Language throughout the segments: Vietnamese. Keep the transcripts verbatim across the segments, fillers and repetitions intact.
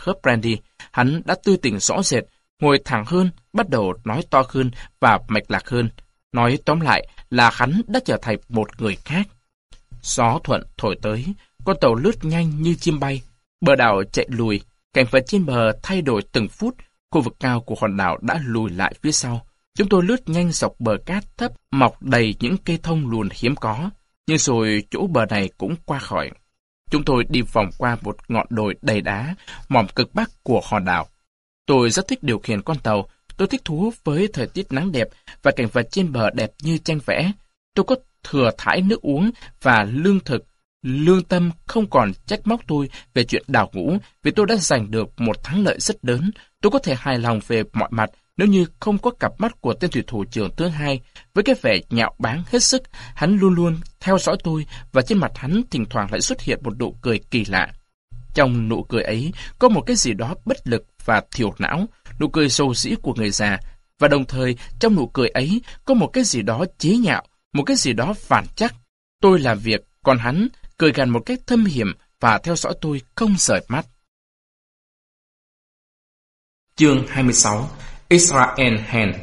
hớp brandy. Hắn đã tươi tỉnh rõ rệt, ngồi thẳng hơn, bắt đầu nói to hơn và mạch lạc hơn. Nói tóm lại là hắn đã trở thành một người khác. Gió thuận thổi tới, con tàu lướt nhanh như chim bay. Bờ đảo chạy lùi, cảnh vật trên bờ thay đổi từng phút. Khu vực cao của hòn đảo đã lùi lại phía sau. Chúng tôi lướt nhanh dọc bờ cát thấp, mọc đầy những cây thông luồn hiếm có. Nhưng rồi chỗ bờ này cũng qua khỏi. Chúng tôi đi vòng qua một ngọn đồi đầy đá, mỏm cực bắc của hòn đảo. Tôi rất thích điều khiển con tàu. Tôi thích thú với thời tiết nắng đẹp và cảnh vật trên bờ đẹp như tranh vẽ. Tôi có thừa thãi nước uống và lương thực. Lương tâm không còn trách móc tôi về chuyện đào ngũ vì tôi đã giành được một thắng lợi rất lớn. Tôi có thể hài lòng về mọi mặt nếu như không có cặp mắt của tên thủy thủ trưởng thứ hai. Với cái vẻ nhạo báng hết sức, hắn luôn luôn theo dõi tôi và trên mặt hắn thỉnh thoảng lại xuất hiện một nụ cười kỳ lạ. Trong nụ cười ấy có một cái gì đó bất lực và thiểu não, nụ cười rầu rĩ của người già, và đồng thời trong nụ cười ấy có một cái gì đó chế nhạo, một cái gì đó phản chắc. Tôi làm việc, còn hắn cười gằn một cách thâm hiểm và theo dõi tôi không rời mắt. Chương hai mươi sáu. Israel Hand.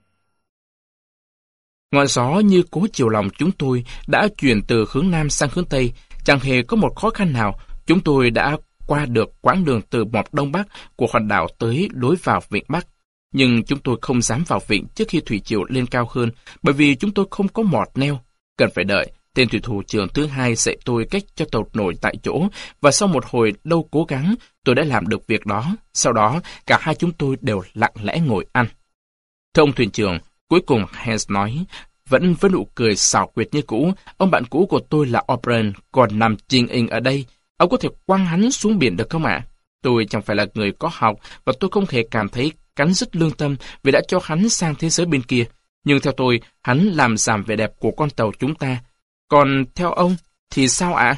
Ngọn gió như cố chiều lòng chúng tôi đã chuyển từ hướng Nam sang hướng Tây. Chẳng hề có một khó khăn nào. Chúng tôi đã qua được quãng đường từ mọt Đông Bắc của hòn đảo tới lối vào vịnh Bắc. Nhưng chúng tôi không dám vào vịnh trước khi thủy triều lên cao hơn, bởi vì chúng tôi không có mọt neo. Cần phải đợi. Tên thủy thủ trưởng thứ hai dạy tôi cách cho tàu nổi tại chỗ, và sau một hồi lâu cố gắng, tôi đã làm được việc đó. Sau đó, cả hai chúng tôi đều lặng lẽ ngồi ăn. Thưa ông thuyền trưởng, cuối cùng Hans nói, vẫn với nụ cười xảo quyệt như cũ, ông bạn cũ của tôi là O'Brien còn nằm chình ình ở đây. Ông có thể quăng hắn xuống biển được không ạ? Tôi chẳng phải là người có học, và tôi không hề cảm thấy cắn rứt lương tâm vì đã cho hắn sang thế giới bên kia. Nhưng theo tôi, hắn làm giảm vẻ đẹp của con tàu chúng ta. Còn theo ông thì sao ạ?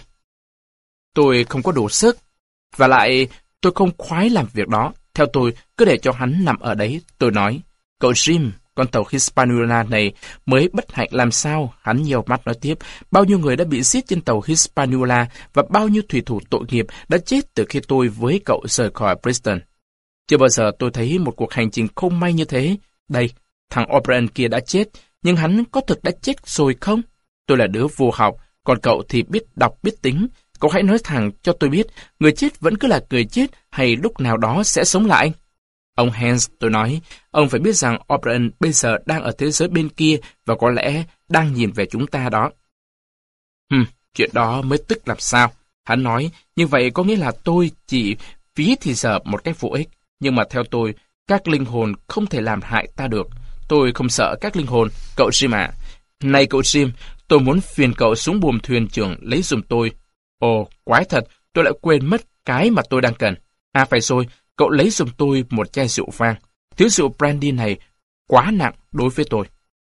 Tôi không có đủ sức. Và lại, tôi không khoái làm việc đó. Theo tôi, cứ để cho hắn nằm ở đấy. Tôi nói, cậu Jim, con tàu Hispaniola này mới bất hạnh làm sao? Hắn nhiều mắt nói tiếp, bao nhiêu người đã bị giết trên tàu Hispaniola và bao nhiêu thủy thủ tội nghiệp đã chết từ khi tôi với cậu rời khỏi Bristol. Chưa bao giờ tôi thấy một cuộc hành trình không may như thế. Đây, thằng O'Brien kia đã chết, nhưng hắn có thực đã chết rồi không? Tôi là đứa vô học, còn cậu thì biết đọc biết tính. Cậu hãy nói thẳng cho tôi biết, người chết vẫn cứ là người chết hay lúc nào đó sẽ sống lại? Ông Hans, tôi nói, ông phải biết rằng O'Brien bây giờ đang ở thế giới bên kia và có lẽ đang nhìn về chúng ta đó. Hừm, chuyện đó mới tức làm sao? Hắn nói, như vậy có nghĩa là tôi chỉ phí thì giờ một cách vô ích. Nhưng mà theo tôi, các linh hồn không thể làm hại ta được. Tôi không sợ các linh hồn, cậu Jim ạ. Này cậu Jim, tôi muốn phiền cậu xuống buồm thuyền trưởng lấy giùm tôi. Ồ, quái thật, tôi lại quên mất cái mà tôi đang cần. À phải rồi, cậu lấy giùm tôi một chai rượu vang. Thứ rượu brandy này quá nặng đối với tôi.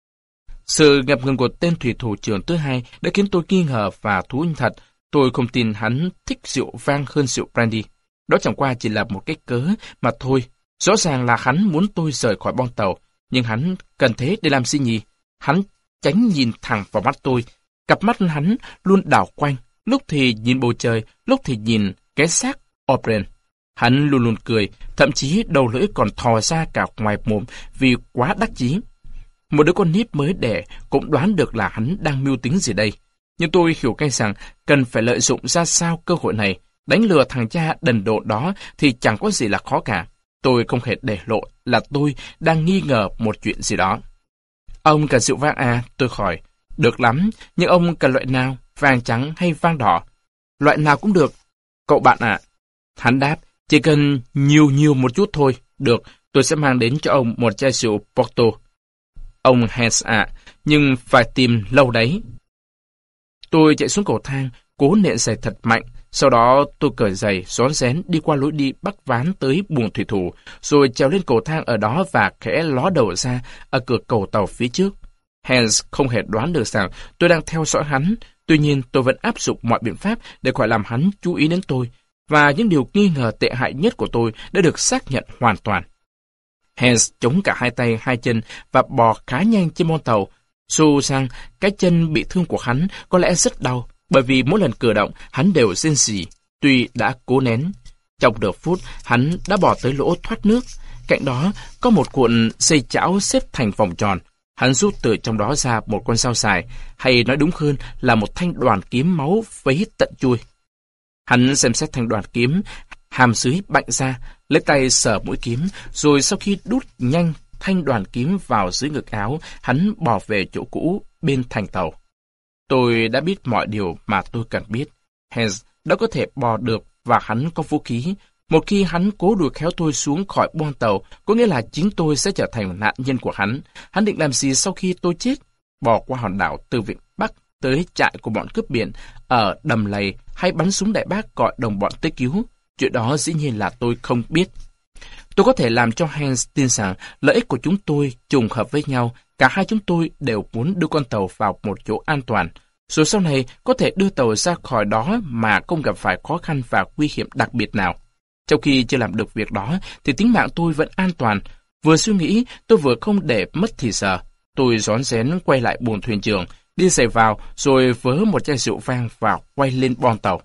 Sự ngập ngừng của tên thủy thủ trưởng thứ hai đã khiến tôi nghi ngờ và thú thật. Tôi không tin hắn thích rượu vang hơn rượu brandy. Đó chẳng qua chỉ là một cái cớ mà thôi. Rõ ràng là hắn muốn tôi rời khỏi bon tàu. Nhưng hắn cần thế để làm gì nhỉ? Hắn tránh nhìn thẳng vào mắt tôi. Cặp mắt hắn luôn đảo quanh. Lúc thì nhìn bầu trời, lúc thì nhìn cái xác O'Brien. Hắn luôn luôn cười, thậm chí đầu lưỡi còn thò ra cả ngoài mồm vì quá đắc chí. Một đứa con nít mới đẻ cũng đoán được là hắn đang mưu tính gì đây. Nhưng tôi hiểu ngay rằng cần phải lợi dụng ra sao cơ hội này. Đánh lừa thằng cha đần độn đó thì chẳng có gì là khó cả. Tôi không hề để lộ là tôi đang nghi ngờ một chuyện gì đó. Ông cần rượu vang à? Tôi hỏi. Được lắm, nhưng ông cần loại nào? Vang trắng hay vang đỏ? Loại nào cũng được. Cậu bạn ạ. À? Hắn đáp, chỉ cần nhiều nhiều một chút thôi. Được, tôi sẽ mang đến cho ông một chai rượu Porto. Ông Hans ạ, à, nhưng phải tìm lâu đấy. Tôi chạy xuống cầu thang, cố nện giày thật mạnh. Sau đó tôi cởi giày, rón rén đi qua lối đi bắc ván tới buồng thủy thủ, rồi trèo lên cầu thang ở đó và khẽ ló đầu ra ở cửa cầu tàu phía trước. Hans không hề đoán được rằng tôi đang theo dõi hắn, tuy nhiên tôi vẫn áp dụng mọi biện pháp để khỏi làm hắn chú ý đến tôi, và những điều nghi ngờ tệ hại nhất của tôi đã được xác nhận hoàn toàn. Hans chống cả hai tay hai chân và bò khá nhanh trên mon tàu, dù rằng cái chân bị thương của hắn có lẽ rất đau, bởi vì mỗi lần cử động hắn đều rên rỉ, tuy đã cố nén. Trong được phút, hắn đã bỏ tới lỗ thoát nước. Cạnh đó có một cuộn dây chảo xếp thành vòng tròn. Hắn rút từ trong đó ra một con dao dài, hay nói đúng hơn là một thanh đoàn kiếm máu vấy tận chui. Hắn xem xét thanh đoàn kiếm, hàm dưới bạnh ra, lấy tay sờ mũi kiếm, rồi sau khi đút nhanh thanh đoàn kiếm vào dưới ngực áo, hắn bỏ về chỗ cũ bên thành tàu. Tôi đã biết mọi điều mà tôi cần biết. Hans đã có thể bò được và hắn có vũ khí. Một khi hắn cố đuổi khéo tôi xuống khỏi boong tàu, có nghĩa là chính tôi sẽ trở thành nạn nhân của hắn. Hắn định làm gì sau khi tôi chết? Bò qua hòn đảo từ vịnh Bắc tới trại của bọn cướp biển ở đầm lầy, hay bắn súng đại bác gọi đồng bọn tới cứu? Chuyện đó dĩ nhiên là tôi không biết. Tôi có thể làm cho Hans tin rằng lợi ích của chúng tôi trùng hợp với nhau. Cả hai chúng tôi đều muốn đưa con tàu vào một chỗ an toàn, rồi sau này có thể đưa tàu ra khỏi đó mà không gặp phải khó khăn và nguy hiểm đặc biệt nào. Trong khi chưa làm được việc đó, thì tính mạng tôi vẫn an toàn. Vừa suy nghĩ, tôi vừa không để mất thì giờ. Tôi rón rén quay lại buồng thuyền trưởng, đi giày vào, rồi vớ một chai rượu vang và quay lên boong tàu.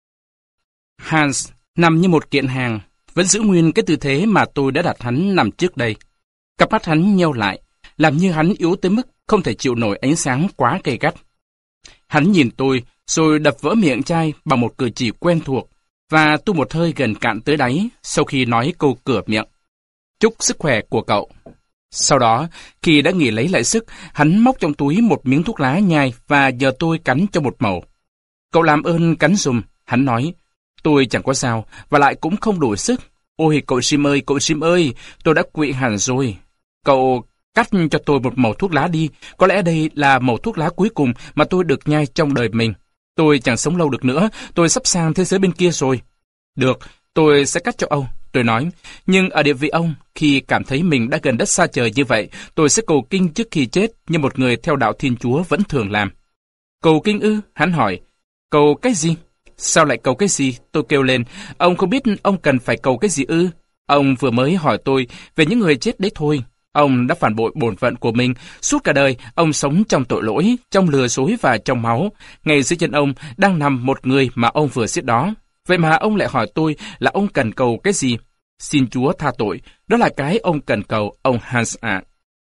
Hans nằm như một kiện hàng, vẫn giữ nguyên cái tư thế mà tôi đã đặt hắn nằm trước đây. Cặp mắt hắn nheo lại, làm như hắn yếu tới mức không thể chịu nổi ánh sáng quá gay gắt. Hắn nhìn tôi, rồi đập vỡ miệng chai bằng một cử chỉ quen thuộc, và tu một hơi gần cạn tới đáy sau khi nói câu cửa miệng. Chúc sức khỏe của cậu. Sau đó, khi đã nghỉ lấy lại sức, hắn móc trong túi một miếng thuốc lá nhai và nhờ tôi cắn cho một mẩu. Cậu làm ơn cắn giùm, hắn nói. Tôi chẳng có sao, và lại cũng không đủ sức. Ôi, cậu Sim ơi, cậu Sim ơi, tôi đã quỵ hẳn rồi. Cậu cắt cho tôi một mẩu thuốc lá đi, có lẽ đây là mẩu thuốc lá cuối cùng mà tôi được nhai trong đời mình. Tôi chẳng sống lâu được nữa, tôi sắp sang thế giới bên kia rồi. Được, tôi sẽ cắt cho ông, tôi nói. Nhưng ở địa vị ông, khi cảm thấy mình đã gần đất xa trời như vậy, tôi sẽ cầu kinh trước khi chết như một người theo đạo Thiên Chúa vẫn thường làm. Cầu kinh ư? Hắn hỏi. Cầu cái gì? Sao lại cầu cái gì? Tôi kêu lên. Ông không biết ông cần phải cầu cái gì ư? Ông vừa mới hỏi tôi về những người chết đấy thôi. Ông đã phản bội bổn phận của mình. Suốt cả đời, ông sống trong tội lỗi, trong lừa dối và trong máu. Ngay dưới chân ông đang nằm một người mà ông vừa giết đó. Vậy mà ông lại hỏi tôi là ông cần cầu cái gì? Xin Chúa tha tội, đó là cái ông cần cầu, ông Hans ạ.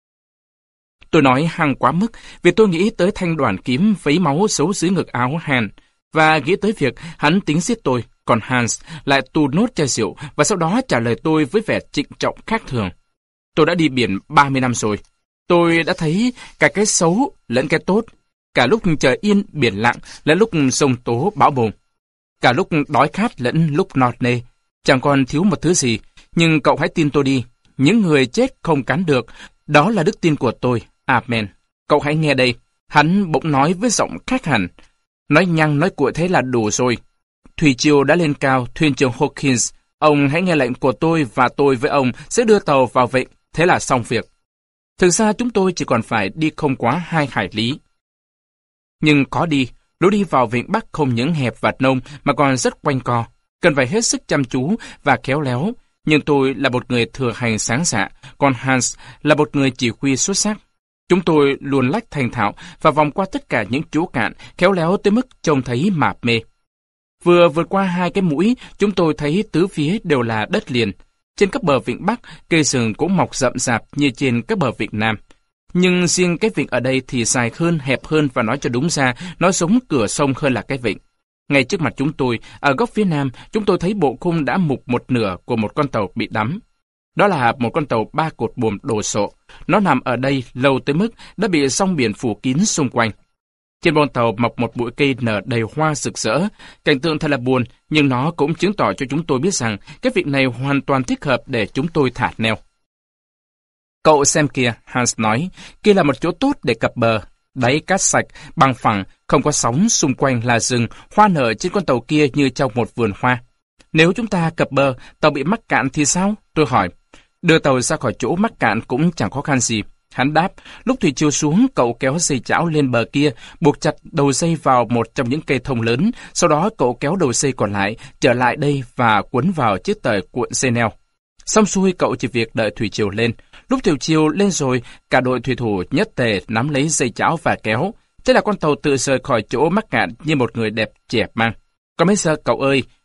Tôi nói hăng quá mức vì tôi nghĩ tới thanh đoàn kiếm vấy máu xấu dưới ngực áo Hans, và nghĩ tới việc hắn tính giết tôi, còn Hans lại tu nốt chai rượu và sau đó trả lời tôi với vẻ trịnh trọng khác thường. Tôi đã đi biển ba mươi năm rồi. Tôi đã thấy cả cái xấu lẫn cái tốt, cả lúc trời yên biển lặng lẫn lúc sông tố bão bùng, cả lúc đói khát lẫn lúc no nê. Chẳng còn thiếu một thứ gì, nhưng cậu hãy tin tôi đi. Những người chết không cắn được, đó là đức tin của tôi. Amen. Cậu hãy nghe đây. Hắn bỗng nói với giọng khác hẳn. Nói nhăng nói cuội thế là đủ rồi. Thủy triều đã lên cao, thuyền trưởng Hawkins. Ông hãy nghe lệnh của tôi và tôi với ông sẽ đưa tàu vào vịnh. Thế là xong việc. Thực ra chúng tôi chỉ còn phải đi không quá hai hải lý. Nhưng có đi, lối đi vào vịnh Bắc không những hẹp và nông mà còn rất quanh co. Cần phải hết sức chăm chú và khéo léo. Nhưng tôi là một người thừa hành sáng dạ, còn Hans là một người chỉ huy xuất sắc. Chúng tôi luồn lách thành thạo và vòng qua tất cả những chỗ cạn, khéo léo tới mức trông thấy mạp mê. Vừa vượt qua hai cái mũi, chúng tôi thấy tứ phía đều là đất liền. Trên các bờ vịnh Bắc, cây rừng cũng mọc rậm rạp như trên các bờ vịnh Nam. Nhưng riêng cái vịnh ở đây thì dài hơn, hẹp hơn và nói cho đúng ra, nó giống cửa sông hơn là cái vịnh. Ngay trước mặt chúng tôi, ở góc phía nam, chúng tôi thấy bộ khung đã mục một nửa của một con tàu bị đắm. Đó là một con tàu ba cột buồm đồ sộ. Nó nằm ở đây lâu tới mức đã bị sóng biển phủ kín xung quanh. Trên boong tàu mọc một bụi cây nở đầy hoa rực rỡ. Cảnh tượng thật là buồn, nhưng nó cũng chứng tỏ cho chúng tôi biết rằng cái vịnh này hoàn toàn thích hợp để chúng tôi thả neo. Cậu xem kìa, Hans nói, kia là một chỗ tốt để cập bờ. Đáy cát sạch, bằng phẳng, không có sóng, xung quanh là rừng, hoa nở trên con tàu kia như trong một vườn hoa. Nếu chúng ta cập bờ, tàu bị mắc cạn thì sao? Tôi hỏi. Đưa tàu ra khỏi chỗ mắc cạn cũng chẳng khó khăn gì. Hắn đáp, lúc thủy triều xuống, cậu kéo dây chảo lên bờ kia, buộc chặt đầu dây vào một trong những cây thông lớn, sau đó cậu kéo đầu dây còn lại, trở lại đây và quấn vào chiếc tời cuộn dây neo. Xong xuôi cậu chỉ việc đợi thủy triều lên. Lúc thủy triều lên rồi, cả đội thủy thủ nhất tề nắm lấy dây chảo và kéo. Thế là con tàu tự rời khỏi chỗ mắc cạn như một người đẹp trẻ mang. Còn bây giờ cậu ơi,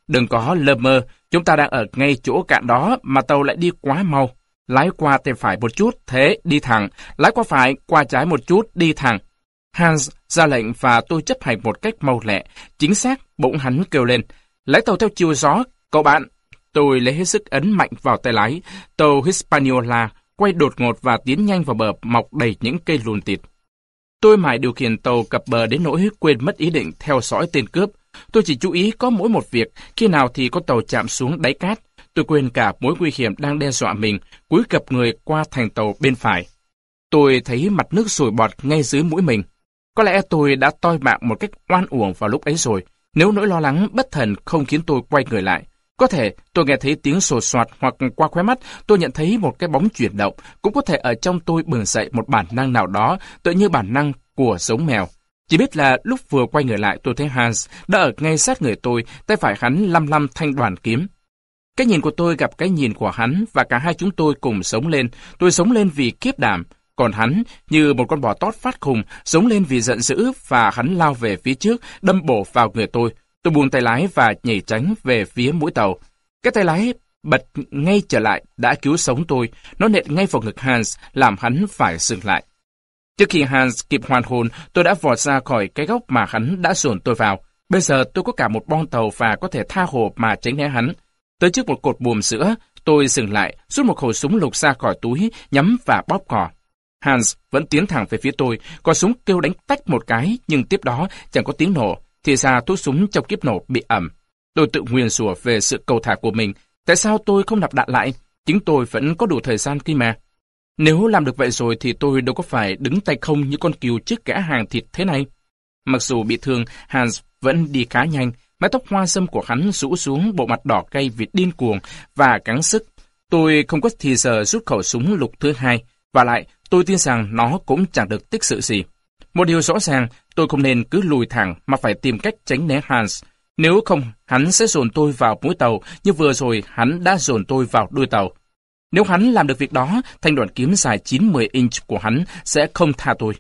Đừng có lơ mơ, chúng ta đang ở ngay chỗ cạn đó mà tàu lại đi quá mau. Lái qua tay phải một chút, thế đi thẳng. Lái qua phải, qua trái một chút, đi thẳng. Hans ra lệnh và tôi chấp hành một cách mau lẹ, chính xác. Bỗng hắn kêu lên, lái tàu theo chiều gió, cậu bạn. Tôi lấy hết sức ấn mạnh vào tay lái. Tàu Hispaniola quay đột ngột và tiến nhanh vào bờ mọc đầy những cây lùn tịt. Tôi mải điều khiển tàu cập bờ đến nỗi quên mất ý định theo dõi tên cướp. Tôi chỉ chú ý có mỗi một việc, khi nào thì con tàu chạm xuống đáy cát. Tôi quên cả mối nguy hiểm đang đe dọa mình, cúi gập người qua thành tàu bên phải. Tôi thấy mặt nước sủi bọt ngay dưới mũi mình. Có lẽ tôi đã toi mạng một cách oan uổng vào lúc ấy rồi, nếu nỗi lo lắng bất thần không khiến tôi quay người lại. Có thể tôi nghe thấy tiếng sột soạt hoặc qua khóe mắt tôi nhận thấy một cái bóng chuyển động, cũng có thể ở trong tôi bừng dậy một bản năng nào đó, tựa như bản năng của giống mèo. Chỉ biết là lúc vừa quay người lại tôi thấy Hans đã ở ngay sát người tôi, tay phải hắn lăm lăm thanh đoàn kiếm. Cái nhìn của tôi gặp cái nhìn của hắn và cả hai chúng tôi cùng sống lên. Tôi sống lên vì kiếp đảm, còn hắn như một con bò tót phát khùng, sống lên vì giận dữ và hắn lao về phía trước, đâm bổ vào người tôi. Tôi buông tay lái và nhảy tránh về phía mũi tàu. Cái tay lái bật ngay trở lại đã cứu sống tôi. Nó nện ngay vào ngực Hans, làm hắn phải dừng lại. Trước khi Hans kịp hoàn hồn, tôi đã vọt ra khỏi cái góc mà hắn đã dồn tôi vào. Bây giờ tôi có cả một bon tàu và có thể tha hồ mà tránh né hắn. Tới trước một cột buồm sữa, tôi dừng lại, rút một khẩu súng lục ra khỏi túi, nhắm và bóp cò. Hans vẫn tiến thẳng về phía tôi, có súng kêu đánh tách một cái, nhưng tiếp đó chẳng có tiếng nổ. Thì ra thuốc súng trong kiếp nổ bị ẩm. Tôi tự nguyền rủa về sự cầu thả của mình. Tại sao tôi không nạp đạn lại? Chính tôi vẫn có đủ thời gian kia mà. Nếu làm được vậy rồi thì tôi đâu có phải đứng tay không như con cừu trước kẻ hàng thịt thế này. Mặc dù bị thương, Hans vẫn đi khá nhanh. Mái tóc hoa râm của hắn rũ xuống, bộ mặt đỏ cay vì điên cuồng và gắng sức. Tôi không có thì giờ rút khẩu súng lục thứ hai. Và lại, tôi tin rằng nó cũng chẳng được tích sự gì. Một điều rõ ràng, tôi không nên cứ lùi thẳng mà phải tìm cách tránh né Hans. Nếu không, hắn sẽ dồn tôi vào mũi tàu, như vừa rồi hắn đã dồn tôi vào đuôi tàu. Nếu hắn làm được việc đó, thanh đoàn kiếm dài chín mươi inch của hắn sẽ không tha tôi.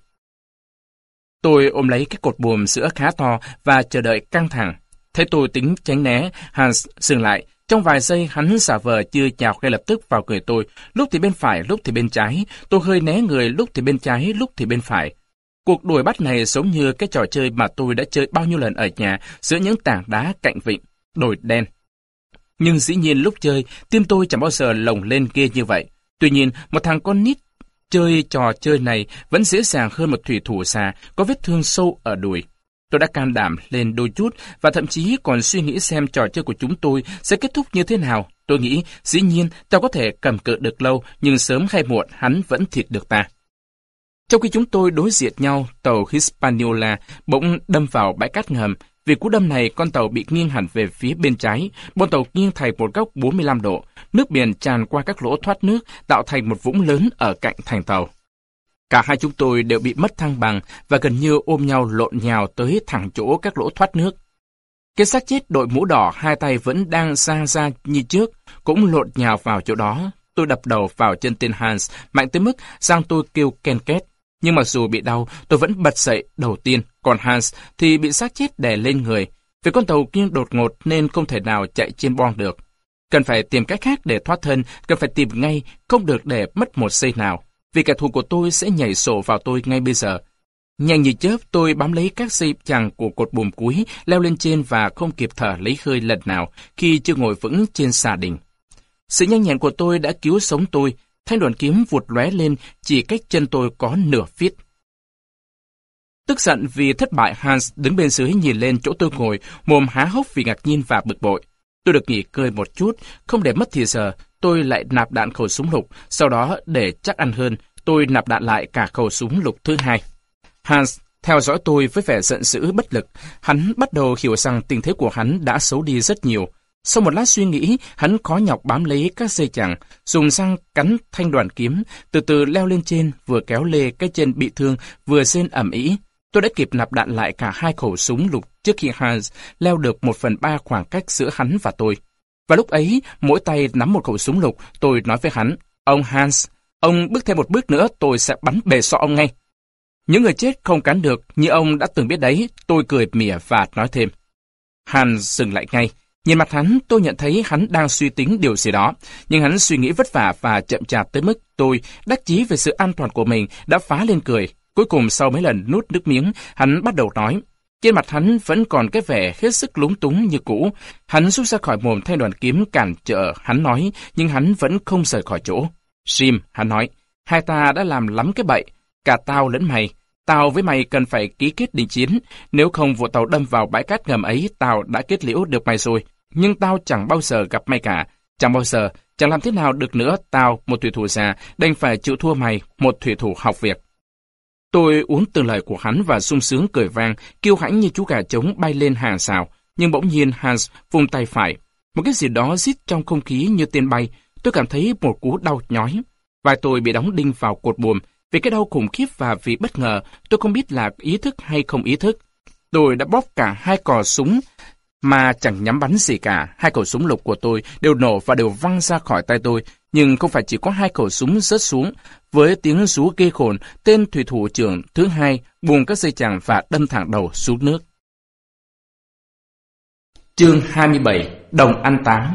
Tôi ôm lấy cái cột buồm sữa khá to và chờ đợi căng thẳng. Thấy tôi tính tránh né, Hans dừng lại. Trong vài giây, hắn giả vờ chưa nhào ngay lập tức vào người tôi. Lúc thì bên phải, lúc thì bên trái. Tôi hơi né người, lúc thì bên trái, lúc thì bên phải. Cuộc đuổi bắt này giống như cái trò chơi mà tôi đã chơi bao nhiêu lần ở nhà giữa những tảng đá cạnh vịnh, đồi đen. Nhưng dĩ nhiên lúc chơi, tim tôi chẳng bao giờ lồng lên ghê như vậy. Tuy nhiên, một thằng con nít chơi trò chơi này vẫn dễ dàng hơn một thủy thủ già có vết thương sâu ở đùi. Tôi đã can đảm lên đôi chút và thậm chí còn suy nghĩ xem trò chơi của chúng tôi sẽ kết thúc như thế nào. Tôi nghĩ, dĩ nhiên, tao có thể cầm cự được lâu, nhưng sớm hay muộn hắn vẫn thịt được ta. Trong khi chúng tôi đối diện nhau, tàu Hispaniola bỗng đâm vào bãi cát ngầm. Vì cú đâm này, con tàu bị nghiêng hẳn về phía bên trái. Bon tàu nghiêng thành một góc bốn mươi lăm độ. Nước biển tràn qua các lỗ thoát nước, tạo thành một vũng lớn ở cạnh thành tàu. Cả hai chúng tôi đều bị mất thăng bằng và gần như ôm nhau lộn nhào tới thẳng chỗ các lỗ thoát nước. Cái xác chết đội mũ đỏ hai tay vẫn đang ra ra như trước, cũng lộn nhào vào chỗ đó. Tôi đập đầu vào chân tên Hans, mạnh tới mức răng tôi kêu ken két. Nhưng mặc dù bị đau, tôi vẫn bật dậy đầu tiên, còn Hans thì bị xác chết đè lên người. Vì con tàu nghiêng đột ngột nên không thể nào chạy trên bon được. Cần phải tìm cách khác để thoát thân, cần phải tìm ngay, không được để mất một giây nào. Vì kẻ thù của tôi sẽ nhảy sổ vào tôi ngay bây giờ. Nhanh như chớp, tôi bám lấy các dây chằng của cột buồm cuối, leo lên trên và không kịp thở lấy hơi lần nào khi chưa ngồi vững trên xà đình. Sự nhanh nhẹn của tôi đã cứu sống tôi. Thanh đoàn kiếm vụt lóe lên chỉ cách chân tôi có nửa feet. Tức giận vì thất bại, Hans đứng bên dưới nhìn lên chỗ tôi ngồi, mồm há hốc vì ngạc nhiên và bực bội. Tôi được nghỉ ngơi một chút, không để mất thì giờ, tôi lại nạp đạn khẩu súng lục. Sau đó, để chắc ăn hơn, tôi nạp đạn lại cả khẩu súng lục thứ hai. Hans theo dõi tôi với vẻ giận dữ bất lực. Hắn bắt đầu hiểu rằng tình thế của hắn đã xấu đi rất nhiều. Sau một lát suy nghĩ, hắn khó nhọc bám lấy các dây chằng, dùng răng cắn thanh đoàn kiếm, từ từ leo lên trên, vừa kéo lê cái chân bị thương, vừa rên ầm ĩ. Tôi đã kịp nạp đạn lại cả hai khẩu súng lục trước khi Hans leo được một phần ba khoảng cách giữa hắn và tôi. Và lúc ấy, mỗi tay nắm một khẩu súng lục, tôi nói với hắn, ông Hans, ông bước thêm một bước nữa tôi sẽ bắn bề sọ ông ngay. Những người chết không cắn được, như ông đã từng biết đấy, tôi cười mỉa và nói thêm. Hans dừng lại ngay. Nhìn mặt hắn, tôi nhận thấy hắn đang suy tính điều gì đó, nhưng hắn suy nghĩ vất vả và chậm chạp tới mức tôi, đắc chí về sự an toàn của mình, đã phá lên cười. Cuối cùng sau mấy lần nuốt nước miếng, hắn bắt đầu nói. Trên mặt hắn vẫn còn cái vẻ hết sức lúng túng như cũ. Hắn rút ra khỏi mồm thanh đoàn kiếm cản trở hắn nói, nhưng hắn vẫn không rời khỏi chỗ. Jim, hắn nói, hai ta đã làm lắm cái bậy, cả tao lẫn mày. Tao với mày cần phải ký kết đình chiến, nếu không vụ tàu đâm vào bãi cát ngầm ấy, tao đã kết liễu được mày rồi. Nhưng tao chẳng bao giờ gặp mày cả, chẳng bao giờ, chẳng làm thế nào được nữa, tao, một thủy thủ già, đành phải chịu thua mày, một thủy thủ học việc. Tôi uống từng lời của hắn và sung sướng cười vang, kiêu hãnh như chú gà trống bay lên hàng xào, nhưng bỗng nhiên Hans vung tay phải. Một cái gì đó rít trong không khí như tên bay, tôi cảm thấy một cú đau nhói. Vai tôi bị đóng đinh vào cột buồm, vì cái đau khủng khiếp và vì bất ngờ, tôi không biết là ý thức hay không ý thức. Tôi đã bóp cả hai cò súng, mà chẳng nhắm bắn gì cả. Hai khẩu súng lục của tôi đều nổ và đều văng ra khỏi tay tôi, nhưng không phải chỉ có hai khẩu súng rớt xuống. Với tiếng rú ghê khồn, tên thủy thủ trưởng thứ hai buông các dây chằng và đâm thẳng đầu xuống nước. Chương hai mươi bảy. Đồng ăn táng.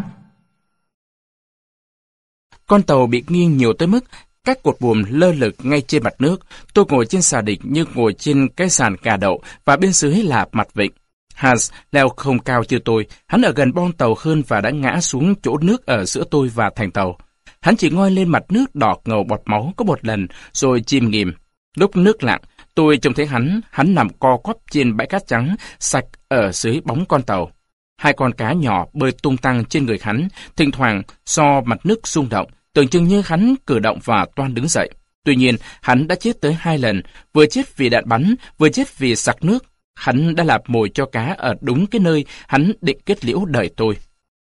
Con tàu bị nghiêng nhiều tới mức các cột buồm lơ lửng ngay trên mặt nước. Tôi ngồi trên xà địch như ngồi trên cái sàn cà đậu và bên dưới là mặt vịnh. Hans leo không cao như tôi, hắn ở gần bon tàu hơn và đã ngã xuống chỗ nước ở giữa tôi và thành tàu. Hắn chỉ ngoi lên mặt nước đỏ ngầu bọt máu có một lần, rồi chìm nghỉm. Lúc nước lặng, tôi trông thấy hắn, hắn nằm co quắp trên bãi cát trắng, sạch ở dưới bóng con tàu. Hai con cá nhỏ bơi tung tăng trên người hắn, thỉnh thoảng do mặt nước rung động, tưởng chừng như hắn cử động và toan đứng dậy. Tuy nhiên, hắn đã chết tới hai lần, vừa chết vì đạn bắn, vừa chết vì sặc nước. Hắn đã làm mồi cho cá ở đúng cái nơi hắn định kết liễu đời tôi.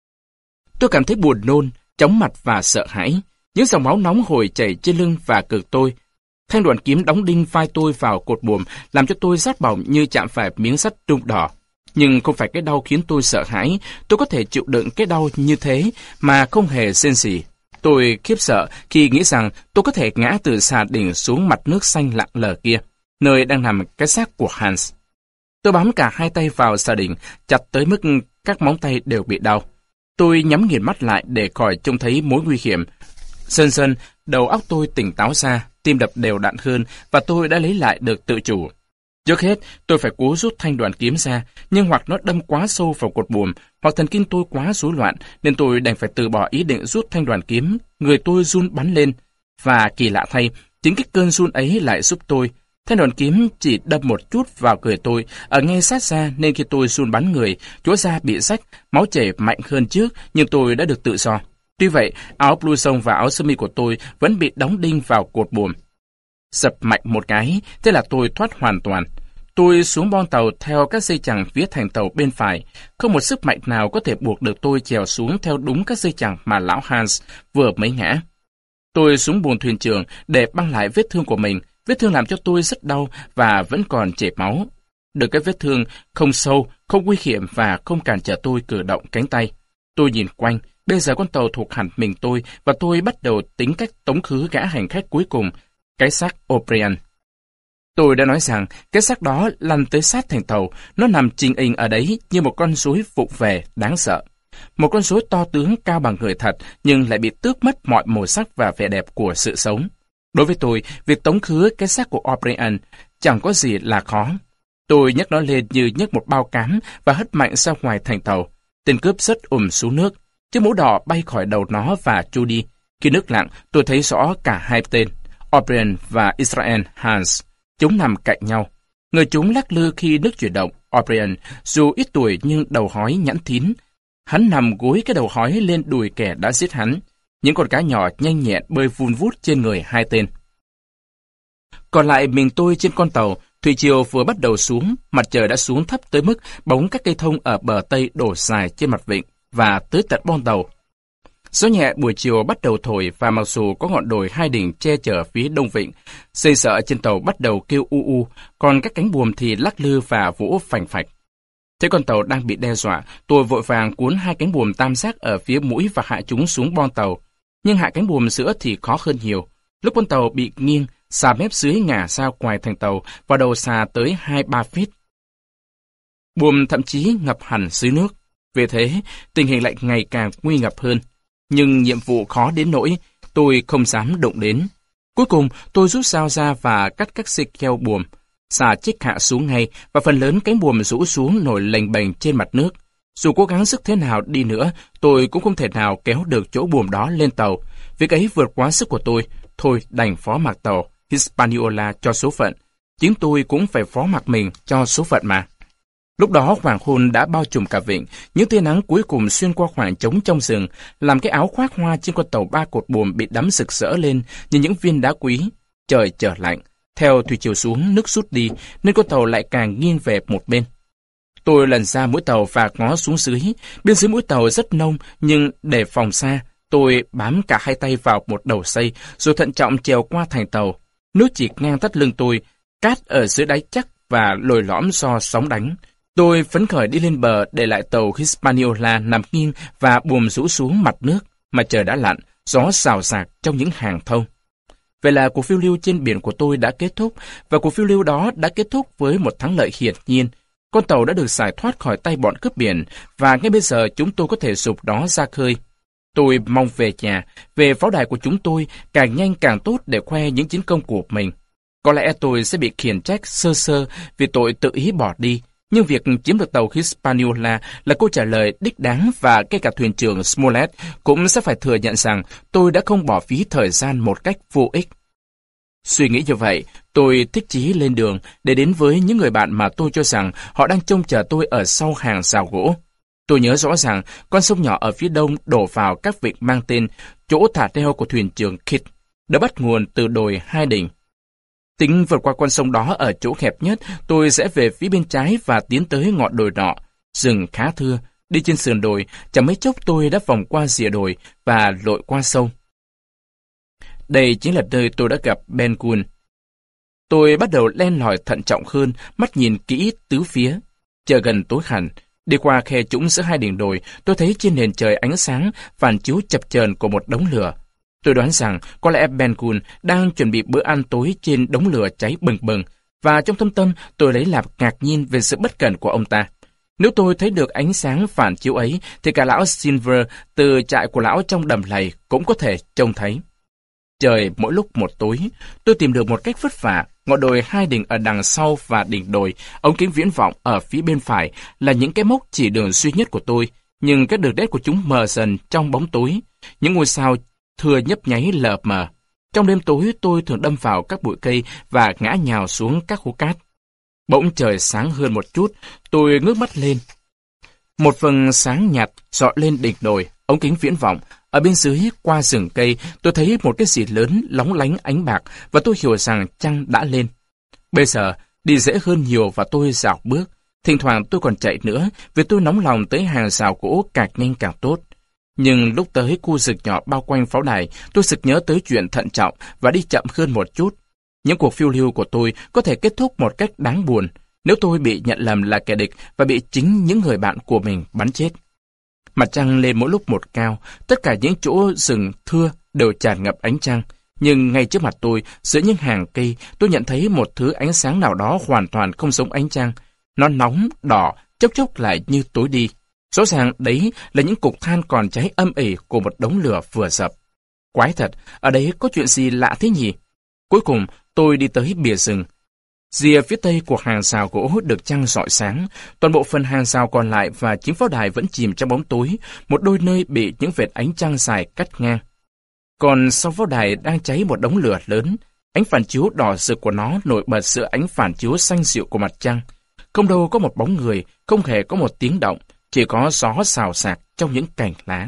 Tôi cảm thấy buồn nôn, chóng mặt và sợ hãi. Những dòng máu nóng hổi chảy trên lưng và ngực tôi. Thanh đoàn kiếm đóng đinh vai tôi vào cột buồm, làm cho tôi rát bỏng như chạm phải miếng sắt trung đỏ. Nhưng không phải cái đau khiến tôi sợ hãi, tôi có thể chịu đựng cái đau như thế mà không hề rên rỉ. Tôi khiếp sợ khi nghĩ rằng tôi có thể ngã từ xà đỉnh xuống mặt nước xanh lặng lờ kia, nơi đang nằm cái xác của Hans. Tôi bám cả hai tay vào xà đỉnh, chặt tới mức các móng tay đều bị đau. Tôi nhắm nghiền mắt lại để khỏi trông thấy mối nguy hiểm. Dần dần, đầu óc tôi tỉnh táo ra, tim đập đều đặn hơn và tôi đã lấy lại được tự chủ. Trước hết, tôi phải cố rút thanh đoàn kiếm ra, nhưng hoặc nó đâm quá sâu vào cột buồm, hoặc thần kinh tôi quá rối loạn, nên tôi đành phải từ bỏ ý định rút thanh đoàn kiếm. Người tôi run bắn lên, và kỳ lạ thay, chính cái cơn run ấy lại giúp tôi. Thanh đoàn kiếm chỉ đâm một chút vào người tôi, ở ngay sát ra nên khi tôi run bắn người, chỗ da bị rách, máu chảy mạnh hơn trước, nhưng tôi đã được tự do. Tuy vậy, áo blouson và áo sơ mi của tôi vẫn bị đóng đinh vào cột buồm. Sập mạnh một cái, thế là tôi thoát hoàn toàn. Tôi xuống bon tàu theo các dây chằng phía thành tàu bên phải. Không một sức mạnh nào có thể buộc được tôi chèo xuống theo đúng các dây chằng mà lão Hans vừa mới ngã. Tôi xuống buồng thuyền trưởng để băng lại vết thương của mình. Vết thương làm cho tôi rất đau và vẫn còn chảy máu. Được cái vết thương không sâu, không nguy hiểm và không cản trở tôi cử động cánh tay. Tôi nhìn quanh, bây giờ con tàu thuộc hẳn mình tôi và tôi bắt đầu tính cách tống khứ gã hành khách cuối cùng, cái xác O'Brien. Tôi đã nói rằng cái xác đó lăn tới sát thành tàu, nó nằm chình ình ở đấy như một con rối vụng về đáng sợ. Một con rối to tướng cao bằng người thật nhưng lại bị tước mất mọi màu sắc và vẻ đẹp của sự sống. Đối với tôi, việc tống khứ cái xác của O'Brien chẳng có gì là khó. Tôi nhấc nó lên như nhấc một bao cám và hất mạnh ra ngoài thành tàu. Tên cướp rớt ùm xuống nước. Chiếc mũ đỏ bay khỏi đầu nó và trôi đi. Khi nước lặng, tôi thấy rõ cả hai tên, O'Brien và Israel Hans. Chúng nằm cạnh nhau. Người chúng lắc lư khi nước chuyển động. O'Brien, dù ít tuổi nhưng đầu hói nhẵn thín. Hắn nằm gối cái đầu hói lên đùi kẻ đã giết hắn. Những con cá nhỏ nhanh nhẹn bơi vun vút trên người hai tên. Còn lại mình tôi trên con tàu, thủy triều vừa bắt đầu xuống, mặt trời đã xuống thấp tới mức bóng các cây thông ở bờ tây đổ dài trên mặt vịnh và tới tận bon tàu. Gió nhẹ buổi chiều bắt đầu thổi và mặc dù có ngọn đồi hai đỉnh che chở phía đông vịnh, xây sở trên tàu bắt đầu kêu u u, còn các cánh buồm thì lắc lư và vỗ phành phạch. Thấy con tàu đang bị đe dọa, tôi vội vàng cuốn hai cánh buồm tam giác ở phía mũi và hạ chúng xuống bon tàu. Nhưng hạ cánh buồm giữa thì khó hơn nhiều. Lúc con tàu bị nghiêng, xà mép dưới ngả ra ngoài thành tàu và đầu xà tới hai ba feet. Buồm thậm chí ngập hẳn dưới nước. Vì thế, tình hình lại ngày càng nguy ngập hơn. Nhưng nhiệm vụ khó đến nỗi tôi không dám động đến. Cuối cùng, tôi rút dao ra và cắt các xích keo buồm. Xà chích hạ xuống ngay và phần lớn cánh buồm rũ xuống nổi lềnh bềnh trên mặt nước. Dù cố gắng sức thế nào đi nữa, tôi cũng không thể nào kéo được chỗ buồm đó lên tàu. Việc ấy vượt quá sức của tôi. Thôi đành phó mặc tàu Hispaniola cho số phận. Chính tôi cũng phải phó mặc mình cho số phận mà. Lúc đó hoàng hôn đã bao trùm cả vịnh, những tia nắng cuối cùng xuyên qua khoảng trống trong rừng, làm cái áo khoác hoa trên con tàu ba cột buồm bị đắm rực rỡ lên như những viên đá quý. Trời trở lạnh, theo thủy chiều xuống nước rút đi, nên con tàu lại càng nghiêng về một bên. Tôi lần ra mũi tàu và ngó xuống dưới, bên dưới mũi tàu rất nông, nhưng để phòng xa, tôi bám cả hai tay vào một đầu xây, rồi thận trọng trèo qua thành tàu. Nước chỉ ngang thắt lưng tôi, cát ở dưới đáy chắc và lồi lõm do sóng đánh. Tôi phấn khởi đi lên bờ để lại tàu Hispaniola nằm nghiêng và buồm rũ xuống mặt nước, mà trời đã lặn, gió xào xạc trong những hàng thông. Vậy là cuộc phiêu lưu trên biển của tôi đã kết thúc, và cuộc phiêu lưu đó đã kết thúc với một thắng lợi hiển nhiên. Con tàu đã được giải thoát khỏi tay bọn cướp biển, và ngay bây giờ chúng tôi có thể giục nó ra khơi. Tôi mong về nhà, về pháo đài của chúng tôi, càng nhanh càng tốt để khoe những chiến công của mình. Có lẽ tôi sẽ bị khiển trách sơ sơ vì tội tự ý bỏ đi, nhưng việc chiếm được tàu Hispaniola là câu trả lời đích đáng, và ngay cả thuyền trưởng Smollett cũng sẽ phải thừa nhận rằng tôi đã không bỏ phí thời gian một cách vô ích. Suy nghĩ như vậy, tôi thích chí lên đường để đến với những người bạn mà tôi cho rằng họ đang trông chờ tôi ở sau hàng rào gỗ. Tôi nhớ rõ ràng con sông nhỏ ở phía đông đổ vào các vịnh mang tên chỗ thả neo của thuyền trưởng Kidd, đã bắt nguồn từ đồi Hai Đỉnh. Tính vượt qua con sông đó ở chỗ hẹp nhất, tôi sẽ về phía bên trái và tiến tới ngọn đồi nọ. Rừng khá thưa, đi trên sườn đồi, chẳng mấy chốc tôi đã vòng qua rìa đồi và lội qua sông. Đây chính là nơi tôi đã gặp Ben Gunn. Tôi bắt đầu len lỏi thận trọng hơn, mắt nhìn kỹ tứ phía. Trời gần tối hẳn, đi qua khe trũng giữa hai đỉnh đồi, tôi thấy trên nền trời ánh sáng phản chiếu chập chờn của một đống lửa. Tôi đoán rằng có lẽ Ben Gunn đang chuẩn bị bữa ăn tối trên đống lửa cháy bừng bừng, và trong thâm tâm tôi lấy làm ngạc nhiên về sự bất cẩn của ông ta. Nếu tôi thấy được ánh sáng phản chiếu ấy, thì cả lão Silver từ trại của lão trong đầm lầy cũng có thể trông thấy. Trời mỗi lúc một tối, tôi tìm được một cách vất vả. Ngọn đồi Hai Đỉnh ở đằng sau và đỉnh đồi, ống kính viễn vọng ở phía bên phải là những cái mốc chỉ đường duy nhất của tôi, nhưng các đường nét của chúng mờ dần trong bóng tối. Những ngôi sao thưa nhấp nháy lờ mờ. Trong đêm tối, tôi thường đâm vào các bụi cây và ngã nhào xuống các hố cát. Bỗng trời sáng hơn một chút, tôi ngước mắt lên. Một vầng sáng nhạt rọi lên đỉnh đồi, ống kính viễn vọng. Ở bên dưới, qua rừng cây, tôi thấy một cái gì lớn lóng lánh ánh bạc, và tôi hiểu rằng trăng đã lên. Bây giờ, đi dễ hơn nhiều và tôi dạo bước. Thỉnh thoảng tôi còn chạy nữa, vì tôi nóng lòng tới hàng rào gỗ càng nhanh càng tốt. Nhưng lúc tới khu rừng nhỏ bao quanh pháo đài, tôi sực nhớ tới chuyện thận trọng và đi chậm hơn một chút. Những cuộc phiêu lưu của tôi có thể kết thúc một cách đáng buồn, nếu tôi bị nhận lầm là kẻ địch và bị chính những người bạn của mình bắn chết. Mặt trăng lên mỗi lúc một cao, tất cả những chỗ rừng thưa đều tràn ngập ánh trăng. Nhưng ngay trước mặt tôi, giữa những hàng cây, tôi nhận thấy một thứ ánh sáng nào đó hoàn toàn không giống ánh trăng. Nó nóng, đỏ, chốc chốc lại như tối đi. Rõ ràng đấy là những cục than còn cháy âm ỉ của một đống lửa vừa dập. Quái thật, ở đấy có chuyện gì lạ thế nhỉ? Cuối cùng, tôi đi tới bìa rừng. Rìa phía tây của hàng rào gỗ được trăng rọi sáng, toàn bộ phần hàng rào còn lại và chính pháo đài vẫn chìm trong bóng tối, một đôi nơi bị những vệt ánh trăng dài cắt ngang. Còn sau pháo đài đang cháy một đống lửa lớn, ánh phản chiếu đỏ rực của nó nổi bật giữa ánh phản chiếu xanh dịu của mặt trăng. Không đâu có một bóng người, không hề có một tiếng động, chỉ có gió xào xạc trong những cành lá.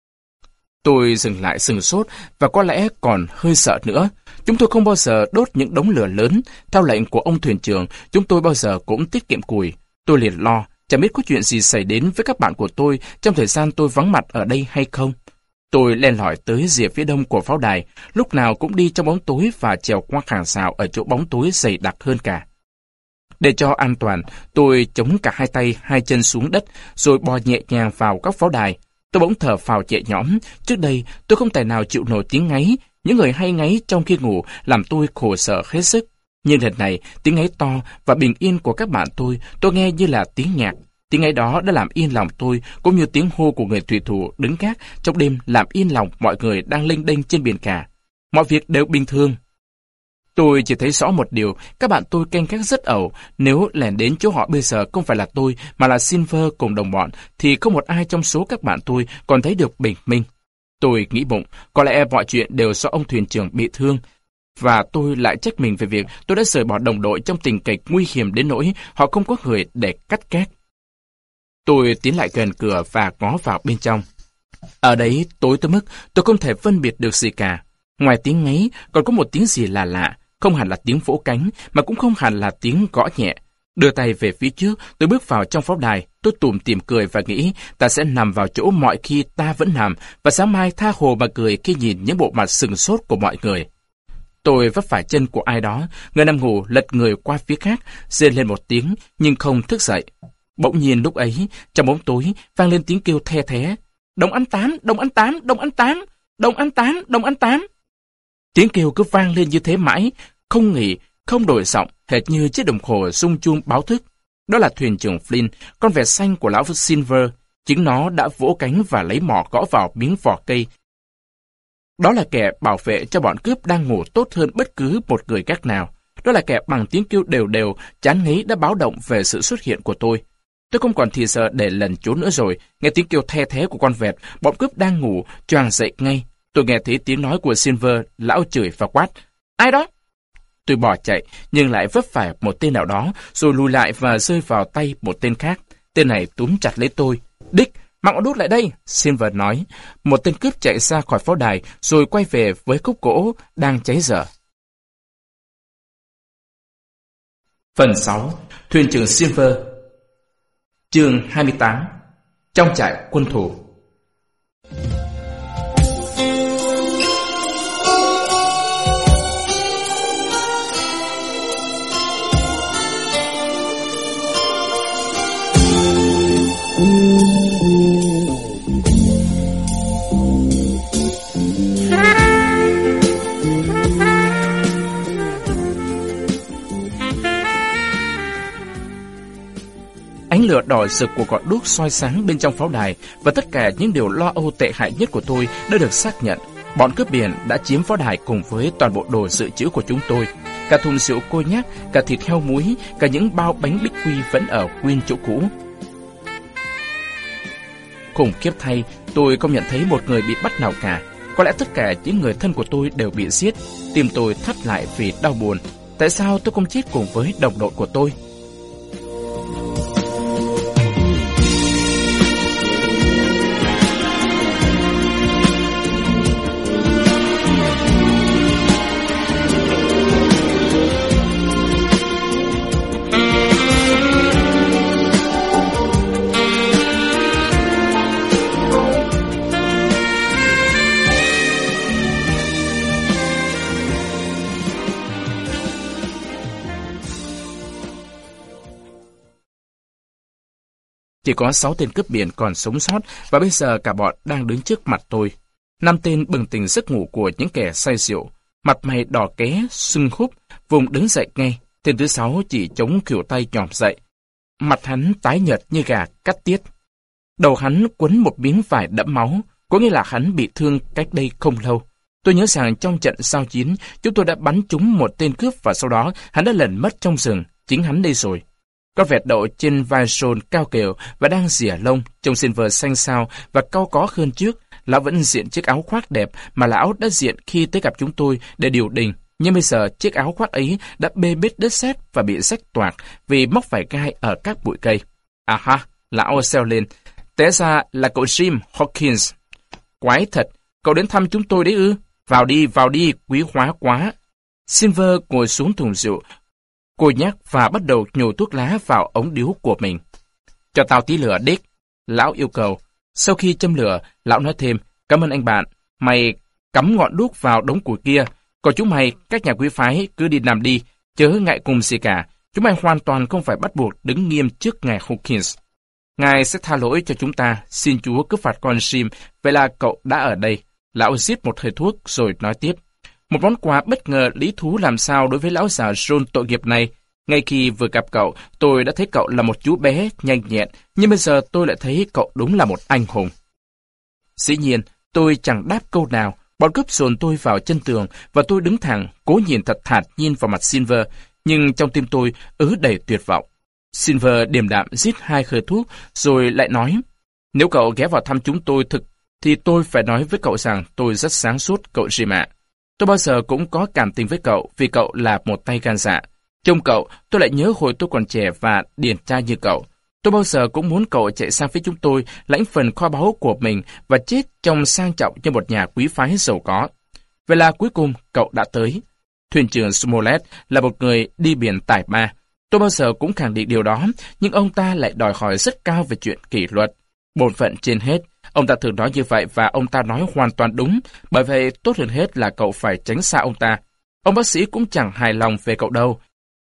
Tôi dừng lại sừng sốt và có lẽ còn hơi sợ nữa. Chúng tôi không bao giờ đốt những đống lửa lớn. Theo lệnh của ông thuyền trưởng, chúng tôi bao giờ cũng tiết kiệm củi. Tôi liền lo, chẳng biết có chuyện gì xảy đến với các bạn của tôi trong thời gian tôi vắng mặt ở đây hay không. Tôi len lỏi tới rìa phía đông của pháo đài, lúc nào cũng đi trong bóng tối và trèo qua hàng rào ở chỗ bóng tối dày đặc hơn cả. Để cho an toàn, tôi chống cả hai tay, hai chân xuống đất, rồi bò nhẹ nhàng vào các pháo đài. Tôi bỗng thở phào nhẹ nhõm. Trước đây, tôi không tài nào chịu nổi tiếng ngáy. Những người hay ngáy trong khi ngủ làm tôi khổ sở hết sức. Nhưng lần này, tiếng ngáy to và bình yên của các bạn tôi, tôi nghe như là tiếng nhạc. Tiếng ấy đó đã làm yên lòng tôi, cũng như tiếng hô của người thủy thủ đứng gác trong đêm làm yên lòng mọi người đang lênh đênh trên biển cả. Mọi việc đều bình thường. Tôi chỉ thấy rõ một điều, các bạn tôi canh gác rất ẩu. Nếu lẻn đến chỗ họ bây giờ không phải là tôi, mà là Silver cùng đồng bọn, thì không một ai trong số các bạn tôi còn thấy được bình minh. Tôi nghĩ bụng, có lẽ mọi chuyện đều do ông thuyền trưởng bị thương, và tôi lại trách mình về việc tôi đã rời bỏ đồng đội trong tình cảnh nguy hiểm đến nỗi họ không có người để cắt cát. Tôi tiến lại gần cửa và ngó vào bên trong. Ở đấy tối tới mức tôi không thể phân biệt được gì cả. Ngoài tiếng ngáy còn có một tiếng gì lạ lạ, không hẳn là tiếng vỗ cánh, mà cũng không hẳn là tiếng gõ nhẹ. Đưa tay về phía trước, tôi bước vào trong pháo đài, tôi tủm tỉm cười và nghĩ ta sẽ nằm vào chỗ mọi khi ta vẫn nằm, và sáng mai tha hồ mà cười khi nhìn những bộ mặt sừng sốt của mọi người. Tôi vấp phải chân của ai đó, người nằm ngủ lật người qua phía khác, rên lên một tiếng nhưng không thức dậy. Bỗng nhiên lúc ấy, trong bóng tối vang lên tiếng kêu the thé: "Đồng ăn tám, đồng ăn tám, đồng ăn tám, đồng ăn tám, đồng ăn tám." Tiếng kêu cứ vang lên như thế mãi, không nghỉ, không đổi giọng, hệt như chiếc đồng hồ rung chuông báo thức. Đó là thuyền trưởng Flynn, con vẹt xanh của lão Silver. Chính nó đã vỗ cánh và lấy mỏ gõ vào miếng vỏ cây. Đó là kẻ bảo vệ cho bọn cướp đang ngủ tốt hơn bất cứ một người gác nào. Đó là kẻ bằng tiếng kêu đều đều, chán ngấy đã báo động về sự xuất hiện của tôi. Tôi không còn thì giờ để lẩn trốn nữa rồi. Nghe tiếng kêu the thé của con vẹt, bọn cướp đang ngủ choàng dậy ngay. Tôi nghe thấy tiếng nói của Silver, lão chửi và quát: "Ai đó?" Tôi bỏ chạy, nhưng lại vấp phải một tên nào đó, rồi lùi lại và rơi vào tay một tên khác. Tên này túm chặt lấy tôi. "Dick, mang ngọn đuốc lại đây!" Silver nói. Một tên cướp chạy ra khỏi pháo đài, rồi quay về với khúc gỗ đang cháy dở. Phần sáu. Thuyền trưởng Silver. Chương hai mươi tám. Trong trại quân thù. Ánh lửa đỏ rực của ngọn đuốc soi sáng bên trong pháo đài, và tất cả những điều lo âu tệ hại nhất của tôi đã được xác nhận. Bọn cướp biển đã chiếm pháo đài cùng với toàn bộ đồ dự trữ của chúng tôi. Cả thùng rượu côi nhắc, cả thịt heo muối, cả những bao bánh bích quy vẫn ở nguyên chỗ cũ. Khủng khiếp thay, tôi không nhận thấy một người bị bắt nào cả. Có lẽ tất cả những người thân của tôi đều bị giết. Tim tôi thắt lại vì đau buồn. Tại sao tôi không chết cùng với đồng đội của tôi? Chỉ có sáu tên cướp biển còn sống sót, và bây giờ cả bọn đang đứng trước mặt tôi. Năm tên bừng tỉnh giấc ngủ của những kẻ say rượu, mặt mày đỏ ké, sưng húp, vùng đứng dậy ngay. Tên thứ sáu chỉ chống khuỷu tay nhòm dậy. Mặt hắn tái nhợt như gà cắt tiết. Đầu hắn quấn một miếng vải đẫm máu, có nghĩa là hắn bị thương cách đây không lâu. Tôi nhớ rằng trong trận giao chiến, chúng tôi đã bắn trúng một tên cướp và sau đó hắn đã lẩn mất trong rừng. Chính hắn đây rồi. Con vẹt đậu trên vai John cao kiều và đang rỉa lông, trông Silver xanh xao và cau có hơn trước. Lão vẫn diện chiếc áo khoác đẹp mà lão đã diện khi tới gặp chúng tôi để điều đình. Nhưng bây giờ chiếc áo khoác ấy đã bê bết đất sét và bị rách toạc vì móc phải gai ở các bụi cây. À ha, lão reo lên. Té ra là cậu Jim Hawkins. Quái thật, cậu đến thăm chúng tôi đấy ư? Vào đi, vào đi, quý hóa quá. Silver ngồi xuống thùng rượu, cô nhắc và bắt đầu nhổ thuốc lá vào ống điếu của mình. Cho tao tí lửa, Dick, lão yêu cầu. Sau khi châm lửa, lão nói thêm, cảm ơn anh bạn, mày cắm ngọn đuốc vào đống củi kia. Còn chúng mày, các nhà quý phái, cứ đi nằm đi, chớ ngại cùng gì cả. Chúng mày hoàn toàn không phải bắt buộc đứng nghiêm trước ngài Hawkins. Ngài sẽ tha lỗi cho chúng ta, xin Chúa cứ phạt con Jim, vậy là cậu đã ở đây. Lão rít một hơi thuốc rồi nói tiếp. Một món quà bất ngờ lý thú làm sao đối với lão già John tội nghiệp này. Ngay khi vừa gặp cậu, tôi đã thấy cậu là một chú bé nhanh nhẹn, nhưng bây giờ tôi lại thấy cậu đúng là một anh hùng. Dĩ nhiên, tôi chẳng đáp câu nào. Bọn cướp dồn tôi vào chân tường và tôi đứng thẳng, cố nhìn thật thản nhiên vào mặt Silver, nhưng trong tim tôi ứ đầy tuyệt vọng. Silver điềm đạm rít hai hơi thuốc, rồi lại nói, nếu cậu ghé vào thăm chúng tôi thực, thì tôi phải nói với cậu rằng tôi rất sáng suốt, cậu Jim ạ. Tôi bao giờ cũng có cảm tình với cậu vì cậu là một tay gan dạ. Trông cậu, tôi lại nhớ hồi tôi còn trẻ và điển trai như cậu. Tôi bao giờ cũng muốn cậu chạy sang phía chúng tôi, lãnh phần kho báu của mình và chết trong sang trọng như một nhà quý phái giàu có. Vậy là cuối cùng cậu đã tới. Thuyền trưởng Smollett là một người đi biển tài ba. Tôi bao giờ cũng khẳng định điều đó, nhưng ông ta lại đòi hỏi rất cao về chuyện kỷ luật. Bổn phận trên hết, ông ta thường nói như vậy và ông ta nói hoàn toàn đúng, bởi vậy tốt hơn hết là cậu phải tránh xa ông ta. Ông bác sĩ cũng chẳng hài lòng về cậu đâu.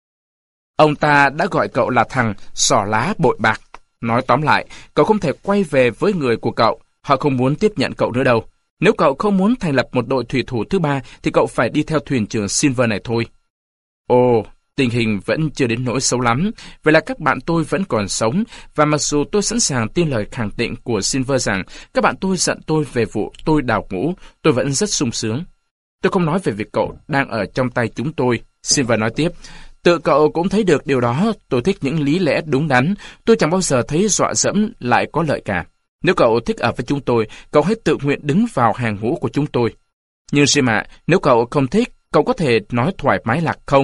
Ông ta đã gọi cậu là thằng xỏ lá bội bạc. Nói tóm lại, cậu không thể quay về với người của cậu, họ không muốn tiếp nhận cậu nữa đâu. Nếu cậu không muốn thành lập một đội thủy thủ thứ ba, thì cậu phải đi theo thuyền trưởng Silver này thôi. Ồ, tình hình vẫn chưa đến nỗi xấu lắm, vậy là các bạn tôi vẫn còn sống, và mặc dù tôi sẵn sàng tin lời khẳng định của Silver rằng các bạn tôi giận tôi về vụ tôi đào ngũ, tôi vẫn rất sung sướng. Tôi không nói về việc cậu đang ở trong tay chúng tôi, Silver nói tiếp. Tự cậu cũng thấy được điều đó, tôi thích những lý lẽ đúng đắn, tôi chẳng bao giờ thấy dọa dẫm lại có lợi cả. Nếu cậu thích ở với chúng tôi, cậu hãy tự nguyện đứng vào hàng ngũ của chúng tôi. Nhưng Jim ạ, nếu cậu không thích, cậu có thể nói thoải mái là không.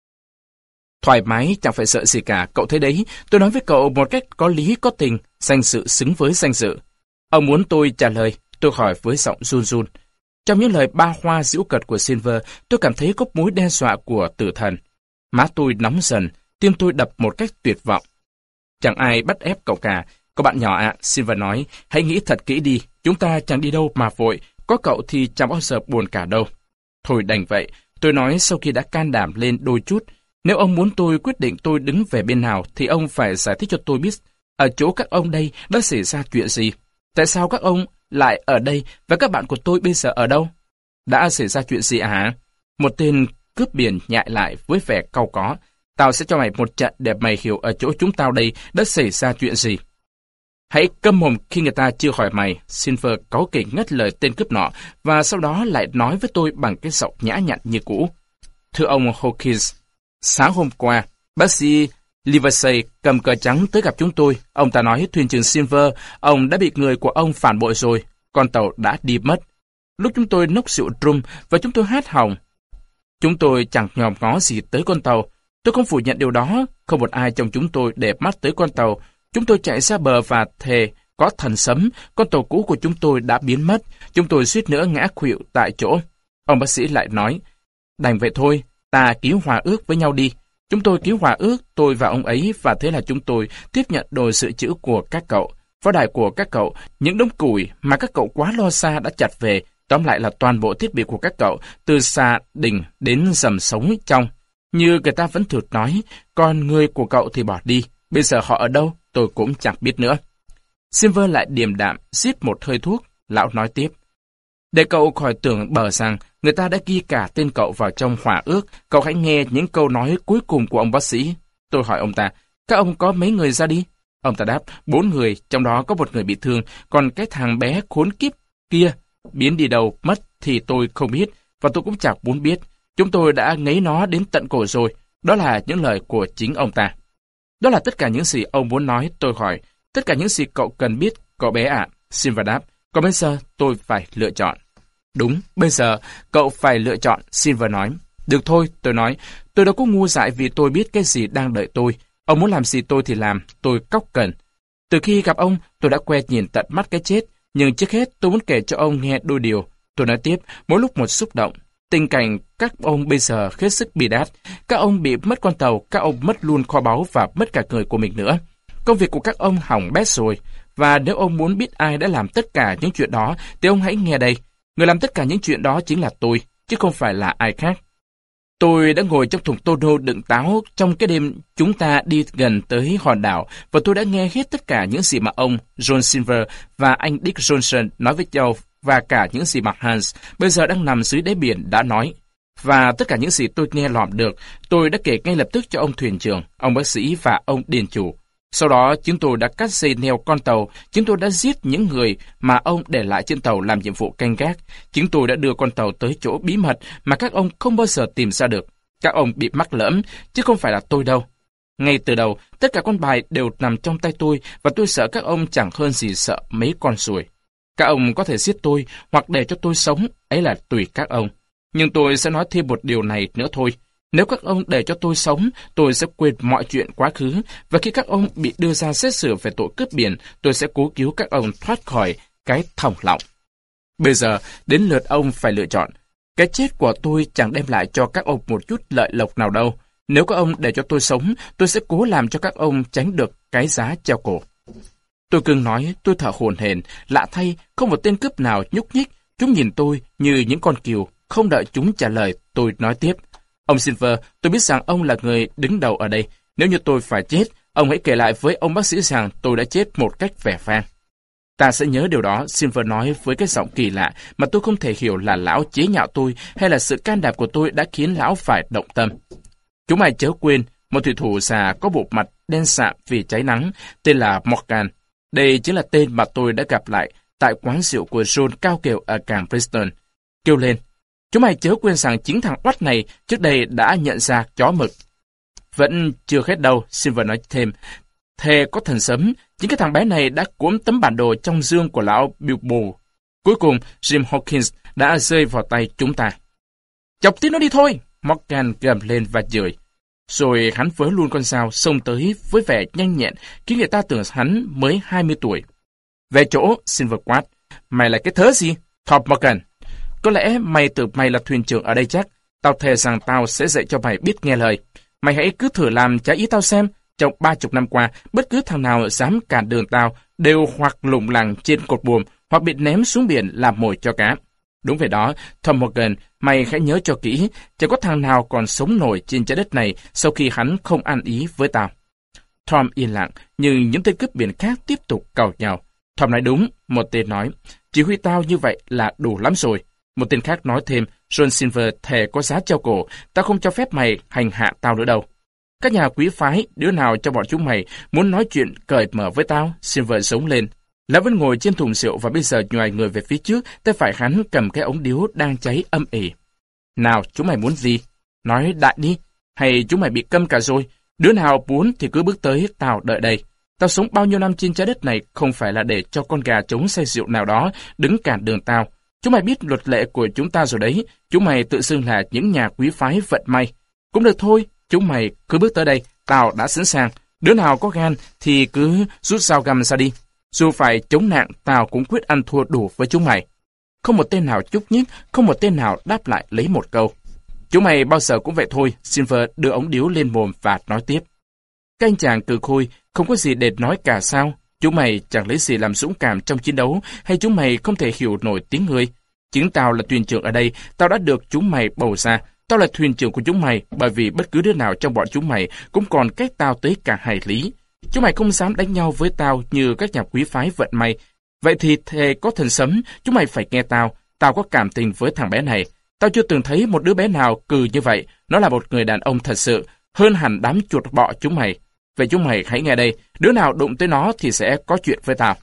Thoải mái chẳng phải sợ gì cả, cậu thấy đấy, tôi nói với cậu một cách có lý có tình, danh dự xứng với danh dự. Ông muốn tôi trả lời, tôi hỏi với giọng run run. Trong những lời ba hoa giễu cợt của Silver, tôi cảm thấy có mối đe dọa của tử thần. Má tôi nóng dần, tim tôi đập một cách tuyệt vọng. Chẳng ai bắt ép cậu cả. Cậu bạn nhỏ ạ, à, Silver nói, hãy nghĩ thật kỹ đi, chúng ta chẳng đi đâu mà vội, có cậu thì chẳng bao giờ buồn cả đâu. Thôi đành vậy, tôi nói sau khi đã can đảm lên đôi chút, nếu ông muốn tôi quyết định tôi đứng về bên nào, thì ông phải giải thích cho tôi biết, ở chỗ các ông đây đã xảy ra chuyện gì. Tại sao các ông lại ở đây và các bạn của tôi bây giờ ở đâu? Đã xảy ra chuyện gì à? Một tên cướp biển nhại lại với vẻ cau có. Tao sẽ cho mày một trận để mày hiểu ở chỗ chúng tao đây đã xảy ra chuyện gì. Hãy câm mồm khi người ta chưa hỏi mày. Silver cáu kỉnh ngắt lời tên cướp nọ và sau đó lại nói với tôi bằng cái giọng nhã nhặn như cũ. Thưa ông Hawkins, sáng hôm qua, bác sĩ Livesey cầm cờ trắng tới gặp chúng tôi. Ông ta nói thuyền trưởng Silver, ông đã bị người của ông phản bội rồi. Con tàu đã đi mất. Lúc chúng tôi nốc rượu rum và chúng tôi hát hỏng. Chúng tôi chẳng nhòm ngó gì tới con tàu. Tôi không phủ nhận điều đó. Không một ai trong chúng tôi để mắt tới con tàu. Chúng tôi chạy ra bờ và thề có thần sấm. Con tàu cũ của chúng tôi đã biến mất. Chúng tôi suýt nữa ngã khuỵu tại chỗ. Ông bác sĩ lại nói, đành vậy thôi, ta ký hòa ước với nhau đi. Chúng tôi ký hòa ước, tôi và ông ấy, và thế là chúng tôi tiếp nhận đồ dự trữ của các cậu, pháo đài của các cậu, những đống củi mà các cậu quá lo xa đã chặt về. Tóm lại là toàn bộ thiết bị của các cậu, từ xà đình đến dầm sống trong. Như người ta vẫn thường nói, còn người của cậu thì bỏ đi. Bây giờ họ ở đâu, tôi cũng chẳng biết nữa. Silver lại điềm đạm, rít một hơi thuốc. Lão nói tiếp. Để cậu khỏi tưởng bờ rằng người ta đã ghi cả tên cậu vào trong hòa ước, cậu hãy nghe những câu nói cuối cùng của ông bác sĩ. Tôi hỏi ông ta, các ông có mấy người ra đi? Ông ta đáp, bốn người, trong đó có một người bị thương, còn cái thằng bé khốn kiếp kia biến đi đâu mất thì tôi không biết, và tôi cũng chẳng muốn biết. Chúng tôi đã ngấy nó đến tận cổ rồi. Đó là những lời của chính ông ta. Đó là tất cả những gì ông muốn nói, tôi hỏi. Tất cả những gì cậu cần biết, cậu bé ạ. À? Silver đáp, còn bây giờ tôi phải lựa chọn. Đúng, bây giờ cậu phải lựa chọn, Silver nói. Được thôi, tôi nói, tôi đâu có ngu dại vì tôi biết cái gì đang đợi tôi. Ông muốn làm gì tôi thì làm, tôi cóc cần. Từ khi gặp ông, tôi đã quen nhìn tận mắt cái chết. Nhưng trước hết tôi muốn kể cho ông nghe đôi điều. Tôi nói tiếp, mỗi lúc một xúc động. Tình cảnh các ông bây giờ hết sức bi đát. Các ông bị mất con tàu, các ông mất luôn kho báu và mất cả người của mình nữa. Công việc của các ông hỏng bét rồi. Và nếu ông muốn biết ai đã làm tất cả những chuyện đó, thì ông hãy nghe đây. Người làm tất cả những chuyện đó chính là tôi, chứ không phải là ai khác. Tôi đã ngồi trong thùng tonneau đựng táo trong cái đêm chúng ta đi gần tới hòn đảo, và tôi đã nghe hết tất cả những gì mà ông John Silver và anh Dick Johnson nói với nhau, và cả những gì mà Hans bây giờ đang nằm dưới đáy biển đã nói. Và tất cả những gì tôi nghe lọm được, tôi đã kể ngay lập tức cho ông thuyền trưởng, ông bác sĩ và ông điền chủ. Sau đó, chúng tôi đã cắt dây neo con tàu, chúng tôi đã giết những người mà ông để lại trên tàu làm nhiệm vụ canh gác. Chúng tôi đã đưa con tàu tới chỗ bí mật mà các ông không bao giờ tìm ra được. Các ông bị mắc lỡm, chứ không phải là tôi đâu. Ngay từ đầu, tất cả con bài đều nằm trong tay tôi và tôi sợ các ông chẳng hơn gì sợ mấy con ruồi. Các ông có thể giết tôi hoặc để cho tôi sống, ấy là tùy các ông. Nhưng tôi sẽ nói thêm một điều này nữa thôi. Nếu các ông để cho tôi sống, tôi sẽ quên mọi chuyện quá khứ, và khi các ông bị đưa ra xét xử về tội cướp biển, tôi sẽ cố cứu các ông thoát khỏi cái thòng lọng. Bây giờ, đến lượt ông phải lựa chọn. Cái chết của tôi chẳng đem lại cho các ông một chút lợi lộc nào đâu. Nếu các ông để cho tôi sống, tôi sẽ cố làm cho các ông tránh được cái giá treo cổ. Tôi cưng nói, tôi thở hổn hển, lạ thay, không một tên cướp nào nhúc nhích. Chúng nhìn tôi như những con cừu, không đợi chúng trả lời, tôi nói tiếp. Ông Silver, tôi biết rằng ông là người đứng đầu ở đây. Nếu như tôi phải chết, ông hãy kể lại với ông bác sĩ rằng tôi đã chết một cách vẻ vang. Ta sẽ nhớ điều đó, Silver nói với cái giọng kỳ lạ mà tôi không thể hiểu là lão chế nhạo tôi hay là sự can đảm của tôi đã khiến lão phải động tâm. Chúng mày chớ quên, một thủy thủ già có bộ mặt đen sạm vì cháy nắng, tên là Morgan. Đây chính là tên mà tôi đã gặp lại tại quán rượu của John cao kiều ở cảng Bristol. Kêu lên, chúng mày chớ quên rằng chính thằng oắt này trước đây đã nhận ra chó mực. Vẫn chưa hết đâu, Silver nói thêm. Thề có thần sấm, chính cái thằng bé này đã cuốn tấm bản đồ trong dương của lão Bilbo. Cuối cùng, Jim Hawkins đã rơi vào tay chúng ta. Chọc tiếp nó đi thôi, Morgan gầm lên và chửi. Rồi hắn vớ luôn con dao xông tới với vẻ nhanh nhẹn, khiến người ta tưởng hắn mới hai mươi tuổi. Về chỗ, Silver quát. Mày là cái thớ gì? Thorpe Morgan. Có lẽ mày tưởng mày là thuyền trưởng ở đây chắc. Tao thề rằng tao sẽ dạy cho mày biết nghe lời. Mày hãy cứ thử làm trái ý tao xem. Trong ba chục năm qua, bất cứ thằng nào dám cản đường tao đều hoặc lủng lẳng trên cột buồm hoặc bị ném xuống biển làm mồi cho cá. Đúng vậy đó, Tom Morgan, mày hãy nhớ cho kỹ, chẳng có thằng nào còn sống nổi trên trái đất này sau khi hắn không ăn ý với tao. Tom yên lặng, nhưng những tên cướp biển khác tiếp tục càu nhàu. Tom nói đúng, một tên nói, chỉ huy tao như vậy là đủ lắm rồi. Một tên khác nói thêm, John Silver thề có giá treo cổ, tao không cho phép mày hành hạ tao nữa đâu. Các nhà quý phái, đứa nào cho bọn chúng mày muốn nói chuyện cởi mở với tao, Silver sống lên. Lão vẫn ngồi trên thùng rượu và bây giờ nhoài người về phía trước, tay phải hắn cầm cái ống điếu đang cháy âm ỉ. Nào, chúng mày muốn gì? Nói đại đi, hay chúng mày bị câm cả rồi? Đứa nào muốn thì cứ bước tới, tao đợi đây. Tao sống bao nhiêu năm trên trái đất này không phải là để cho con gà trống say rượu nào đó đứng cản đường tao. Chúng mày biết luật lệ của chúng ta rồi đấy, chúng mày tự xưng là những nhà quý phái vận may. Cũng được thôi, chúng mày cứ bước tới đây, tao đã sẵn sàng. Đứa nào có gan thì cứ rút dao găm ra đi. Dù phải chống nạn, tao cũng quyết ăn thua đủ với chúng mày. Không một tên nào chúc nhích, không một tên nào đáp lại lấy một câu. Chúng mày bao giờ cũng vậy thôi, Silver đưa ống điếu lên mồm và nói tiếp. Các anh chàng cừ khôi, không có gì để nói cả sao? Chúng mày chẳng lấy gì làm dũng cảm trong chiến đấu, hay chúng mày không thể hiểu nổi tiếng người? Chính tao là thuyền trưởng ở đây, tao đã được chúng mày bầu ra. Tao là thuyền trưởng của chúng mày, bởi vì bất cứ đứa nào trong bọn chúng mày cũng còn cách tao tới cả hải lý. Chúng mày không dám đánh nhau với tao như các nhà quý phái vận may. Vậy thì thề có thần sấm, chúng mày phải nghe tao. Tao có cảm tình với thằng bé này. Tao chưa từng thấy một đứa bé nào cừ như vậy. Nó là một người đàn ông thật sự, hơn hẳn đám chuột bọ chúng mày. Vậy chúng mày hãy nghe đây, đứa nào đụng tới nó thì sẽ có chuyện với tao.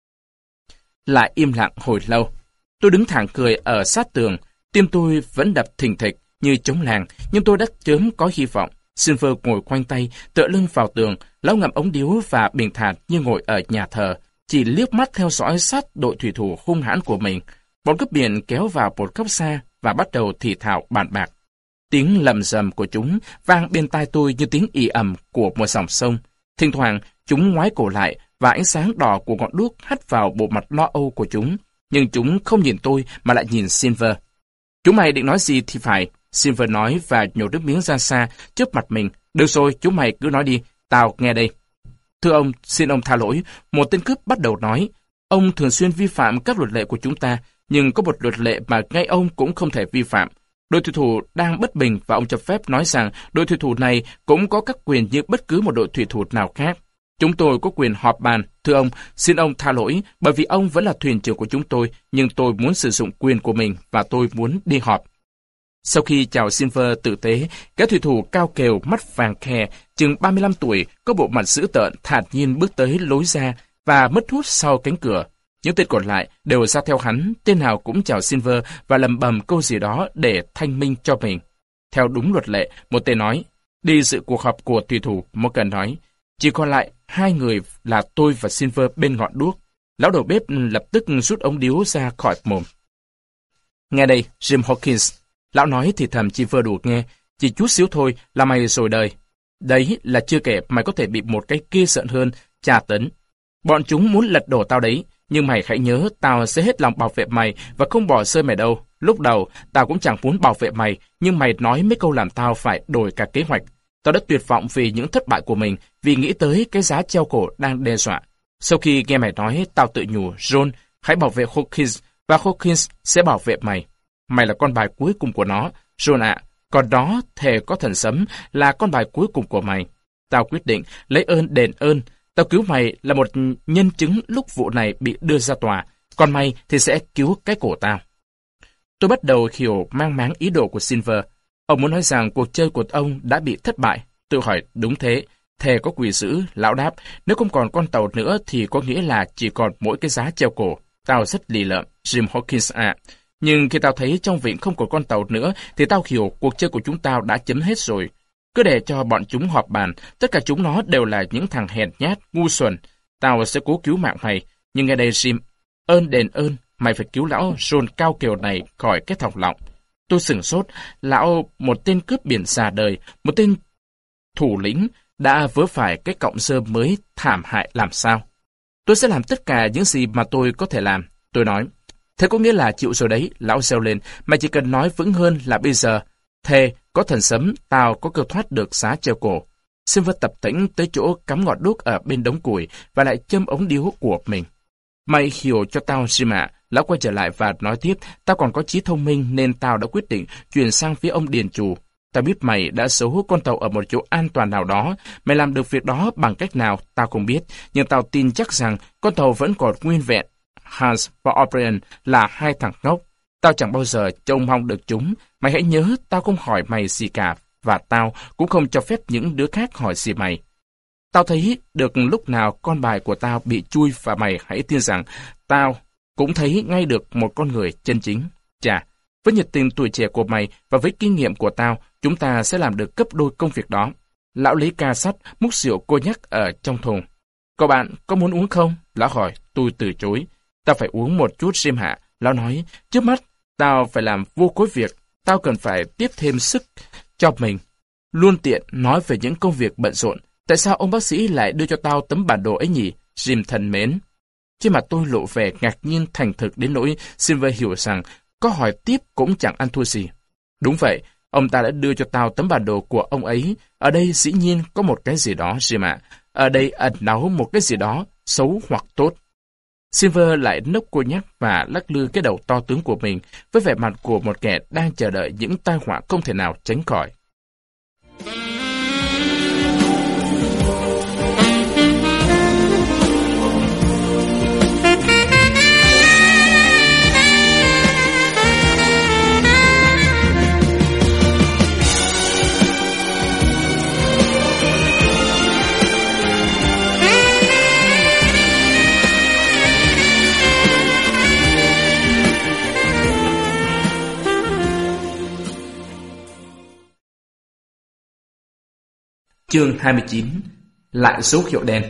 Lại im lặng hồi lâu. Tôi đứng thẳng cười ở sát tường, tim tôi vẫn đập thình thịch như trống làng, nhưng tôi đã chớm có hy vọng. Silver ngồi khoanh tay, tựa lưng vào tường, lão ngậm ống điếu và bình thản như ngồi ở nhà thờ, chỉ liếc mắt theo dõi sát đội thủy thủ hung hãn của mình. Bọn cướp biển kéo vào một góc xa và bắt đầu thì thào bàn bạc. Tiếng lầm rầm của chúng vang bên tai tôi như tiếng ì ầm của một dòng sông. Thỉnh thoảng, chúng ngoái cổ lại và ánh sáng đỏ của ngọn đuốc hắt vào bộ mặt lo âu của chúng. Nhưng chúng không nhìn tôi mà lại nhìn Silver. Chúng mày định nói gì thì phải, Silver nói và nhổ nước miếng ra xa trước mặt mình. Được rồi, chúng mày cứ nói đi, tao nghe đây. Thưa ông, xin ông tha lỗi, một tên cướp bắt đầu nói. Ông thường xuyên vi phạm các luật lệ của chúng ta, nhưng có một luật lệ mà ngay ông cũng không thể vi phạm. Đội thủy thủ đang bất bình và ông cho phép nói rằng đội thủy thủ này cũng có các quyền như bất cứ một đội thủy thủ nào khác. Chúng tôi có quyền họp bàn. Thưa ông, xin ông tha lỗi, bởi vì ông vẫn là thuyền trưởng của chúng tôi, nhưng tôi muốn sử dụng quyền của mình và tôi muốn đi họp. Sau khi chào Silver tử tế, cái thủy thủ cao kèo mắt vàng khè, chừng ba mươi lăm tuổi, có bộ mặt dữ tợn, thản nhiên bước tới lối ra và mất hút sau cánh cửa. Những tên còn lại đều ra theo hắn, tên nào cũng chào Silver và lầm bầm câu gì đó để thanh minh cho mình. Theo đúng luật lệ, một tên nói, đi dự cuộc họp của thủy thủ, Morgan nói, chỉ còn lại hai người là tôi và Silver bên ngọn đuốc. Lão đầu bếp lập tức rút ống điếu ra khỏi mồm. Nghe đây, Jim Hawkins. Lão nói thì thầm chỉ vừa đủ nghe, chỉ chút xíu thôi là mày rồi đời. Đấy là chưa kể mày có thể bị một cái kia giận hơn, tra tấn. Bọn chúng muốn lật đổ tao đấy, nhưng mày hãy nhớ tao sẽ hết lòng bảo vệ mày và không bỏ rơi mày đâu. Lúc đầu, tao cũng chẳng muốn bảo vệ mày, nhưng mày nói mấy câu làm tao phải đổi cả kế hoạch. Tao đã tuyệt vọng vì những thất bại của mình, vì nghĩ tới cái giá treo cổ đang đe dọa. Sau khi nghe mày nói, tao tự nhủ, John, hãy bảo vệ Hawkins, và Hawkins sẽ bảo vệ mày. Mày là con bài cuối cùng của nó, John ạ, còn đó, thề có thần sấm, là con bài cuối cùng của mày. Tao quyết định lấy ơn đền ơn. Tao cứu mày là một nhân chứng lúc vụ này bị đưa ra tòa, còn mày thì sẽ cứu cái cổ tao. Tôi bắt đầu hiểu mang máng ý đồ của Silver. Ông muốn nói rằng cuộc chơi của ông đã bị thất bại. Tôi hỏi, đúng thế. Thề có quỷ dữ, lão đáp, nếu không còn con tàu nữa thì có nghĩa là chỉ còn mỗi cái giá treo cổ. Tao rất lì lợm, Jim Hawkins ạ. Nhưng khi tao thấy trong vịnh không còn con tàu nữa, thì tao hiểu cuộc chơi của chúng tao đã chấm hết rồi. Cứ để cho bọn chúng họp bàn, tất cả chúng nó đều là những thằng hèn nhát, ngu xuẩn. Tao sẽ cố cứu mạng mày, nhưng nghe đây Jim, ơn đền ơn, mày phải cứu lão John cao kiều này khỏi cái thòng lọng. Tôi sửng sốt, lão một tên cướp biển già đời, một tên thủ lĩnh, đã vớ phải cái cọng rơm mới thảm hại làm sao. Tôi sẽ làm tất cả những gì mà tôi có thể làm, tôi nói. Thế có nghĩa là chịu rồi đấy, lão reo lên, mày chỉ cần nói vững hơn là bây giờ. Thề, có thần sấm, tao có cơ thoát được giá treo cổ. Silver tập tễnh tới chỗ cắm ngọn đuốc ở bên đống củi và lại châm ống điếu của mình. Mày hiểu cho tao, Jim ạ. Lão quay trở lại và nói tiếp, tao còn có trí thông minh nên tao đã quyết định chuyển sang phía ông điền chủ. Tao biết mày đã giấu con tàu ở một chỗ an toàn nào đó. Mày làm được việc đó bằng cách nào, tao không biết. Nhưng tao tin chắc rằng con tàu vẫn còn nguyên vẹn. Hans và O'Brien là hai thằng ngốc. Tao chẳng bao giờ trông mong được chúng. Mày hãy nhớ, tao không hỏi mày gì cả. Và tao cũng không cho phép những đứa khác hỏi gì mày. Tao thấy được lúc nào con bài của tao bị chui và mày hãy tin rằng tao cũng thấy ngay được một con người chân chính. Chà, với nhiệt tình tuổi trẻ của mày và với kinh nghiệm của tao, chúng ta sẽ làm được gấp đôi công việc đó. Lão lấy ca sắt, múc rượu cô nhắc ở trong thùng. Cậu bạn có muốn uống không? Lão hỏi, tôi từ chối. Tao phải uống một chút Jim hạ. Lão nói, trước mắt, tao phải làm vô cối việc. Tao cần phải tiếp thêm sức cho mình. Luôn tiện nói về những công việc bận rộn. Tại sao ông bác sĩ lại đưa cho tao tấm bản đồ ấy nhỉ? Jim thân mến. Trên mặt tôi lộ vẻ ngạc nhiên thành thực đến nỗi Silver hiểu rằng có hỏi tiếp cũng chẳng ăn thua gì. Đúng vậy, ông ta đã đưa cho tao tấm bản đồ của ông ấy. Ở đây dĩ nhiên có một cái gì đó, Jim ạ. Ở đây ẩn náu một cái gì đó, xấu hoặc tốt. Silver lại nốc cô nhắc và lắc lư cái đầu to tướng của mình với vẻ mặt của một kẻ đang chờ đợi những tai họa không thể nào tránh khỏi. Chương hai mươi chín. Lại dấu hiệu đen.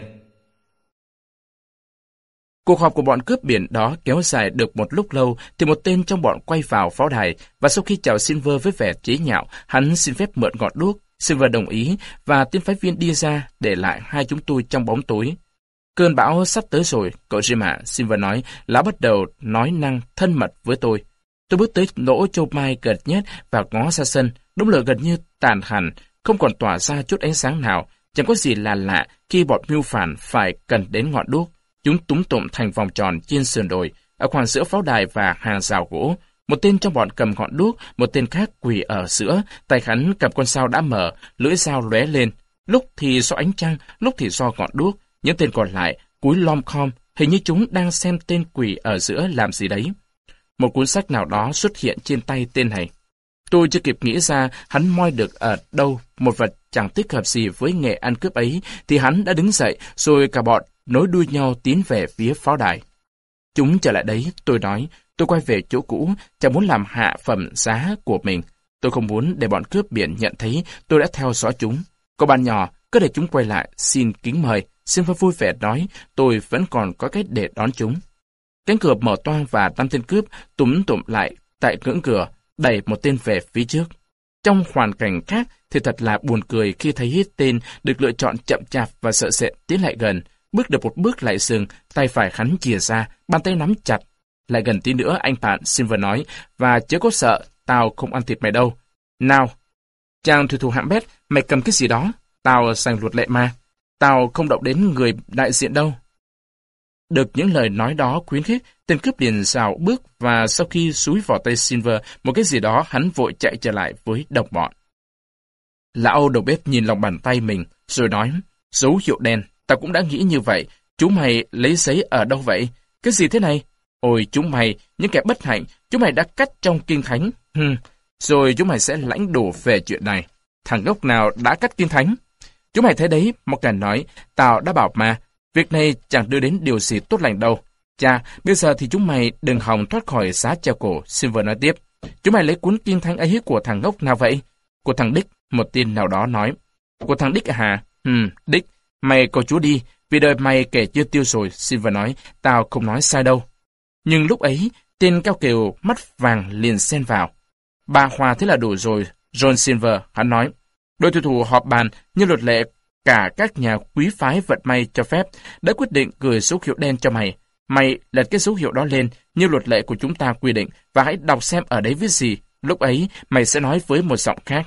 Cuộc họp của bọn cướp biển đó kéo dài được một lúc lâu thì một tên trong bọn quay vào pháo đài và sau khi chào Silver với vẻ chế nhạo, hắn xin phép mượn ngọn đuốc. Silver đồng ý và tên phái viên đi ra để lại hai chúng tôi trong bóng tối. Cơn bão sắp tới rồi, cậu Jim ạ, Silver nói. Lão bắt đầu nói năng thân mật với tôi. Tôi bước tới lỗ châu mai gần nhất và ngó ra sân, đống lửa gần như tàn hẳn, không còn tỏa ra chút ánh sáng nào. Chẳng có gì là lạ khi bọn mưu phản phải cần đến ngọn đuốc. Chúng túm tụm thành vòng tròn trên sườn đồi, ở khoảng giữa pháo đài và hàng rào gỗ. Một tên trong bọn cầm ngọn đuốc, một tên khác quỳ ở giữa, tay hắn cầm con dao đã mở, lưỡi dao lóe lên. Lúc thì do ánh trăng, lúc thì do ngọn đuốc. Những tên còn lại cúi lom khom, hình như chúng đang xem tên quỳ ở giữa làm gì đấy. Một cuốn sách nào đó xuất hiện trên tay tên này. Tôi chưa kịp nghĩ ra hắn moi được ở đâu một vật chẳng thích hợp gì với nghề ăn cướp ấy, thì hắn đã đứng dậy, rồi cả bọn nối đuôi nhau tiến về phía pháo đài. Chúng trở lại đấy, tôi nói, tôi quay về chỗ cũ, chẳng muốn làm hạ phẩm giá của mình. Tôi không muốn để bọn cướp biển nhận thấy tôi đã theo dõi chúng. Cậu bạn nhỏ, cứ để chúng quay lại, xin kính mời. Silver vui vẻ nói, tôi vẫn còn có cách để đón chúng. Cánh cửa mở toang và năm tên cướp túm tụm lại tại ngưỡng cửa, đẩy một tên về phía trước. Trong hoàn cảnh khác thì thật là buồn cười khi thấy tên được lựa chọn chậm chạp và sợ sệt tiến lại gần. Bước được một bước lại dừng, tay phải hắn chìa ra, bàn tay nắm chặt. Lại gần tí nữa, anh bạn, Silver nói, và chớ có sợ, tao không ăn thịt mày đâu. Nào, chàng thủy thủ hạng bét, mày cầm cái gì đó? Tao giành luật lệ mà. Tao không động đến người đại diện đâu. Được những lời nói đó khuyến khích, tên cướp liền rào bước và sau khi xúi vào tay Silver một cái gì đó, hắn vội chạy trở lại với đồng bọn. Lão đầu bếp nhìn lòng bàn tay mình, rồi nói, dấu hiệu đen, tao cũng đã nghĩ như vậy. Chúng mày lấy giấy ở đâu vậy? Cái gì thế này? Ôi chúng mày, những kẻ bất hạnh, chúng mày đã cắt trong kinh thánh. Hừm, rồi chúng mày sẽ lãnh đổ về chuyện này. Thằng ngốc nào đã cắt kinh thánh? Chúng mày thấy đấy, Morgan nói, tao đã bảo mà, việc này chẳng đưa đến điều gì tốt lành đâu. Chà, bây giờ thì chúng mày đừng hòng thoát khỏi giá treo cổ, Silver nói tiếp. Chúng mày lấy cuốn kinh thánh ấy của thằng ngốc nào vậy? Của thằng Dick, một tên nào đó nói. Của thằng Dick à hả? Ừm, Dick, mày có chúa đi, vì đời mày kể chưa tiêu rồi, Silver nói, tao không nói sai đâu. Nhưng lúc ấy, tên cao kiều mắt vàng liền xen vào. Ba hoa thế là đủ rồi, John Silver, hắn nói. Đội thủy thủ họp bàn, như luật lệ, cả các nhà quý phái vận may cho phép, đã quyết định gửi dấu hiệu đen cho mày. Mày lật cái dấu hiệu đó lên, như luật lệ của chúng ta quy định, và hãy đọc xem ở đấy viết gì. Lúc ấy, mày sẽ nói với một giọng khác.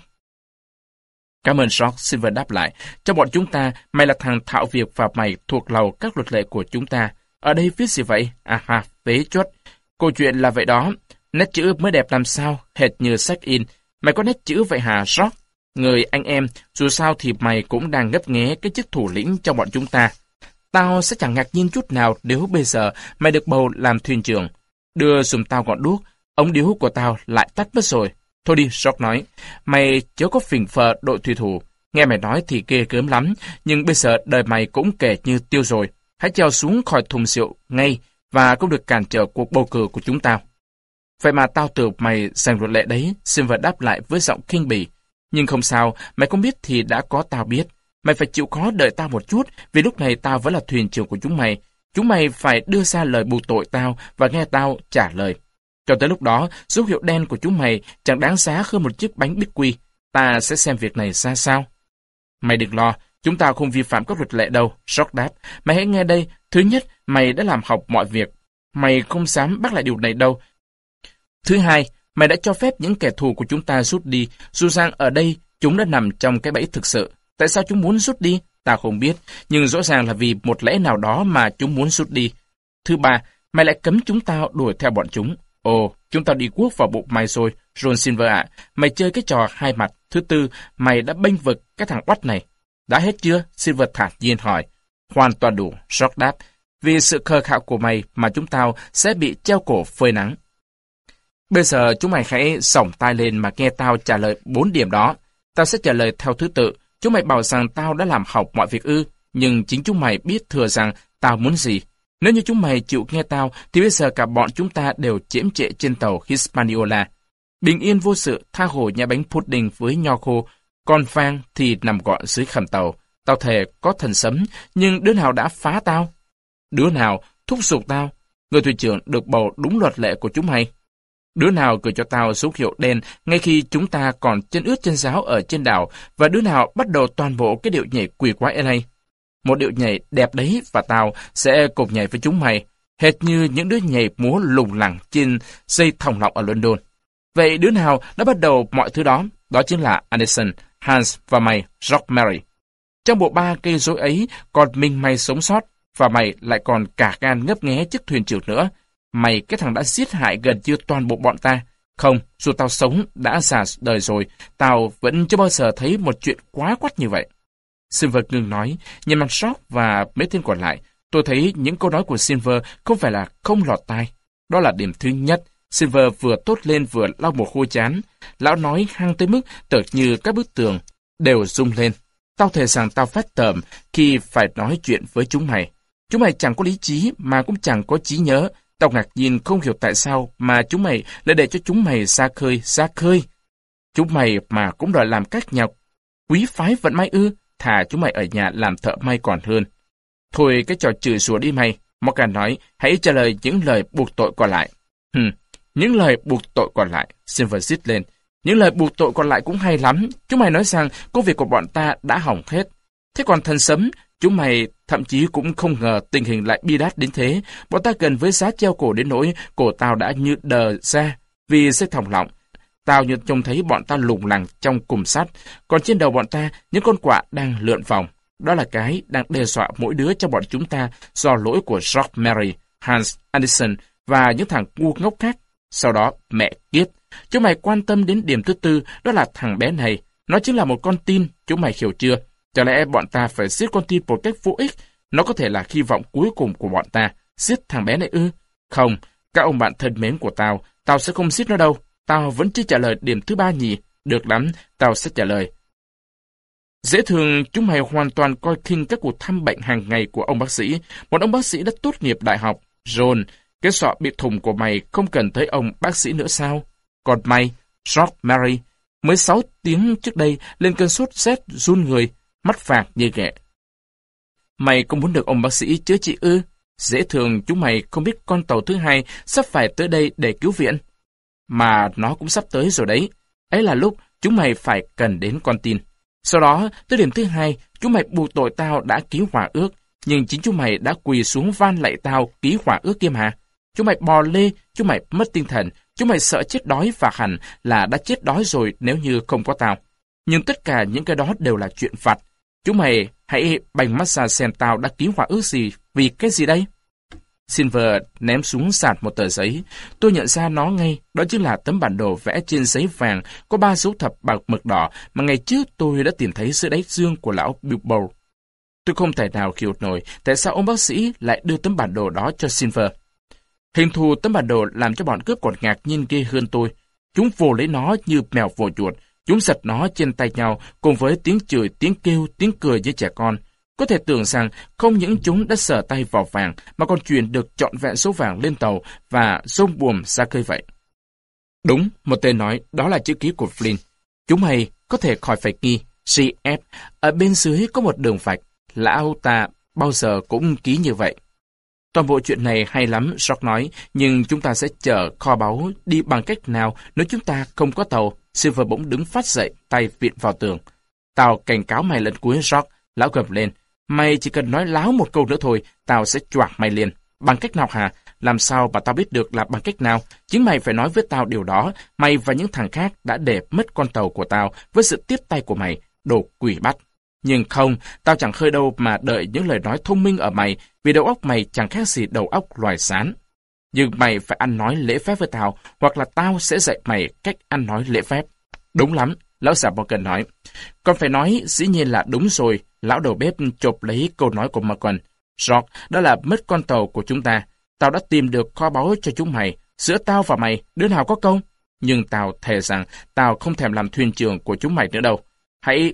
Cảm ơn, George, Silver đáp lại. Cho bọn chúng ta, mày là thằng thạo việc và mày thuộc lầu các luật lệ của chúng ta. Ở đây viết gì vậy? À ha, phế chốt. Câu chuyện là vậy đó. Nét chữ mới đẹp làm sao, hệt như sách in. Mày có nét chữ vậy hả, George? Người anh em, dù sao thì mày cũng đang ngấp nghé cái chức thủ lĩnh trong bọn chúng ta. Tao sẽ chẳng ngạc nhiên chút nào nếu bây giờ mày được bầu làm thuyền trưởng. Đưa giùm tao ngọn đuốc, ống điếu của tao lại tắt mất rồi. Thôi đi, George nói, mày chớ có phỉnh phờ đội thủy thủ. Nghe mày nói thì ghê gớm lắm, nhưng bây giờ đời mày cũng kể như tiêu rồi. Hãy trèo xuống khỏi thùng rượu ngay và không được cản trở cuộc bầu cử của chúng tao. Vậy mà tao tưởng mày giành luật lệ đấy, Silver đáp lại với giọng khinh bỉ. Nhưng không sao, mày không biết thì đã có tao biết. Mày phải chịu khó đợi tao một chút, vì lúc này tao vẫn là thuyền trưởng của chúng mày. Chúng mày phải đưa ra lời buộc tội tao và nghe tao trả lời. Cho tới lúc đó, dấu hiệu đen của chúng mày chẳng đáng giá hơn một chiếc bánh bích quy. Ta sẽ xem việc này ra sao. Mày đừng lo, chúng ta không vi phạm các luật lệ đâu, George đáp. Mày hãy nghe đây, thứ nhất, mày đã làm học mọi việc. Mày không dám bác lại điều này đâu. Thứ hai, mày đã cho phép những kẻ thù của chúng ta rút đi, dù rằng ở đây chúng đã nằm trong cái bẫy thực sự. Tại sao chúng muốn rút đi? Ta không biết, nhưng rõ ràng là vì một lẽ nào đó mà chúng muốn rút đi. Thứ ba, mày lại cấm chúng ta đuổi theo bọn chúng. Ồ, chúng ta đi guốc vào bụng mày rồi, Ron Silver ạ. Mày chơi cái trò hai mặt. Thứ tư, mày đã bênh vực cái thằng oắt này. Đã hết chưa? Silver thản nhiên hỏi. Hoàn toàn đủ, George đáp. Vì sự khờ khạo của mày mà chúng tao sẽ bị treo cổ phơi nắng. Bây giờ chúng mày hãy xổng tai lên mà nghe tao trả lời bốn điểm đó. Tao sẽ trả lời theo thứ tự. Chúng mày bảo rằng tao đã làm hỏng mọi việc ư, nhưng chính chúng mày biết thừa rằng tao muốn gì. Nếu như chúng mày chịu nghe tao, thì bây giờ cả bọn chúng ta đều chiếm trệ trên tàu Hispaniola. Bình yên vô sự, tha hồ nhà bánh pudding với nho khô, còn vang thì nằm gọn dưới khầm tàu. Tao thề có thần sấm, nhưng đứa nào đã phá tao? Đứa nào thúc giục tao? Người thuyền trưởng được bầu đúng luật lệ của chúng mày. Đứa nào gửi cho tao dấu hiệu đen ngay khi chúng ta còn chân ướt chân ráo ở trên đảo, và đứa nào bắt đầu toàn bộ cái điệu nhảy quỷ quái này? Một điệu nhảy đẹp đấy, và tao sẽ cùng nhảy với chúng mày, hệt như những đứa nhảy múa lủng lẳng trên dây thòng lọng ở London. Vậy đứa nào đã bắt đầu mọi thứ đó? Đó chính là Anderson, Hans và mày, George Mary. Trong bộ ba cây rối ấy, còn mình mày sống sót, và mày lại còn cả gan ngấp nghé chiếc thuyền trưởng nữa. Mày cái thằng đã giết hại gần như toàn bộ bọn ta. Không, dù tao sống đã già đời rồi, tao vẫn chưa bao giờ thấy một chuyện quá quắt như vậy. Silver ngừng nói, nhìn mặt George và mấy tên còn lại, tôi thấy những câu nói của Silver không phải là không lọt tai. Đó là điểm thứ nhất. Silver vừa tốt lên vừa lau mồ hôi chán. Lão nói hăng tới mức tựa như các bức tường đều rung lên. Tao thề rằng tao phát tởm khi phải nói chuyện với chúng mày. Chúng mày chẳng có lý trí mà cũng chẳng có trí nhớ. Tao ngạc nhiên không hiểu tại sao mà chúng mày lại để cho chúng mày ra khơi, ra khơi. Chúng mày mà cũng đòi làm các nhà quý phái vận may ư, thà chúng mày ở nhà làm thợ may còn hơn. Thôi cái trò chửi rủa đi mày. Morgan nói, hãy trả lời những lời buộc tội còn lại. Hừm, những lời buộc tội còn lại, Silver rít lên. Những lời buộc tội còn lại cũng hay lắm. Chúng mày nói rằng công việc của bọn ta đã hỏng hết. Thế còn thần sấm, chúng mày thậm chí cũng không ngờ tình hình lại bi đát đến thế. Bọn ta gần với giá treo cổ đến nỗi cổ tao đã như đờ ra vì dây thòng lọng. Tao như trông thấy bọn ta lủng lẳng trong cùm sắt, còn trên đầu bọn ta những con quạ đang lượn vòng. Đó là cái đang đe dọa mỗi đứa trong bọn chúng ta do lỗi của George Mary, Hans Andersen và những thằng ngu ngốc khác. Sau đó, mẹ kiếp, chúng mày quan tâm đến điểm thứ tư, đó là thằng bé này. Nó chính là một con tin, chúng mày hiểu chưa? Chả lẽ bọn ta phải giết con tin một cách vô ích? Nó có thể là hy vọng cuối cùng của bọn ta. Giết thằng bé này ư? Không, các ông bạn thân mến của tao, tao sẽ không giết nó đâu. Tao vẫn chưa trả lời điểm thứ ba nhỉ? Được lắm, tao sẽ trả lời. Dễ thường, chúng mày hoàn toàn coi khinh các cuộc thăm bệnh hàng ngày của ông bác sĩ. Một ông bác sĩ đã tốt nghiệp đại học. John, cái sọ bị thủng của mày không cần tới ông bác sĩ nữa sao? Còn mày, George Mary, mới sáu tiếng trước đây lên cơn sốt rét run người, mắt phạt như ghẹ. Mày cũng muốn được ông bác sĩ chữa trị ư? Dễ thường chúng mày không biết con tàu thứ hai sắp phải tới đây để cứu viện. Mà nó cũng sắp tới rồi đấy. Ấy là lúc chúng mày phải cần đến con tin. Sau đó, tới điểm thứ hai, chúng mày buộc tội tao đã ký hòa ước, nhưng chính chúng mày đã quỳ xuống van lạy tao ký hòa ước kia mà. Chúng mày bò lê, chúng mày mất tinh thần, chúng mày sợ chết đói và hẳn là đã chết đói rồi nếu như không có tao. Nhưng tất cả những cái đó đều là chuyện vặt. Chúng mày hãy bành mắt ra xem tao đã ký hòa ước gì, vì cái gì đây? Silver ném xuống sàn một tờ giấy. Tôi nhận ra nó ngay, đó chính là tấm bản đồ vẽ trên giấy vàng có ba dấu thập bằng mực đỏ mà ngày trước tôi đã tìm thấy dưới đáy dương của lão Bilbo. Tôi không thể nào hiểu nổi tại sao ông bác sĩ lại đưa tấm bản đồ đó cho Silver. Hình thù tấm bản đồ làm cho bọn cướp còn ngạc nhiên ghê hơn tôi. Chúng vồ lấy nó như mèo vồ chuột, chúng giật nó trên tay nhau cùng với tiếng chửi, tiếng kêu, tiếng cười như trẻ con. Có thể tưởng rằng không những chúng đã sờ tay vào vàng mà còn chuyển được trọn vẹn số vàng lên tàu và rông buồm ra khơi vậy. Đúng, một tên nói, đó là chữ ký của Flynn. Chúng mày có thể khỏi phải nghi, xê ép, ở bên dưới có một đường vạch, lão ta bao giờ cũng ký như vậy. Toàn bộ chuyện này hay lắm, George nói, nhưng chúng ta sẽ chở kho báu đi bằng cách nào nếu chúng ta không có tàu? Silver bỗng đứng phát dậy, tay vịn vào tường. Tao cảnh cáo mày lần cuối, George, lão gầm lên. Mày chỉ cần nói láo một câu nữa thôi, tao sẽ choạc mày liền. Bằng cách nào hả? Làm sao mà tao biết được là bằng cách nào? Chính mày phải nói với tao điều đó. Mày và những thằng khác đã để mất con tàu của tao với sự tiếp tay của mày, đồ quỷ bắt. Nhưng không, tao chẳng khơi đâu mà đợi những lời nói thông minh ở mày, vì đầu óc mày chẳng khác gì đầu óc loài sán. Nhưng mày phải ăn nói lễ phép với tao, hoặc là tao sẽ dạy mày cách ăn nói lễ phép. Đúng lắm, lão già Morgan nói. Con phải nói, dĩ nhiên là đúng rồi. Lão đầu bếp chộp lấy câu nói của Morgan. George, đó là mất con tàu của chúng ta. Tao đã tìm được kho báu cho chúng mày. Giữa tao và mày, đứa nào có công? Nhưng tao thề rằng tao không thèm làm thuyền trưởng của chúng mày nữa đâu. Hãy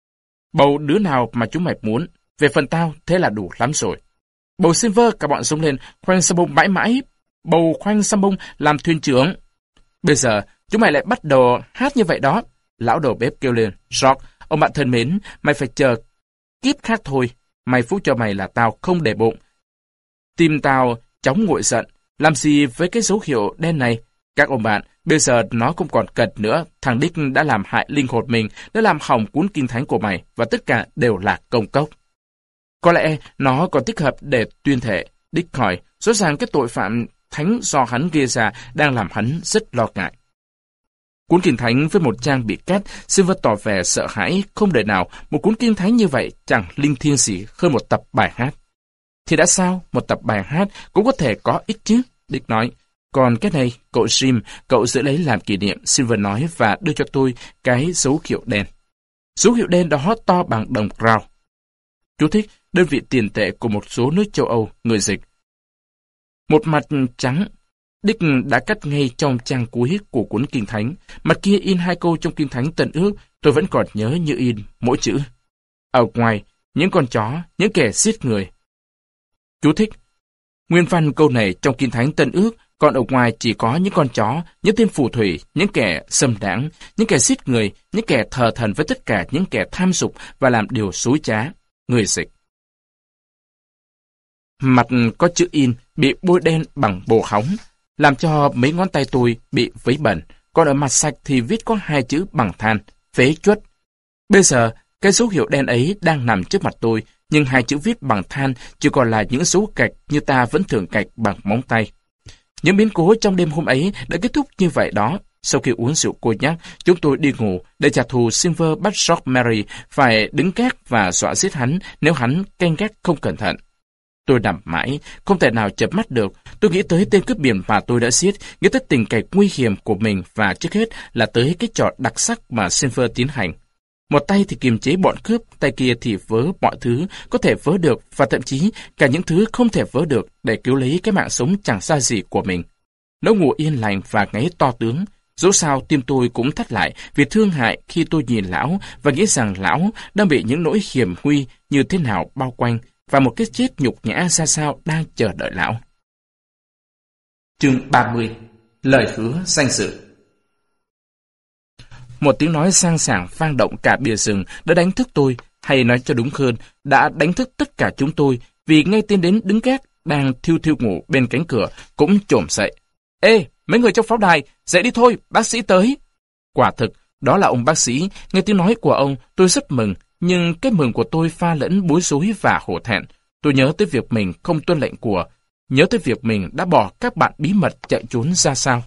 bầu đứa nào mà chúng mày muốn. Về phần tao, thế là đủ lắm rồi. Bầu Silver, cả bọn xông lên, khoanh xăm bông mãi mãi. Bầu khoanh xăm bông làm thuyền trưởng. Bây giờ, chúng mày lại bắt đầu hát như vậy đó. Lão đầu bếp kêu lên. George, ông bạn thân mến, mày phải chờ kiếp khác thôi. May phúc cho mày là tao không để bụng. Tim tao chóng nguội giận. Làm gì với cái dấu hiệu đen này? Các ông bạn, bây giờ nó không còn cần nữa. Thằng Dick đã làm hại linh hồn mình, đã làm hỏng cuốn kinh thánh của mày, và tất cả đều là công cốc. Có lẽ nó còn thích hợp để tuyên thệ. Dick hỏi, rõ ràng cái tội phạm thánh do hắn gây ra đang làm hắn rất lo ngại. Cuốn kinh thánh với một trang bị két, Silver tỏ vẻ sợ hãi, không đời nào một cuốn kinh thánh như vậy chẳng linh thiêng gì hơn một tập bài hát. Thì đã sao, một tập bài hát cũng có thể có ích chứ, Dick nói. Còn cái này, cậu Jim, cậu giữ lấy làm kỷ niệm, Silver nói và đưa cho tôi cái dấu hiệu đen. Dấu hiệu đen đó to bằng đồng crown. Chú thích, đơn vị tiền tệ của một số nước châu Âu, người dịch. Một mặt trắng, Đích đã cắt ngay trong trang cuối của cuốn Kinh Thánh. Mặt kia in hai câu trong Kinh Thánh Tân Ước, tôi vẫn còn nhớ như in mỗi chữ. Ở ngoài, những con chó, những kẻ giết người. Chú thích. Nguyên văn câu này trong Kinh Thánh Tân Ước, còn ở ngoài chỉ có những con chó, những tên phù thủy, những kẻ xâm đảng, những kẻ giết người, những kẻ thờ thần với tất cả những kẻ tham dục và làm điều xối trá. Người dịch. Mặt có chữ in bị bôi đen bằng bồ hóng, làm cho mấy ngón tay tôi bị vấy bẩn, còn ở mặt sạch thì viết có hai chữ bằng than, phế chuất. Bây giờ, cái dấu hiệu đen ấy đang nằm trước mặt tôi, nhưng hai chữ viết bằng than chỉ còn là những dấu gạch như ta vẫn thường gạch bằng móng tay. Những biến cố trong đêm hôm ấy đã kết thúc như vậy đó. Sau khi uống rượu cô nhắc, chúng tôi đi ngủ để trả thù Silver bắt George Mary phải đứng gác và dọa giết hắn nếu hắn canh gác không cẩn thận. Tôi nằm mãi, không thể nào chợp mắt được. Tôi nghĩ tới tên cướp biển mà tôi đã giết, nghĩ tới tình cảnh nguy hiểm của mình và trước hết là tới cái trò đặc sắc mà Silver tiến hành. Một tay thì kiềm chế bọn cướp, tay kia thì vớ mọi thứ có thể vớ được và thậm chí cả những thứ không thể vớ được để cứu lấy cái mạng sống chẳng xa gì của mình. Nỗi ngủ yên lành và ngáy to tướng. Dẫu sao tim tôi cũng thắt lại vì thương hại khi tôi nhìn lão và nghĩ rằng lão đang bị những nỗi hiểm nguy như thế nào bao quanh và một cái chết nhục nhã ra sao đang chờ đợi lão. Chương ba mươi. Lời hứa danh dự. Một tiếng nói sang sảng vang động cả bìa rừng đã đánh thức tôi, hay nói cho đúng hơn, đã đánh thức tất cả chúng tôi, vì ngay tên đến đứng gác đang thiêu thiêu ngủ bên cánh cửa cũng chồm dậy. Ê, mấy người trong pháo đài, dậy đi thôi, bác sĩ tới. Quả thực, đó là ông bác sĩ. Nghe tiếng nói của ông, tôi rất mừng, nhưng cái mừng của tôi pha lẫn bối rối và hổ thẹn. Tôi nhớ tới việc mình không tuân lệnh của, nhớ tới việc mình đã bỏ các bạn bí mật chạy trốn ra sao.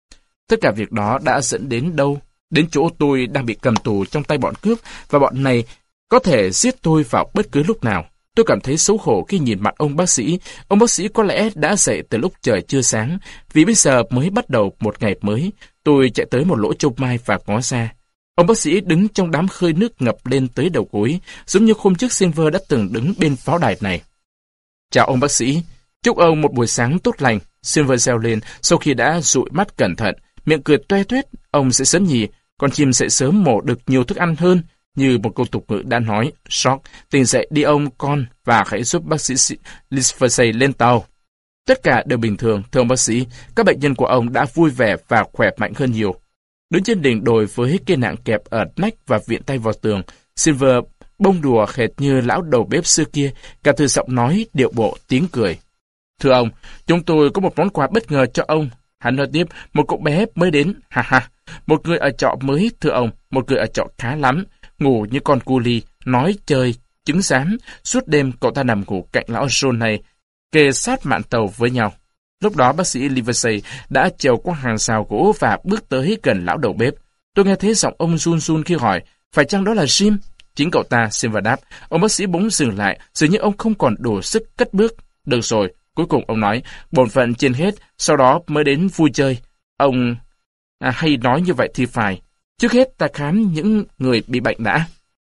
Tất cả việc đó đã dẫn đến đâu? Đến chỗ tôi đang bị cầm tù trong tay bọn cướp, và bọn này có thể giết tôi vào bất cứ lúc nào. Tôi cảm thấy xấu hổ khi nhìn mặt ông bác sĩ. Ông bác sĩ có lẽ đã dậy từ lúc trời chưa sáng, vì bây giờ mới bắt đầu một ngày mới. Tôi chạy tới một lỗ châu mai và ngó ra. Ông bác sĩ đứng trong đám khơi nước ngập lên tới đầu gối, giống như hôm trước Silver đã từng đứng bên pháo đài này. Chào ông bác sĩ, chúc ông một buổi sáng tốt lành. Silver reo lên sau khi đã dụi mắt cẩn thận, miệng cười toe toét. Ông sẽ sớm nhì, con chim sẽ sớm mổ được nhiều thức ăn hơn. Như một câu tục ngữ đã nói, Shock, tỉnh dậy đi ông con và hãy giúp bác sĩ Livesey lên tàu. Tất cả đều bình thường, thưa ông bác sĩ. Các bệnh nhân của ông đã vui vẻ và khỏe mạnh hơn nhiều. Đứng trên đỉnh đồi với cây nạng kẹp ở nách và viện tay vào tường, Silver bông đùa hệt như lão đầu bếp xưa kia, cả từ giọng nói, điệu bộ, tiếng cười. Thưa ông, chúng tôi có một món quà bất ngờ cho ông. Hắn nói tiếp, một cậu bé mới đến, ha ha. Một người ở trọ mới, thưa ông, một người ở trọ khá lắm. Ngủ như con cu li, nói chơi, trứng xám. Suốt đêm cậu ta nằm ngủ cạnh lão John này, kề sát mạn tàu với nhau. Lúc đó bác sĩ Livesey đã trèo qua hàng rào gỗ và bước tới gần lão đầu bếp. Tôi nghe thấy giọng ông run run khi hỏi, phải chăng đó là Jim? Chính cậu ta, Silver đáp. Ông bác sĩ bỗng dừng lại, dường như ông không còn đủ sức cất bước. Được rồi, cuối cùng ông nói, bổn phận trên hết, sau đó mới đến vui chơi. Ông... À, hay nói như vậy thì phải. Trước hết ta khám những người bị bệnh đã.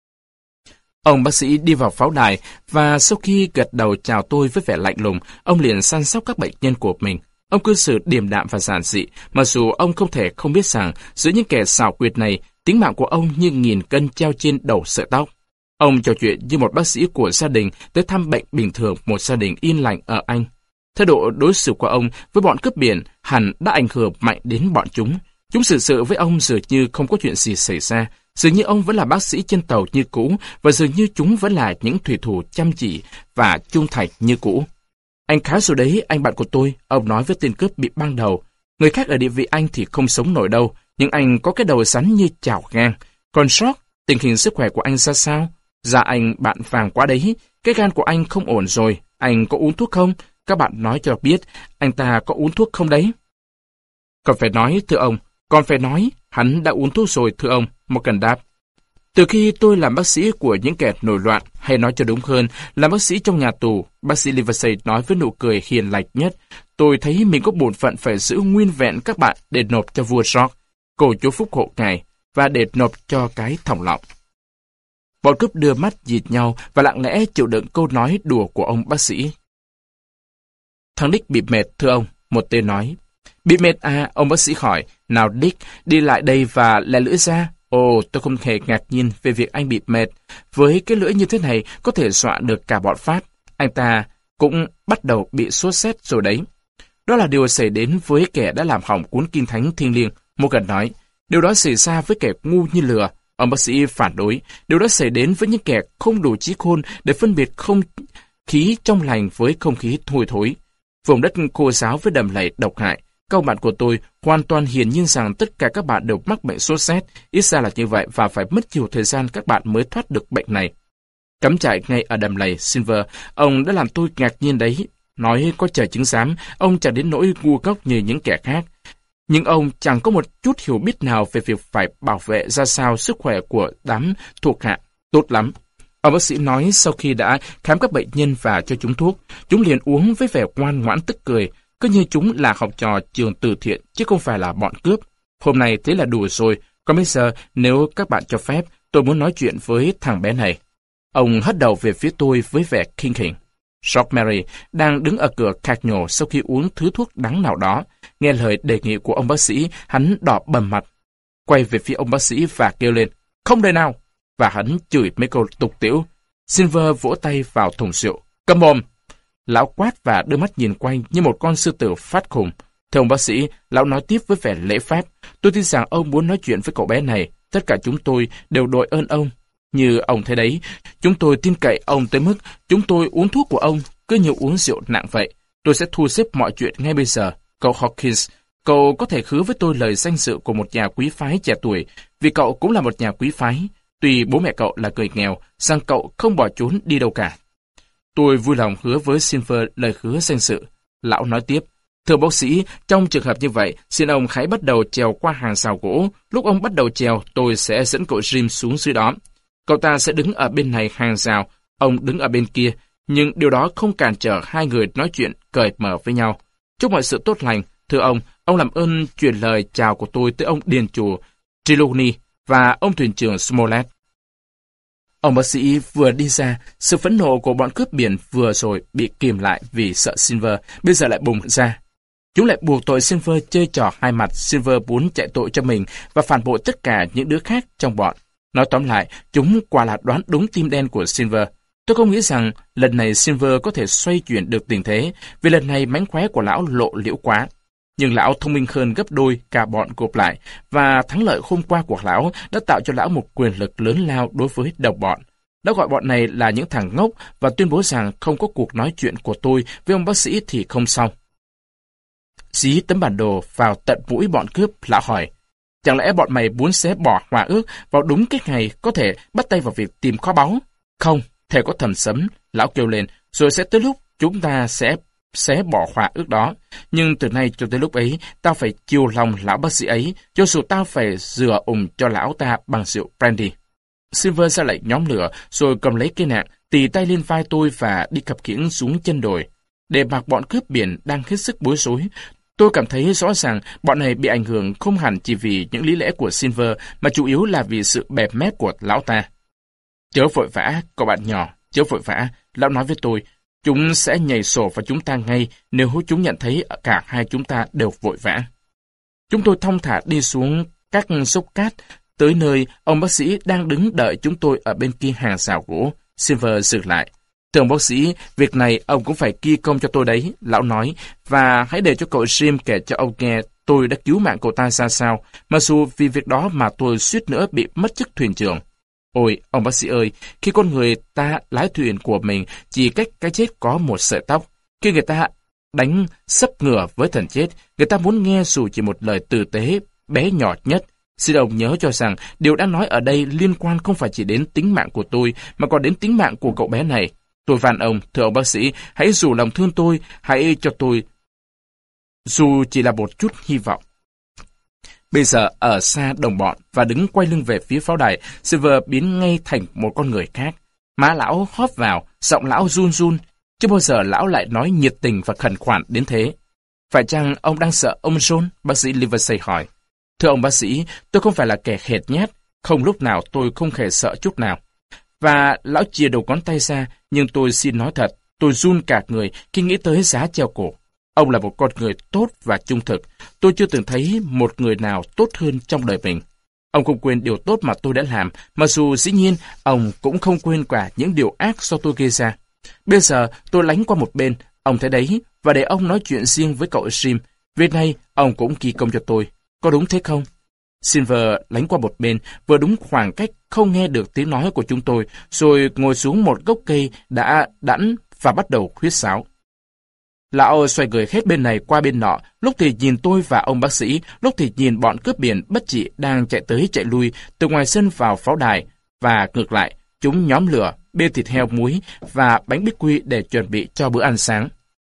Ông bác sĩ đi vào pháo đài và sau khi gật đầu chào tôi với vẻ lạnh lùng, ông liền săn sóc các bệnh nhân của mình. Ông cư xử điềm đạm và giản dị, mặc dù ông không thể không biết rằng giữa những kẻ xảo quyệt này, tính mạng của ông như nghìn cân treo trên đầu sợi tóc. Ông trò chuyện như một bác sĩ của gia đình tới thăm bệnh bình thường một gia đình yên lành ở Anh. Thái độ đối xử của ông với bọn cướp biển hẳn đã ảnh hưởng mạnh đến bọn chúng. Chúng xử sự với ông dường như không có chuyện gì xảy ra, dường như ông vẫn là bác sĩ trên tàu như cũ, và dường như chúng vẫn là những thủy thủ chăm chỉ và trung thành như cũ. Anh khá rồi đấy, anh bạn của tôi, ông nói với tên cướp bị băng đầu. Người khác ở địa vị anh thì không sống nổi đâu, nhưng anh có cái đầu rắn như chảo gang. Còn Short, tình hình sức khỏe của anh ra sao? Dạ anh bạn vàng quá đấy, cái gan của anh không ổn rồi, anh có uống thuốc không? Các bạn nói cho biết, anh ta có uống thuốc không đấy? Còn phải nói, thưa ông, còn phải nói, hắn đã uống thuốc rồi, thưa ông, Morgan đáp. Từ khi tôi làm bác sĩ của những kẻ nổi loạn, hay nói cho đúng hơn, làm bác sĩ trong nhà tù, bác sĩ Livesey nói với nụ cười hiền lành nhất, tôi thấy mình có bổn phận phải giữ nguyên vẹn các bạn để nộp cho vua George, cầu chúa phúc hộ ngài, và để nộp cho cái thòng lọng. Bọn cướp đưa mắt nhìn nhau và lặng lẽ chịu đựng câu nói đùa của ông bác sĩ. Thằng Nick bị mệt, thưa ông, một tên nói. Bị mệt à? Ông bác sĩ hỏi. Nào Dick, đi lại đây và lè lưỡi ra. Ồ, tôi không hề ngạc nhiên về việc anh bị mệt. Với cái lưỡi như thế này, có thể dọa được cả bọn Pháp. Anh ta cũng bắt đầu bị sốt rét rồi đấy. Đó là điều xảy đến với kẻ đã làm hỏng cuốn kinh thánh thiêng liêng. Morgan nói, điều đó xảy ra với kẻ ngu như lừa. Ông bác sĩ phản đối, điều đó xảy đến với những kẻ không đủ trí khôn để phân biệt không khí trong lành với không khí hôi thối. Vùng đất khô ráo với đầm lầy độc hại. Các bạn của tôi hoàn toàn hiển nhiên rằng tất cả các bạn đều mắc bệnh sốt rét, ít ra là như vậy và phải mất nhiều thời gian các bạn mới thoát được bệnh này. Cắm trại ngay ở đầm lầy, Silver, ông đã làm tôi ngạc nhiên đấy. Nói có trời chứng giám, ông chẳng đến nỗi ngu ngốc như những kẻ khác. Nhưng ông chẳng có một chút hiểu biết nào về việc phải bảo vệ ra sao sức khỏe của đám thuộc hạ. Tốt lắm. Ông bác sĩ nói sau khi đã khám các bệnh nhân và cho chúng thuốc, chúng liền uống với vẻ ngoan ngoãn tức cười, cứ như chúng là học trò trường từ thiện, chứ không phải là bọn cướp. Hôm nay thế là đủ rồi, còn bây giờ nếu các bạn cho phép, tôi muốn nói chuyện với thằng bé này. Ông hất đầu về phía tôi với vẻ khinh khỉnh. George Mary đang đứng ở cửa khạc nhổ sau khi uống thứ thuốc đắng nào đó. Nghe lời đề nghị của ông bác sĩ, hắn đỏ bầm mặt, quay về phía ông bác sĩ và kêu lên, không đời nào! Và hắn chửi mấy câu tục tĩu. Silver vỗ tay vào thùng rượu. Câm mồm! Lão quát và đưa mắt nhìn quanh như một con sư tử phát khùng. Thưa ông bác sĩ, lão nói tiếp với vẻ lễ phép, tôi tin rằng ông muốn nói chuyện với cậu bé này. Tất cả chúng tôi đều đội ơn ông. Như ông thấy đấy, chúng tôi tin cậy ông tới mức chúng tôi uống thuốc của ông, cứ như uống rượu nặng vậy. Tôi sẽ thu xếp mọi chuyện ngay bây giờ. Cậu Hawkins, cậu có thể khứ với tôi lời danh dự của một nhà quý phái trẻ tuổi, vì cậu cũng là một nhà quý phái. Tuy bố mẹ cậu là người nghèo, rằng cậu không bỏ trốn đi đâu cả. Tôi vui lòng hứa với Silver lời hứa danh dự. Lão nói tiếp, thưa bác sĩ, trong trường hợp như vậy, xin ông hãy bắt đầu trèo qua hàng rào gỗ. Lúc ông bắt đầu trèo, tôi sẽ dẫn cậu Jim xuống dưới đó. Cậu ta sẽ đứng ở bên này hàng rào, ông đứng ở bên kia, nhưng điều đó không cản trở hai người nói chuyện cởi mở với nhau. Chúc mọi sự tốt lành, thưa ông, ông làm ơn truyền lời chào của tôi tới ông điền chủ Trelawney và ông thuyền trưởng Smollett. Ông bác sĩ vừa đi ra, sự phẫn nộ của bọn cướp biển vừa rồi bị kìm lại vì sợ Silver, bây giờ lại bùng ra. Chúng lại buộc tội Silver chơi trò hai mặt. Silver muốn chạy tội cho mình và phản bội tất cả những đứa khác trong bọn. Nói tóm lại, chúng quả là đoán đúng tim đen của Silver. Tôi không nghĩ rằng lần này Silver có thể xoay chuyển được tình thế, vì lần này mánh khóe của lão lộ liễu quá. Nhưng lão thông minh hơn gấp đôi cả bọn gộp lại, và thắng lợi hôm qua của lão đã tạo cho lão một quyền lực lớn lao đối với đồng bọn. Đã gọi bọn này là những thằng ngốc và tuyên bố rằng không có cuộc nói chuyện của tôi với ông bác sĩ thì không xong. Dí tấm bản đồ vào tận mũi bọn cướp, lão hỏi, chẳng lẽ bọn mày muốn xé bỏ hòa ước vào đúng cái ngày có thể bắt tay vào việc tìm kho báu? Không, thề có thầm sấm, lão kêu lên, rồi sẽ tới lúc chúng ta sẽ xé bỏ hòa ước đó. Nhưng từ nay cho tới lúc ấy, tao phải chiều lòng lão bác sĩ ấy, cho dù tao phải rửa ủng cho lão ta bằng rượu brandy. Silver ra lệnh nhóm lửa, rồi cầm lấy cây nạng, tì tay lên vai tôi và đi khập khiễng xuống chân đồi. Để mặc bọn cướp biển đang hết sức bối rối, tôi cảm thấy rõ ràng bọn này bị ảnh hưởng không hẳn chỉ vì những lý lẽ của Silver, mà chủ yếu là vì sự bẹp mép của lão ta. Chớ vội vã, cậu bạn nhỏ, chớ vội vã, lão nói với tôi. Chúng sẽ nhảy sổ vào chúng ta ngay nếu chúng nhận thấy cả hai chúng ta đều vội vã. Chúng tôi thong thả đi xuống các dốc cát, tới nơi ông bác sĩ đang đứng đợi chúng tôi ở bên kia hàng rào gỗ. Silver dừng lại. Thưa ông bác sĩ, việc này ông cũng phải ghi công cho tôi đấy, lão nói, và hãy để cho cậu Jim kể cho ông nghe tôi đã cứu mạng cậu ta ra sao, mặc dù vì việc đó mà tôi suýt nữa bị mất chức thuyền trưởng. Ôi, ông bác sĩ ơi, khi con người ta lái thuyền của mình chỉ cách cái chết có một sợi tóc, khi người ta đánh sấp ngửa với thần chết, người ta muốn nghe dù chỉ một lời tử tế, bé nhỏ nhất. Xin ông nhớ cho rằng điều đang nói ở đây liên quan không phải chỉ đến tính mạng của tôi, mà còn đến tính mạng của cậu bé này. Tôi van ông, thưa ông bác sĩ, hãy dù lòng thương tôi, hãy cho tôi dù chỉ là một chút hy vọng. Bây giờ ở xa đồng bọn và đứng quay lưng về phía pháo đài, Silver biến ngay thành một con người khác. Má lão hóp vào, giọng lão run run, chứ bao giờ lão lại nói nhiệt tình và khẩn khoản đến thế. Phải chăng ông đang sợ ông John? Bác sĩ Livesey hỏi. Thưa ông bác sĩ, tôi không phải là kẻ hèn nhát, không lúc nào tôi không hề sợ chút nào. Và lão chìa đầu ngón tay ra, nhưng tôi xin nói thật, tôi run cả người khi nghĩ tới giá treo cổ. Ông là một con người tốt và trung thực. Tôi chưa từng thấy một người nào tốt hơn trong đời mình. Ông không quên điều tốt mà tôi đã làm, mặc dù dĩ nhiên ông cũng không quên cả những điều ác do tôi gây ra. Bây giờ tôi lánh qua một bên, ông thấy đấy, và để ông nói chuyện riêng với cậu Jim. Việc này ông cũng ghi công cho tôi. Có đúng thế không? Silver lánh qua một bên, vừa đúng khoảng cách không nghe được tiếng nói của chúng tôi, rồi ngồi xuống một gốc cây đã đẵn và bắt đầu huýt sáo. Lão xoay người hết bên này qua bên nọ, lúc thì nhìn tôi và ông bác sĩ, lúc thì nhìn bọn cướp biển bất trị đang chạy tới chạy lui từ ngoài sân vào pháo đài, và ngược lại, chúng nhóm lửa, bê thịt heo muối và bánh bích quy để chuẩn bị cho bữa ăn sáng.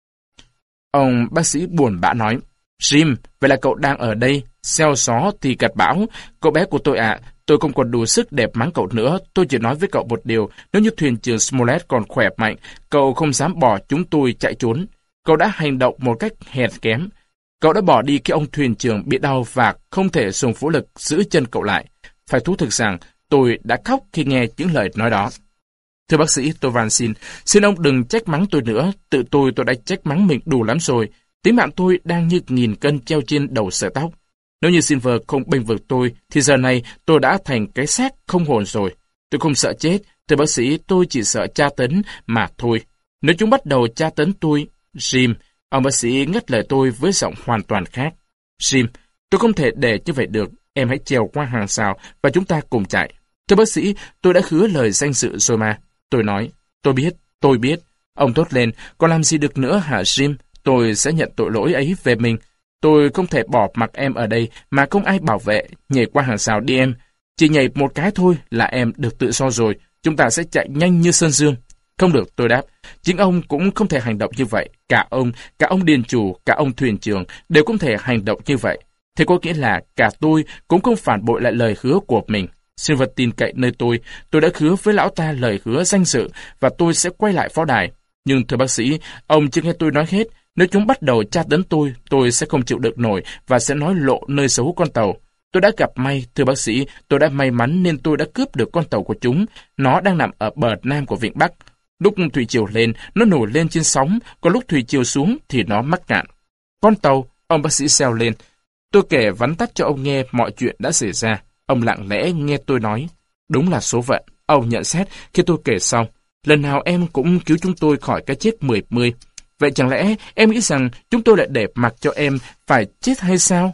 Ông bác sĩ buồn bã nói, Jim, vậy là cậu đang ở đây, xeo xó thì gặt bão. Cậu bé của tôi ạ, tôi không còn đủ sức để mắng cậu nữa. Tôi chỉ nói với cậu một điều, nếu như thuyền trưởng Smollett còn khỏe mạnh, cậu không dám bỏ chúng tôi chạy trốn. Cậu đã hành động một cách hèn kém. Cậu đã bỏ đi khi ông thuyền trưởng bị đau và không thể dùng vũ lực giữ chân cậu lại. Phải thú thực rằng, tôi đã khóc khi nghe những lời nói đó. Thưa bác sĩ, tôi van xin, xin ông đừng trách mắng tôi nữa. Tự tôi tôi đã trách mắng mình đủ lắm rồi. Tính mạng tôi đang như nghìn cân treo trên đầu sợi tóc. Nếu như Silver không bênh vực tôi, thì giờ này tôi đã thành cái xác không hồn rồi. Tôi không sợ chết, thưa bác sĩ, tôi chỉ sợ tra tấn mà thôi. Nếu chúng bắt đầu tra tấn tôi, Jim, ông bác sĩ ngắt lời tôi với giọng hoàn toàn khác. Jim, tôi không thể để như vậy được, em hãy trèo qua hàng rào và chúng ta cùng chạy. Thưa bác sĩ, tôi đã hứa lời danh dự rồi mà. Tôi nói, tôi biết, tôi biết. Ông thốt lên, còn làm gì được nữa hả Jim? Tôi sẽ nhận tội lỗi ấy về mình. Tôi không thể bỏ mặc em ở đây mà không ai bảo vệ. Nhảy qua hàng rào đi em. Chỉ nhảy một cái thôi là em được tự do rồi. Chúng ta sẽ chạy nhanh như sơn dương. Không được, tôi đáp. Chính ông cũng không thể hành động như vậy. Cả ông, cả ông điền chủ, cả ông thuyền trưởng đều không thể hành động như vậy. Thế có nghĩa là cả tôi cũng không phản bội lại lời hứa của mình. Silver tin cậy nơi tôi. Tôi đã hứa với lão ta lời hứa danh dự và tôi sẽ quay lại pháo đài. Nhưng thưa bác sĩ, ông chưa nghe tôi nói hết. Nếu chúng bắt đầu tra tấn tôi, tôi sẽ không chịu được nổi và sẽ nói lộ nơi giấu con tàu. Tôi đã gặp may, thưa bác sĩ, tôi đã may mắn nên tôi đã cướp được con tàu của chúng. Nó đang nằm ở bờ nam của vịnh Bắc. Lúc thủy triều lên, nó nổi lên trên sóng, còn lúc thủy triều xuống thì nó mắc cạn. Con tàu, ông bác sĩ xeo lên. Tôi kể vắn tắt cho ông nghe mọi chuyện đã xảy ra. Ông lặng lẽ nghe tôi nói. Đúng là số phận, ông nhận xét khi tôi kể xong. Lần nào em cũng cứu chúng tôi khỏi cái chết mười mươi. Vậy chẳng lẽ em nghĩ rằng chúng tôi lại để mặc cho em phải chết hay sao?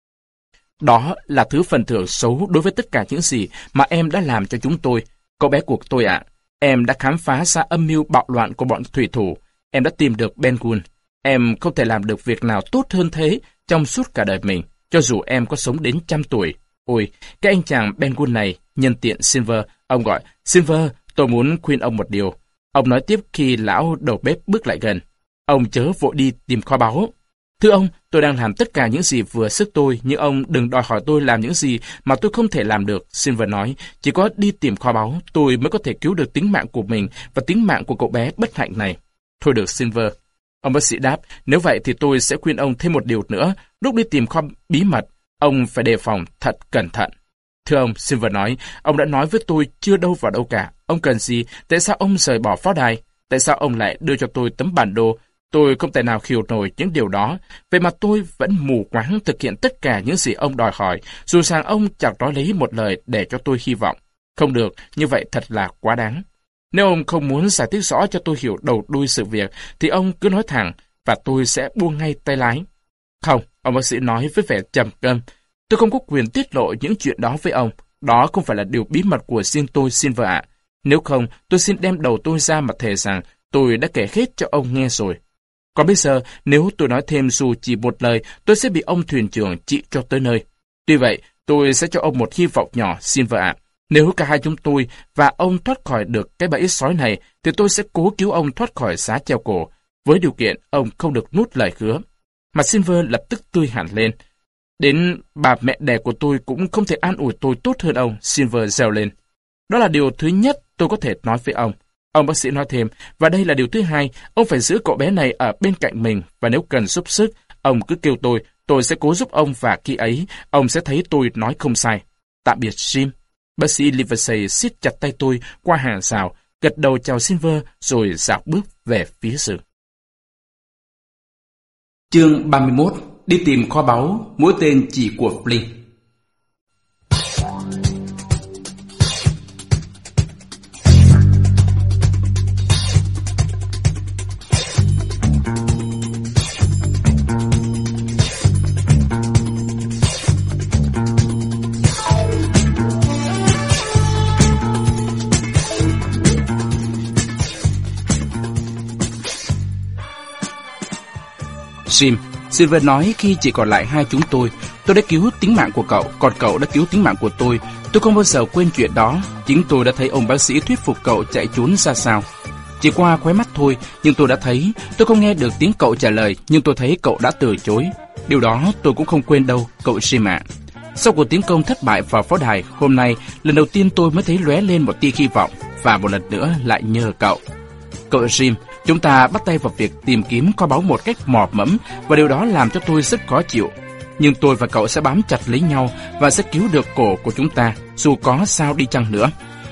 Đó là thứ phần thưởng xấu đối với tất cả những gì mà em đã làm cho chúng tôi. Cậu bé của tôi ạ, em đã khám phá ra âm mưu bạo loạn của bọn thủy thủ. Em đã tìm được Ben Gunn. Em không thể làm được việc nào tốt hơn thế trong suốt cả đời mình, cho dù em có sống đến trăm tuổi. Ôi, cái anh chàng Ben Gunn này, nhân tiện Silver, ông gọi, Silver, tôi muốn khuyên ông một điều. Ông nói tiếp khi lão đầu bếp bước lại gần. Ông chớ vội đi tìm kho báu. Thưa ông, tôi đang làm tất cả những gì vừa sức tôi, nhưng ông đừng đòi hỏi tôi làm những gì mà tôi không thể làm được. Silver nói, chỉ có đi tìm kho báu, tôi mới có thể cứu được tính mạng của mình và tính mạng của cậu bé bất hạnh này. Thôi được, Silver. Ông bác sĩ đáp, nếu vậy thì tôi sẽ khuyên ông thêm một điều nữa. Lúc đi tìm kho bí mật, ông phải đề phòng thật cẩn thận. Thưa ông, Silver nói, ông đã nói với tôi chưa đâu vào đâu cả. Ông cần gì? Tại sao ông rời bỏ pháo đài? Tại sao ông lại đưa cho tôi tấm bản đồ? Tôi không thể nào hiểu nổi những điều đó. Vậy mà tôi vẫn mù quáng thực hiện tất cả những gì ông đòi hỏi, dù rằng ông chẳng nói lấy một lời để cho tôi hy vọng. Không được, như vậy thật là quá đáng. Nếu ông không muốn giải thích rõ cho tôi hiểu đầu đuôi sự việc, thì ông cứ nói thẳng, và tôi sẽ buông ngay tay lái. Không, ông bác sĩ nói với vẻ trầm ngâm. Tôi không có quyền tiết lộ những chuyện đó với ông. Đó không phải là điều bí mật của riêng tôi, Silver ạ. Nếu không, tôi xin đem đầu tôi ra mà thề rằng tôi đã kể hết cho ông nghe rồi. Còn bây giờ, nếu tôi nói thêm dù chỉ một lời, tôi sẽ bị ông thuyền trưởng trị cho tới nơi. Tuy vậy, tôi sẽ cho ông một hy vọng nhỏ, Silver ạ. Nếu cả hai chúng tôi và ông thoát khỏi được cái bẫy sói này, thì tôi sẽ cố cứu ông thoát khỏi giá treo cổ, với điều kiện ông không được nuốt lời hứa. Mặt Silver lập tức tươi hẳn lên. Đến bà mẹ đẻ của tôi cũng không thể an ủi tôi tốt hơn ông, Silver reo lên. Đó là điều thứ nhất tôi có thể nói với ông. Ông bác sĩ nói thêm, và đây là điều thứ hai, ông phải giữ cậu bé này ở bên cạnh mình, và nếu cần giúp sức, ông cứ kêu tôi, tôi sẽ cố giúp ông, và khi ấy, ông sẽ thấy tôi nói không sai. Tạm biệt, Jim. Bác sĩ Livesey siết chặt tay tôi qua hàng rào, gật đầu chào Silver, rồi dạo bước về phía rừng. Chương ba mươi mốt. Đi tìm kho báu, mũi tên chỉ của Flynn. Jim, Silver nói khi chỉ còn lại hai chúng tôi, tôi đã cứu tính mạng của cậu, còn cậu đã cứu tính mạng của tôi. Tôi không bao giờ quên chuyện đó. Chính tôi đã thấy ông bác sĩ thuyết phục cậu chạy trốn ra sao. Chỉ qua khóe mắt thôi, nhưng tôi đã thấy. Tôi không nghe được tiếng cậu trả lời, nhưng tôi thấy cậu đã từ chối. Điều đó tôi cũng không quên đâu, cậu Jim ạ. Sau cuộc tiến công thất bại vào pháo đài, hôm nay, lần đầu tiên tôi mới thấy lóe lên một tia hy vọng, và một lần nữa lại nhờ cậu. Cậu Jim, chúng ta bắt tay vào việc tìm kiếm kho báu một cách mò mẫm, và điều đó làm cho tôi rất khó chịu. Nhưng tôi và cậu sẽ bám chặt lấy nhau và sẽ cứu được cổ của chúng ta, dù có sao đi chăng nữa.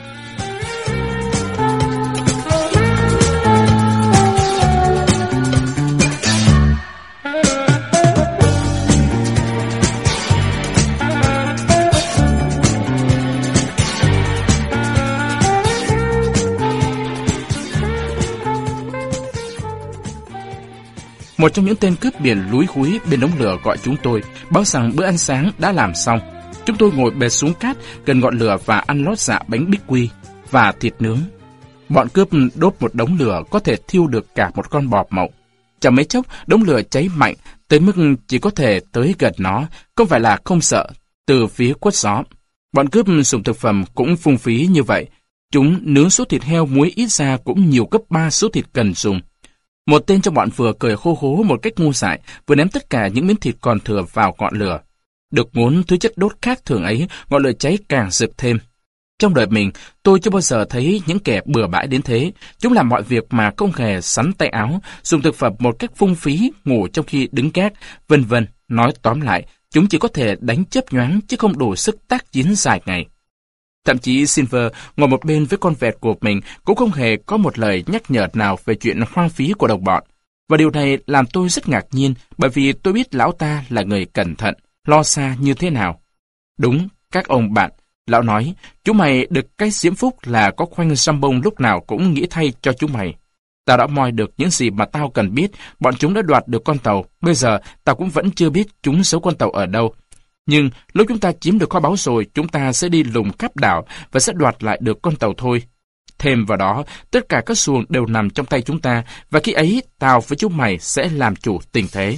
Một trong những tên cướp biển lúi húi bên đống lửa gọi chúng tôi, báo rằng bữa ăn sáng đã làm xong. Chúng tôi ngồi bệt xuống cát gần ngọn lửa và ăn lót dạ bánh bích quy và thịt nướng. Bọn cướp đốt một đống lửa có thể thiêu được cả một con bò mộng. Chẳng mấy chốc, đống lửa cháy mạnh tới mức chỉ có thể tới gần nó, không phải là không sợ, từ phía quất gió. Bọn cướp dùng thực phẩm cũng phung phí như vậy. Chúng nướng số thịt heo muối ít ra cũng nhiều gấp ba số thịt cần dùng. Một tên trong bọn vừa cười hô hố một cách ngu dại, vừa ném tất cả những miếng thịt còn thừa vào ngọn lửa. Được muốn thứ chất đốt khác thường ấy, ngọn lửa cháy càng rực thêm. Trong đời mình, tôi chưa bao giờ thấy những kẻ bừa bãi đến thế. Chúng làm mọi việc mà không hề sắn tay áo, dùng thực phẩm một cách phung phí, ngủ trong khi đứng gác, vân vân. Nói tóm lại, chúng chỉ có thể đánh chớp nhoáng chứ không đủ sức tác chiến dài ngày. Thậm chí Silver ngồi một bên với con vẹt của mình cũng không hề có một lời nhắc nhở nào về chuyện hoang phí của đồng bọn. Và điều này làm tôi rất ngạc nhiên, bởi vì tôi biết lão ta là người cẩn thận, lo xa như thế nào. Đúng, các ông bạn, lão nói, chúng mày được cái diễm phúc là có khoanh răm bông lúc nào cũng nghĩ thay cho chúng mày. Tao đã moi được những gì mà tao cần biết, bọn chúng đã đoạt được con tàu, bây giờ tao cũng vẫn chưa biết chúng giấu con tàu ở đâu. Nhưng lúc chúng ta chiếm được kho báu rồi, chúng ta sẽ đi lùng khắp đảo và sẽ đoạt lại được con tàu thôi. Thêm vào đó, tất cả các xuồng đều nằm trong tay chúng ta, và khi ấy, tao với chúng mày sẽ làm chủ tình thế.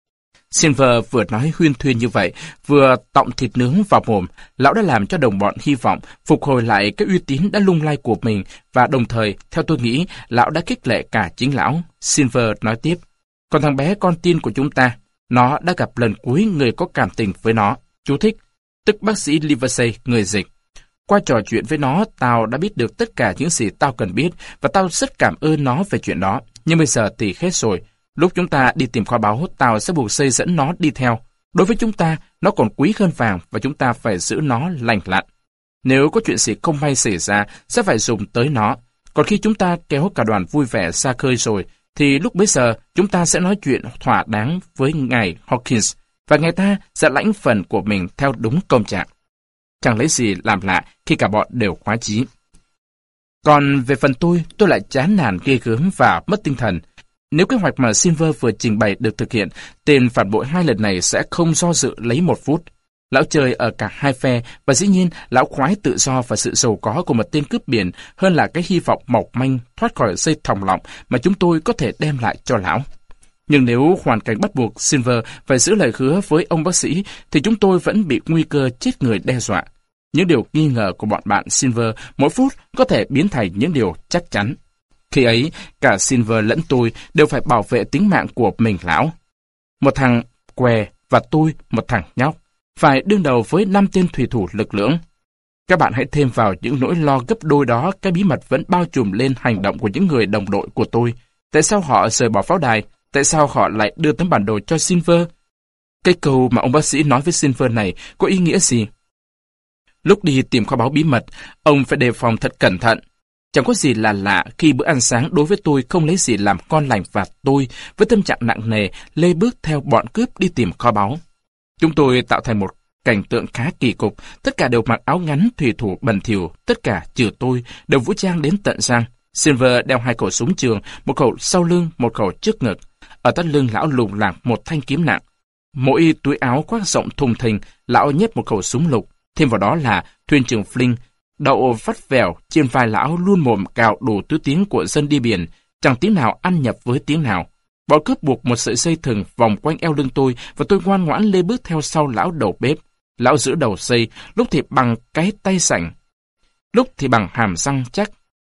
Silver vừa nói huyên thuyên như vậy, vừa tọng thịt nướng vào mồm. Lão đã làm cho đồng bọn hy vọng phục hồi lại cái uy tín đã lung lay của mình, và đồng thời, theo tôi nghĩ, lão đã khích lệ cả chính lão. Silver nói tiếp, còn thằng bé con tin của chúng ta, nó đã gặp lần cuối người có cảm tình với nó. Chú thích, tức bác sĩ Livesey, người dịch. Qua trò chuyện với nó, tao đã biết được tất cả những gì tao cần biết, và tao rất cảm ơn nó về chuyện đó. Nhưng bây giờ thì hết rồi. Lúc chúng ta đi tìm kho báu, tao sẽ buộc xây dẫn nó đi theo. Đối với chúng ta, nó còn quý hơn vàng, và chúng ta phải giữ nó lành lặn. Nếu có chuyện gì không may xảy ra, sẽ phải dùng tới nó. Còn khi chúng ta kéo cả đoàn vui vẻ ra khơi rồi, thì lúc bấy giờ chúng ta sẽ nói chuyện thỏa đáng với ngài Hawkins, và ngài ta sẽ lãnh phần của mình theo đúng công trạng. Chẳng lấy gì làm lạ khi cả bọn đều khoái chí. Còn về phần tôi, tôi lại chán nản ghê gớm và mất tinh thần. Nếu kế hoạch mà Silver vừa trình bày được thực hiện, tên phản bội hai lần này sẽ không do dự lấy một phút. Lão chơi ở cả hai phe, và dĩ nhiên lão khoái tự do và sự giàu có của một tên cướp biển hơn là cái hy vọng mỏng manh thoát khỏi dây thòng lọng mà chúng tôi có thể đem lại cho lão. Nhưng nếu hoàn cảnh bắt buộc Silver phải giữ lời hứa với ông bác sĩ, thì chúng tôi vẫn bị nguy cơ chết người đe dọa. Những điều nghi ngờ của bọn bạn Silver mỗi phút có thể biến thành những điều chắc chắn. Khi ấy, cả Silver lẫn tôi đều phải bảo vệ tính mạng của mình lão. Một thằng què và tôi, một thằng nhóc, phải đương đầu với năm tên thủy thủ lực lưỡng. Các bạn hãy thêm vào những nỗi lo gấp đôi đó cái bí mật vẫn bao trùm lên hành động của những người đồng đội của tôi. Tại sao họ rời bỏ pháo đài? Tại sao họ lại đưa tấm bản đồ cho Silver? Cái câu mà ông bác sĩ nói với Silver này có ý nghĩa gì? Lúc đi tìm kho báu bí mật, ông phải đề phòng thật cẩn thận. Chẳng có gì là lạ khi bữa ăn sáng đối với tôi không lấy gì làm ngon lành và tôi, với tâm trạng nặng nề, lê bước theo bọn cướp đi tìm kho báu. Chúng tôi tạo thành một cảnh tượng khá kỳ cục, tất cả đều mặc áo ngắn thủy thủ bẩn thỉu, tất cả trừ tôi đều vũ trang đến tận răng. Silver đeo hai khẩu súng trường, một khẩu sau lưng, một khẩu trước ngực. Ở thắt lưng lão lùng lẳng một thanh kiếm nặng. Mỗi túi áo khoác rộng thùng thình, lão nhét một khẩu súng lục. Thêm vào đó là thuyền trưởng Flynn, đậu vắt vẻo trên vai lão luôn mồm cào đủ thứ tiếng của dân đi biển, chẳng tiếng nào ăn nhập với tiếng nào. Bọn cướp buộc một sợi dây thừng vòng quanh eo lưng tôi và tôi ngoan ngoãn lê bước theo sau lão đầu bếp. Lão giữ đầu dây, lúc thì bằng cái tay sảnh, lúc thì bằng hàm răng chắc.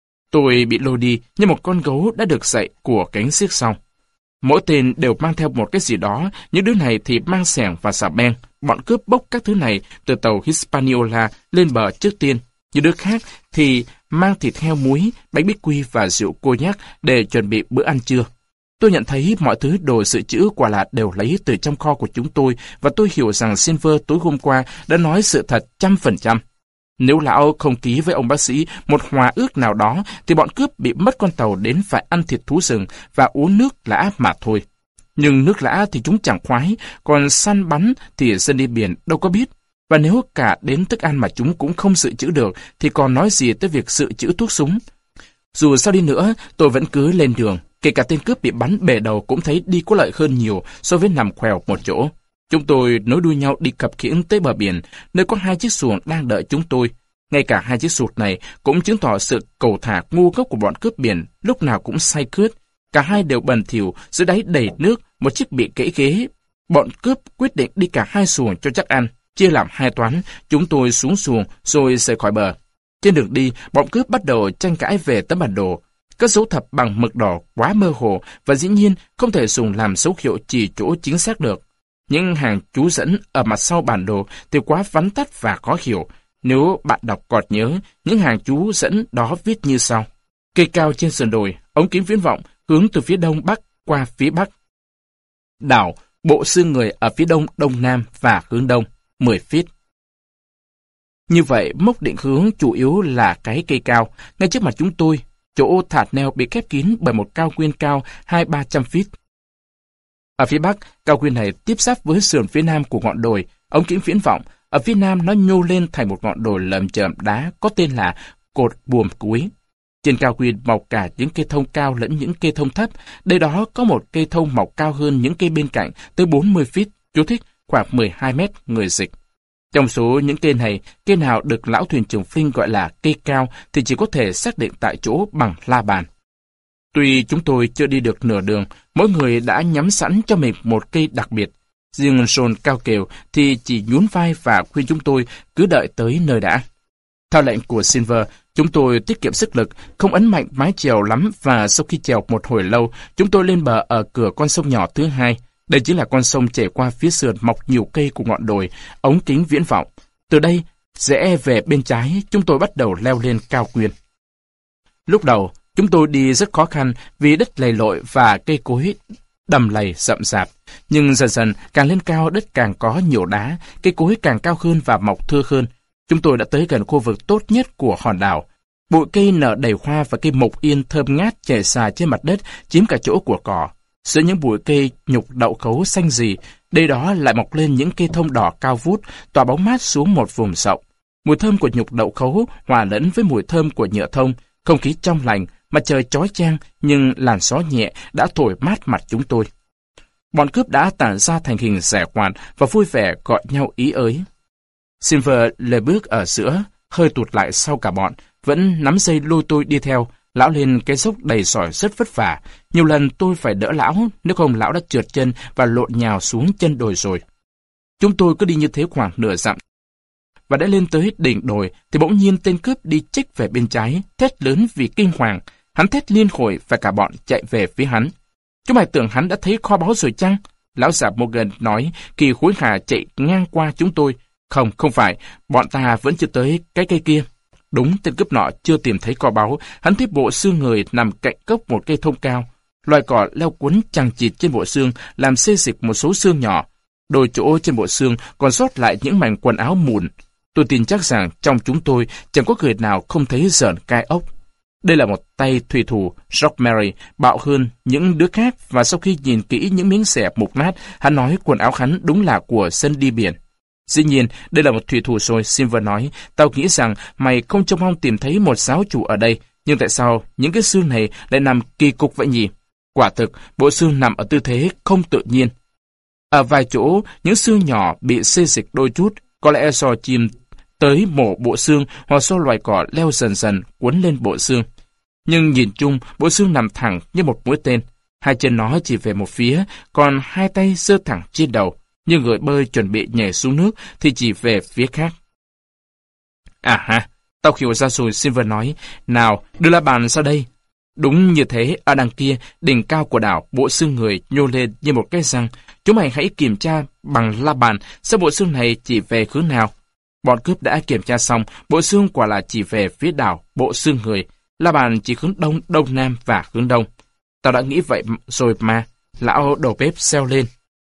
Tôi bị lôi đi như một con gấu đã được dạy của cánh xiếc sau. Mỗi tên đều mang theo một cái gì đó, những đứa này thì mang xẻng và xà beng. Bọn cướp bốc các thứ này từ tàu Hispaniola lên bờ trước tiên. Những đứa khác thì mang thịt heo muối, bánh bích quy và rượu cô nhắc để chuẩn bị bữa ăn trưa. Tôi nhận thấy mọi thứ đồ dự trữ quả là đều lấy từ trong kho của chúng tôi và tôi hiểu rằng Silver tối hôm qua đã nói sự thật trăm phần trăm. Nếu lão không ký với ông bác sĩ một hòa ước nào đó thì bọn cướp bị mất con tàu đến phải ăn thịt thú rừng và uống nước lã mà thôi. Nhưng nước lã thì chúng chẳng khoái, còn săn bắn thì dân đi biển đâu có biết. Và nếu cả đến thức ăn mà chúng cũng không dự trữ được thì còn nói gì tới việc dự trữ thuốc súng. Dù sao đi nữa, tôi vẫn cứ lên đường. Kể cả tên cướp bị bắn bể đầu cũng thấy đi có lợi hơn nhiều so với nằm khèo một chỗ. Chúng tôi nối đuôi nhau đi khập khiễng tới bờ biển, nơi có hai chiếc xuồng đang đợi chúng tôi. Ngay cả hai chiếc xuồng này cũng chứng tỏ sự cầu thả ngu ngốc của bọn cướp biển, lúc nào cũng say khướt. Cả hai đều bần thỉu, dưới đáy đầy nước, một chiếc bị gãy ghế. Bọn cướp quyết định đi cả hai xuồng cho chắc ăn. Chia làm hai toán, chúng tôi xuống xuồng rồi rời khỏi bờ. Trên đường đi, bọn cướp bắt đầu tranh cãi về tấm bản đồ. Các dấu thập bằng mực đỏ quá mơ hồ và dĩ nhiên không thể dùng làm dấu hiệu chỉ chỗ chính xác được. Những hàng chú dẫn ở mặt sau bản đồ thì quá vắn tắt và khó hiểu. Nếu bạn đọc còn nhớ, những hàng chú dẫn đó viết như sau. Cây cao trên sườn đồi, ống kính viễn vọng hướng từ phía đông bắc qua phía bắc. Đảo, bộ xương người ở phía đông đông nam và hướng đông, mười feet. Như vậy, mốc định hướng chủ yếu là cái cây cao, ngay trước mặt chúng tôi. Chỗ thạt neo bị khép kín bởi một cao nguyên cao hai ba trăm feet. Ở phía bắc, cao nguyên này tiếp giáp với sườn phía nam của ngọn đồi, ống kính viễn vọng. Ở phía nam nó nhô lên thành một ngọn đồi lởm chởm đá có tên là cột buồm cuối. Trên cao nguyên mọc cả những cây thông cao lẫn những cây thông thấp. Đây đó có một cây thông mọc cao hơn những cây bên cạnh tới bốn mươi feet, chú thích khoảng mười hai mét người dịch. Trong số những cây này, cây nào được lão thuyền trưởng Flynn gọi là cây cao thì chỉ có thể xác định tại chỗ bằng la bàn. Tuy chúng tôi chưa đi được nửa đường, mỗi người đã nhắm sẵn cho mình một cây đặc biệt. Riêng John cao kiều thì chỉ nhún vai và khuyên chúng tôi cứ đợi tới nơi đã. Theo lệnh của Silver, chúng tôi tiết kiệm sức lực, không ấn mạnh mái chèo lắm và sau khi chèo một hồi lâu, chúng tôi lên bờ ở cửa con sông nhỏ thứ hai. Đây chính là con sông chảy qua phía sườn mọc nhiều cây của ngọn đồi, ống kính viễn vọng. Từ đây, rẽ về bên trái, chúng tôi bắt đầu leo lên cao nguyên. Lúc đầu, chúng tôi đi rất khó khăn vì đất lầy lội và cây cối đầm lầy rậm rạp. Nhưng dần dần, càng lên cao đất càng có nhiều đá, cây cối càng cao hơn và mọc thưa hơn. Chúng tôi đã tới gần khu vực tốt nhất của hòn đảo. Bụi cây nở đầy hoa và cây mộc yên thơm ngát chảy xà trên mặt đất chiếm cả chỗ của cỏ. Giữa những bụi cây nhục đậu khấu xanh rì, đây đó lại mọc lên những cây thông đỏ cao vút, tỏa bóng mát xuống một vùng rộng. Mùi thơm của nhục đậu khấu hòa lẫn với mùi thơm của nhựa thông, không khí trong lành, mặt trời chói chang nhưng làn gió nhẹ đã thổi mát mặt chúng tôi. Bọn cướp đã tản ra thành hình rẻ quạt và vui vẻ gọi nhau ý ới. Silver lê bước ở giữa, hơi tụt lại sau cả bọn, vẫn nắm dây lôi tôi đi theo. Lão lên cái dốc đầy sỏi rất vất vả. Nhiều lần tôi phải đỡ lão, nếu không lão đã trượt chân và lộn nhào xuống chân đồi rồi. Chúng tôi cứ đi như thế khoảng nửa dặm. Và đã lên tới đỉnh đồi, thì bỗng nhiên tên cướp đi chích về bên trái, thét lớn vì kinh hoàng. Hắn thét liên hồi và cả bọn chạy về phía hắn. Chúng mày tưởng hắn đã thấy kho báu rồi chăng? Lão già Morgan nói khi hối hả chạy ngang qua chúng tôi. Không, không phải, bọn ta vẫn chưa tới cái cây kia. Đúng, tên cướp nọ chưa tìm thấy kho báu, hắn thấy bộ xương người nằm cạnh gốc một cây thông cao. Loài cỏ leo quấn chằng chịt trên bộ xương, làm xê dịch một số xương nhỏ. Đôi chỗ trên bộ xương còn sót lại những mảnh quần áo mùn. Tôi tin chắc rằng trong chúng tôi chẳng có người nào không thấy rợn gai ốc. Đây là một tay thủy thủ, Rosemary, bạo hơn những đứa khác, và sau khi nhìn kỹ những miếng xẻ mục nát, hắn nói quần áo hắn đúng là của dân đi biển. Dĩ nhiên, đây là một thủy thủ rồi, Silver nói. Tao nghĩ rằng mày không trông mong tìm thấy một giáo chủ ở đây, nhưng tại sao những cái xương này lại nằm kỳ cục vậy nhỉ? Quả thực, bộ xương nằm ở tư thế không tự nhiên. Ở vài chỗ, những xương nhỏ bị xê dịch đôi chút, có lẽ do chim tới mổ bộ xương hoặc do loài cỏ leo dần dần cuốn lên bộ xương. Nhưng nhìn chung, bộ xương nằm thẳng như một mũi tên. Hai chân nó chỉ về một phía, còn hai tay giơ thẳng trên đầu. Nhưng người bơi chuẩn bị nhảy xuống nước thì chỉ về phía khác. À ha, tao hiểu ra rồi, Silver nói. Nào, đưa la bàn ra đây. Đúng như thế, ở đằng kia, đỉnh cao của đảo, bộ xương người nhô lên như một cái răng. Chúng mày hãy kiểm tra bằng la bàn xem bộ xương này chỉ về hướng nào. Bọn cướp đã kiểm tra xong, bộ xương quả là chỉ về phía đảo, bộ xương người. La bàn chỉ hướng đông, đông nam và hướng đông. Tao đã nghĩ vậy rồi mà. Lão đầu bếp reo lên.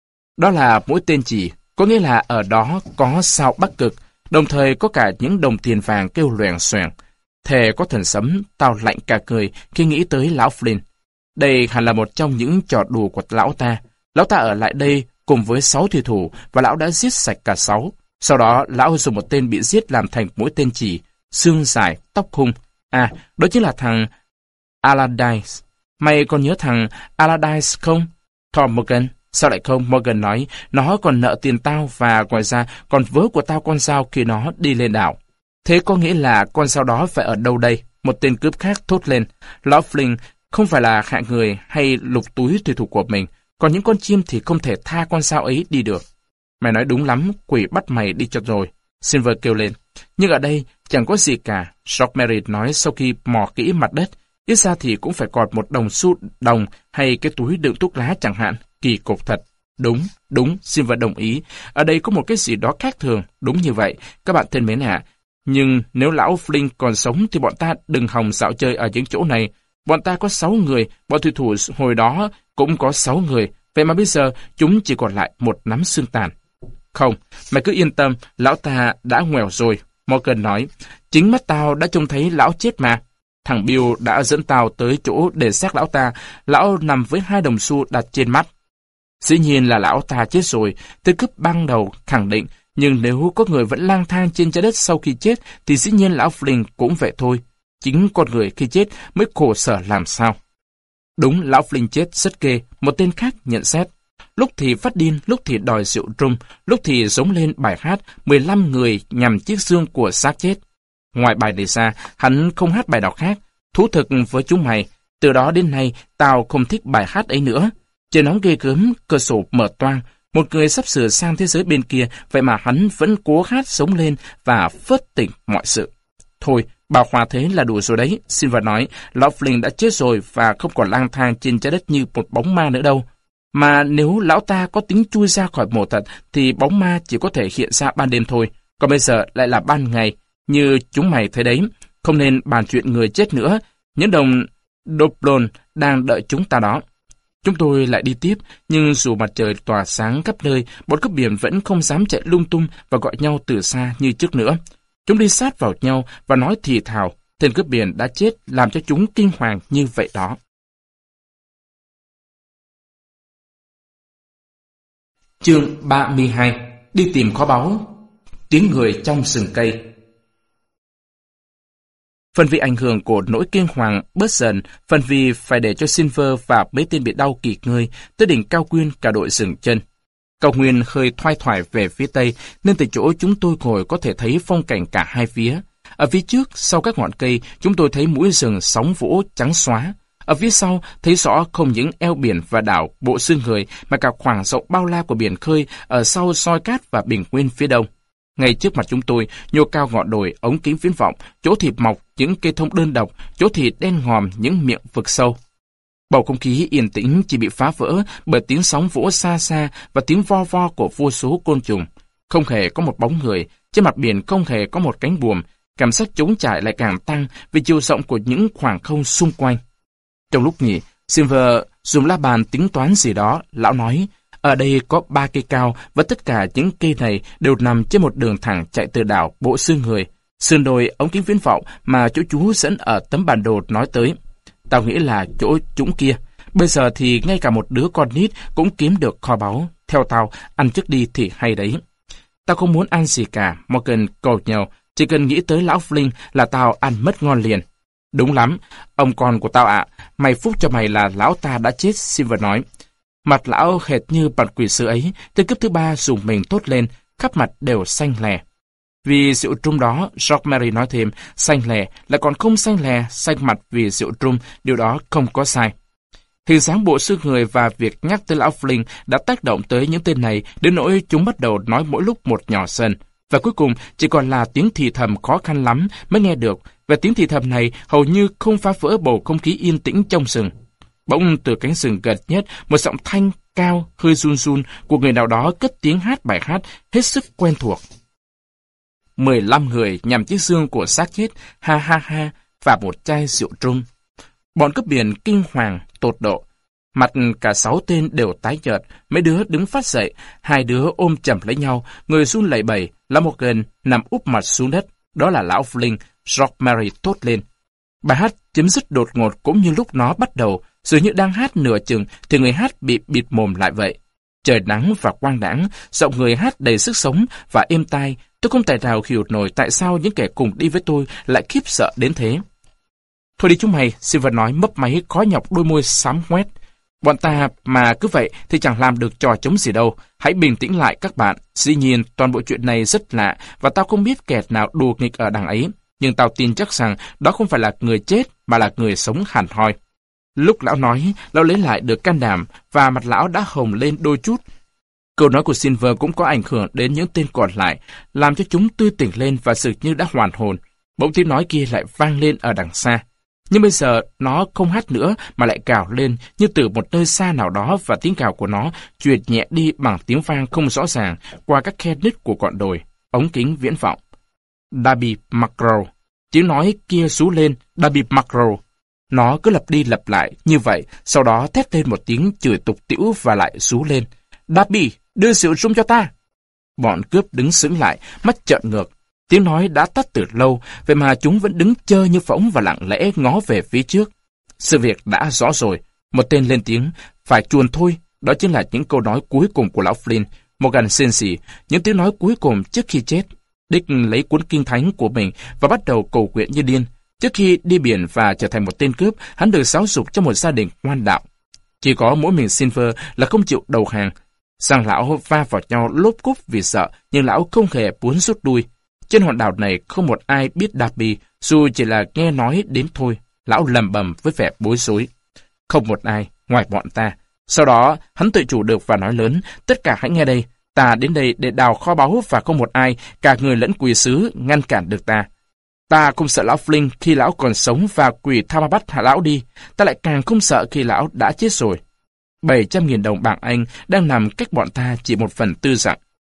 Đó là mũi tên chỉ, có nghĩa là ở đó có sao Bắc Cực, đồng thời có cả những đồng tiền vàng kêu loèng xoèng. Thề có thần sấm, tao lạnh cả cười khi nghĩ tới lão Flynn. Đây hẳn là một trong những trò đùa của lão ta. Lão ta ở lại đây cùng với sáu thủy thủ và lão đã giết sạch cả sáu. Sau đó, lão dùng một tên bị giết làm thành mũi tên chỉ, xương dài, tóc hung. À, đó chính là thằng Allardyce. Mày còn nhớ thằng Allardyce không? Tom Morgan. Sao lại không? Morgan nói, nó còn nợ tiền tao và ngoài ra còn vớ của tao con dao khi nó đi lên đảo. Thế có nghĩa là con dao đó phải ở đâu đây? Một tên cướp khác thốt lên. Lão Flynn không phải là hạng người hay lục túi thủy thủ của mình, còn những con chim thì không thể tha con dao ấy đi được. Mày nói đúng lắm, quỷ bắt mày đi cho rồi. Silver kêu lên. Nhưng ở đây chẳng có gì cả, Rosemary nói sau khi mò kỹ mặt đất. Ít ra thì cũng phải còn một đồng xu đồng hay cái túi đựng thuốc lá chẳng hạn. Kỳ cục thật. Đúng, đúng, Silver đồng ý. Ở đây có một cái gì đó khác thường. Đúng như vậy, các bạn thân mến ạ. Nhưng nếu lão Flynn còn sống thì bọn ta đừng hòng dạo chơi ở những chỗ này. Bọn ta có sáu người, bọn thủy thủ hồi đó cũng có sáu người. Vậy mà bây giờ chúng chỉ còn lại một nắm xương tàn. Không, mày cứ yên tâm, lão ta đã ngoèo rồi. Morgan nói, chính mắt tao đã trông thấy lão chết mà. Thằng Bill đã dẫn tao tới chỗ để xác lão ta. Lão nằm với hai đồng xu đặt trên mắt. Dĩ nhiên là lão ta chết rồi, tên cướp ban đầu khẳng định. Nhưng nếu có người vẫn lang thang trên trái đất sau khi chết, thì dĩ nhiên lão Flynn cũng vậy thôi. Chính con người khi chết mới khổ sở làm sao. Đúng, lão Flynn chết rất ghê, một tên khác nhận xét. Lúc thì phát điên, lúc thì đòi rượu rum, lúc thì giống lên bài hát mười lăm người nhằm chiếc xương của xác chết. Ngoài bài này ra, hắn không hát bài nào khác. Thú thực với chúng mày, từ đó đến nay tao không thích bài hát ấy nữa. Trời nóng ghê gớm, cửa sổ mở toang, một người sắp sửa sang thế giới bên kia, vậy mà hắn vẫn cố hát sống lên và phớt tỉnh mọi sự. Thôi, bà Hòa thế là đủ rồi đấy, Silver nói, lão Flynn đã chết rồi và không còn lang thang trên trái đất như một bóng ma nữa đâu. Mà nếu lão ta có tính chui ra khỏi mộ thật, thì bóng ma chỉ có thể hiện ra ban đêm thôi, còn bây giờ lại là ban ngày, như chúng mày thấy đấy, không nên bàn chuyện người chết nữa, những đồng Doblon đang đợi chúng ta đó. Chúng tôi lại đi tiếp, nhưng dù mặt trời tỏa sáng khắp nơi, bọn cướp biển vẫn không dám chạy lung tung và gọi nhau từ xa như trước nữa. Chúng đi sát vào nhau và nói thì thào, tên cướp biển đã chết làm cho chúng kinh hoàng như vậy đó. Chương ba mươi hai. Đi tìm kho báu. Tiếng người trong rừng cây. Phần vì ảnh hưởng của nỗi kinh hoàng bớt dần, phần vì phải để cho Silver và mấy tên bị đau kỳ ngơi tới đỉnh cao nguyên cả đội dừng chân. Cao nguyên hơi thoai thoải về phía tây, nên từ chỗ chúng tôi ngồi có thể thấy phong cảnh cả hai phía. Ở phía trước, sau các ngọn cây, chúng tôi thấy mũi rừng sóng vỗ trắng xóa. Ở phía sau, thấy rõ không những eo biển và đảo bộ xương người, mà cả khoảng rộng bao la của biển khơi ở sau soi cát và bình nguyên phía đông. Ngay trước mặt chúng tôi, nhô cao ngọn đồi, ống kính viễn vọng, chỗ thì mọc những cây thông đơn độc, chỗ thì đen ngòm những miệng vực sâu. Bầu không khí yên tĩnh chỉ bị phá vỡ bởi tiếng sóng vỗ xa xa và tiếng vo vo của vô số côn trùng. Không hề có một bóng người, trên mặt biển không hề có một cánh buồm. Cảm giác trống trải lại càng tăng vì chiều rộng của những khoảng không xung quanh. Trong lúc nghỉ, Silver dùng la bàn tính toán gì đó. Lão nói, ở đây có ba cây cao và tất cả những cây này đều nằm trên một đường thẳng chạy từ đảo bộ xương người. Sườn đồi ống kính viễn vọng mà chỗ chú dẫn ở tấm bản đồ nói tới. Tao nghĩ là chỗ chúng kia. Bây giờ thì ngay cả một đứa con nít cũng kiếm được kho báu. Theo tao, ăn trước đi thì hay đấy. Tao không muốn ăn gì cả, Morgan cầu nhau. Chỉ cần nghĩ tới lão Flynn là tao ăn mất ngon liền. Đúng lắm, ông con của tao ạ. Mày phúc cho mày là lão ta đã chết, Silver nói. Mặt lão hệt như bản quỷ sứ ấy, tên cướp thứ ba dùng mình tốt lên, khắp mặt đều xanh lè. Vì rượu trum đó, George Mary nói thêm, xanh lè lại còn không xanh lè, xanh mặt vì rượu trum, điều đó không có sai. Hình dáng bộ xương người và việc nhắc tới lão Flynn đã tác động tới những tên này đến nỗi chúng bắt đầu nói mỗi lúc một nhỏ dần. Và cuối cùng chỉ còn là tiếng thì thầm khó khăn lắm mới nghe được, và tiếng thì thầm này hầu như không phá vỡ bầu không khí yên tĩnh trong rừng. Bỗng từ cánh rừng gần nhất, một giọng thanh cao, hơi run run của người nào đó cất tiếng hát bài hát hết sức quen thuộc. Mười lăm người nhằm chiếc xương của xác chết, ha ha ha, và một chai rượu trum. Bọn cướp biển kinh hoàng, tột độ. Mặt cả sáu tên đều tái nhợt, mấy đứa đứng phát dậy, hai đứa ôm chầm lấy nhau, người run lẩy bẩy, là một gần nằm úp mặt xuống đất. Đó là lão Flynn, George Mary thốt lên. Bài hát chấm dứt đột ngột cũng như lúc nó bắt đầu, dường như đang hát nửa chừng thì người hát bị bịt mồm lại vậy. Trời nắng và quang đãng, giọng người hát đầy sức sống và êm tai. Tôi không tài nào hiểu nổi tại sao những kẻ cùng đi với tôi lại khiếp sợ đến thế. Thôi đi chúng mày, Silver nói mấp máy khó nhọc đôi môi xám ngoét. Bọn ta mà cứ vậy thì chẳng làm được trò chống gì đâu. Hãy bình tĩnh lại các bạn. Dĩ nhiên, toàn bộ chuyện này rất lạ và tao không biết kẻ nào đùa nghịch ở đằng ấy. Nhưng tao tin chắc rằng đó không phải là người chết mà là người sống hẳn hoi. Lúc lão nói, lão lấy lại được can đảm và mặt lão đã hồng lên đôi chút. Câu nói của Silver cũng có ảnh hưởng đến những tên còn lại, làm cho chúng tươi tỉnh lên và dường như đã hoàn hồn. Bỗng tiếng nói kia lại vang lên ở đằng xa. Nhưng bây giờ nó không hát nữa mà lại gào lên như từ một nơi xa nào đó, và tiếng gào của nó truyền nhẹ đi bằng tiếng vang không rõ ràng qua các khe nứt của ngọn đồi, ống kính viễn vọng. Darby Macro. Tiếng nói kia rú lên, Darby Macro. Nó cứ lặp đi lặp lại như vậy, sau đó thét lên một tiếng chửi tục tĩu và lại rú lên. Darby, đưa rượu rum cho ta. Bọn cướp đứng sững lại, mắt trợn ngược. Tiếng nói đã tắt từ lâu, vậy mà chúng vẫn đứng chơ như phỗng và lặng lẽ ngó về phía trước. Sự việc đã rõ rồi. Một tên lên tiếng, phải chuồn thôi. Đó chính là những câu nói cuối cùng của lão Flynn. Morgan Sensi, những tiếng nói cuối cùng trước khi chết. Dick lấy cuốn kinh thánh của mình và bắt đầu cầu nguyện như điên. Trước khi đi biển và trở thành một tên cướp, hắn được giáo dục trong một gia đình ngoan đạo. Chỉ có mỗi mình Silver là không chịu đầu hàng. Sang lão va vào nhau lốp cúp vì sợ, nhưng lão không hề muốn rút lui. Trên hòn đảo này không một ai biết Darby, dù chỉ là nghe nói đến thôi. Lão lầm bầm với vẻ bối rối. Không một ai, ngoài bọn ta. Sau đó, hắn tự chủ được và nói lớn, tất cả hãy nghe đây. Ta đến đây để đào kho báu và không một ai, cả người lẫn quỷ sứ, ngăn cản được ta. Ta không sợ lão Flynn khi lão còn sống và quỷ tha ma bắt hạ lão đi. Ta lại càng không sợ khi lão đã chết rồi. bảy trăm nghìn đồng bảng Anh đang nằm cách bọn ta chỉ một phần tư dặm.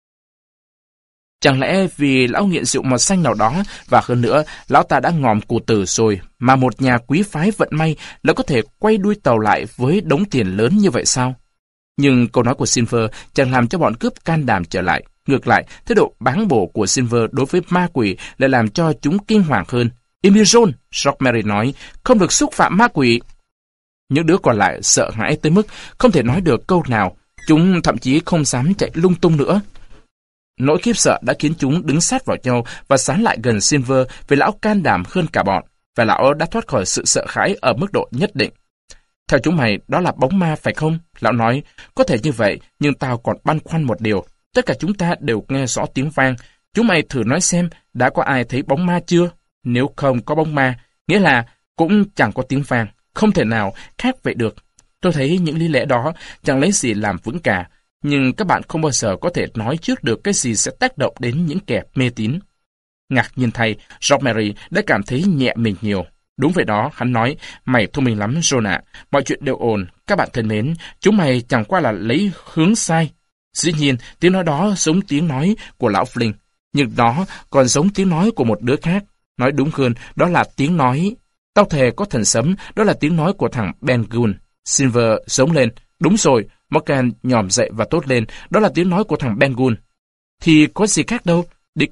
Chẳng lẽ vì lão nghiện rượu màu xanh nào đó, và hơn nữa, lão ta đã ngòm cù tử rồi, mà một nhà quý phái vận may lại có thể quay đuôi tàu lại với đống tiền lớn như vậy sao? Nhưng câu nói của Silver chẳng làm cho bọn cướp can đảm trở lại. Ngược lại, thái độ báng bổ của Silver đối với ma quỷ lại làm cho chúng kinh hoàng hơn. Im đi John, George Mary nói, không được xúc phạm ma quỷ. Những đứa còn lại sợ hãi tới mức không thể nói được câu nào. Chúng thậm chí không dám chạy lung tung nữa. Nỗi khiếp sợ đã khiến chúng đứng sát vào nhau và sán lại gần Silver vì lão can đảm hơn cả bọn, và lão đã thoát khỏi sự sợ hãi ở mức độ nhất định. Theo chúng mày, đó là bóng ma phải không? Lão nói, có thể như vậy, nhưng tao còn băn khoăn một điều. Tất cả chúng ta đều nghe rõ tiếng vang. Chúng mày thử nói xem, đã có ai thấy bóng ma chưa? Nếu không có bóng ma, nghĩa là cũng chẳng có tiếng vang. Không thể nào khác vậy được. Tôi thấy những lý lẽ đó chẳng lấy gì làm vững cả. Nhưng các bạn không bao giờ có thể nói trước được cái gì sẽ tác động đến những kẻ mê tín. Ngạc nhiên thay, George Mary đã cảm thấy nhẹ mình nhiều. Đúng vậy đó, hắn nói, mày thông minh lắm, John ạ. Mọi chuyện đều ổn. Các bạn thân mến, chúng mày chẳng qua là lấy hướng sai. Dĩ nhiên, tiếng nói đó giống tiếng nói của lão Flynn, nhưng nó còn giống tiếng nói của một đứa khác. Nói đúng hơn, đó là tiếng nói. Tao thề có thần sấm, đó là tiếng nói của thằng Ben Gunn. Silver giống lên. Đúng rồi, Morgan nhòm dậy và tốt lên, đó là tiếng nói của thằng Ben Gunn. Thì có gì khác đâu? Dick hỏi,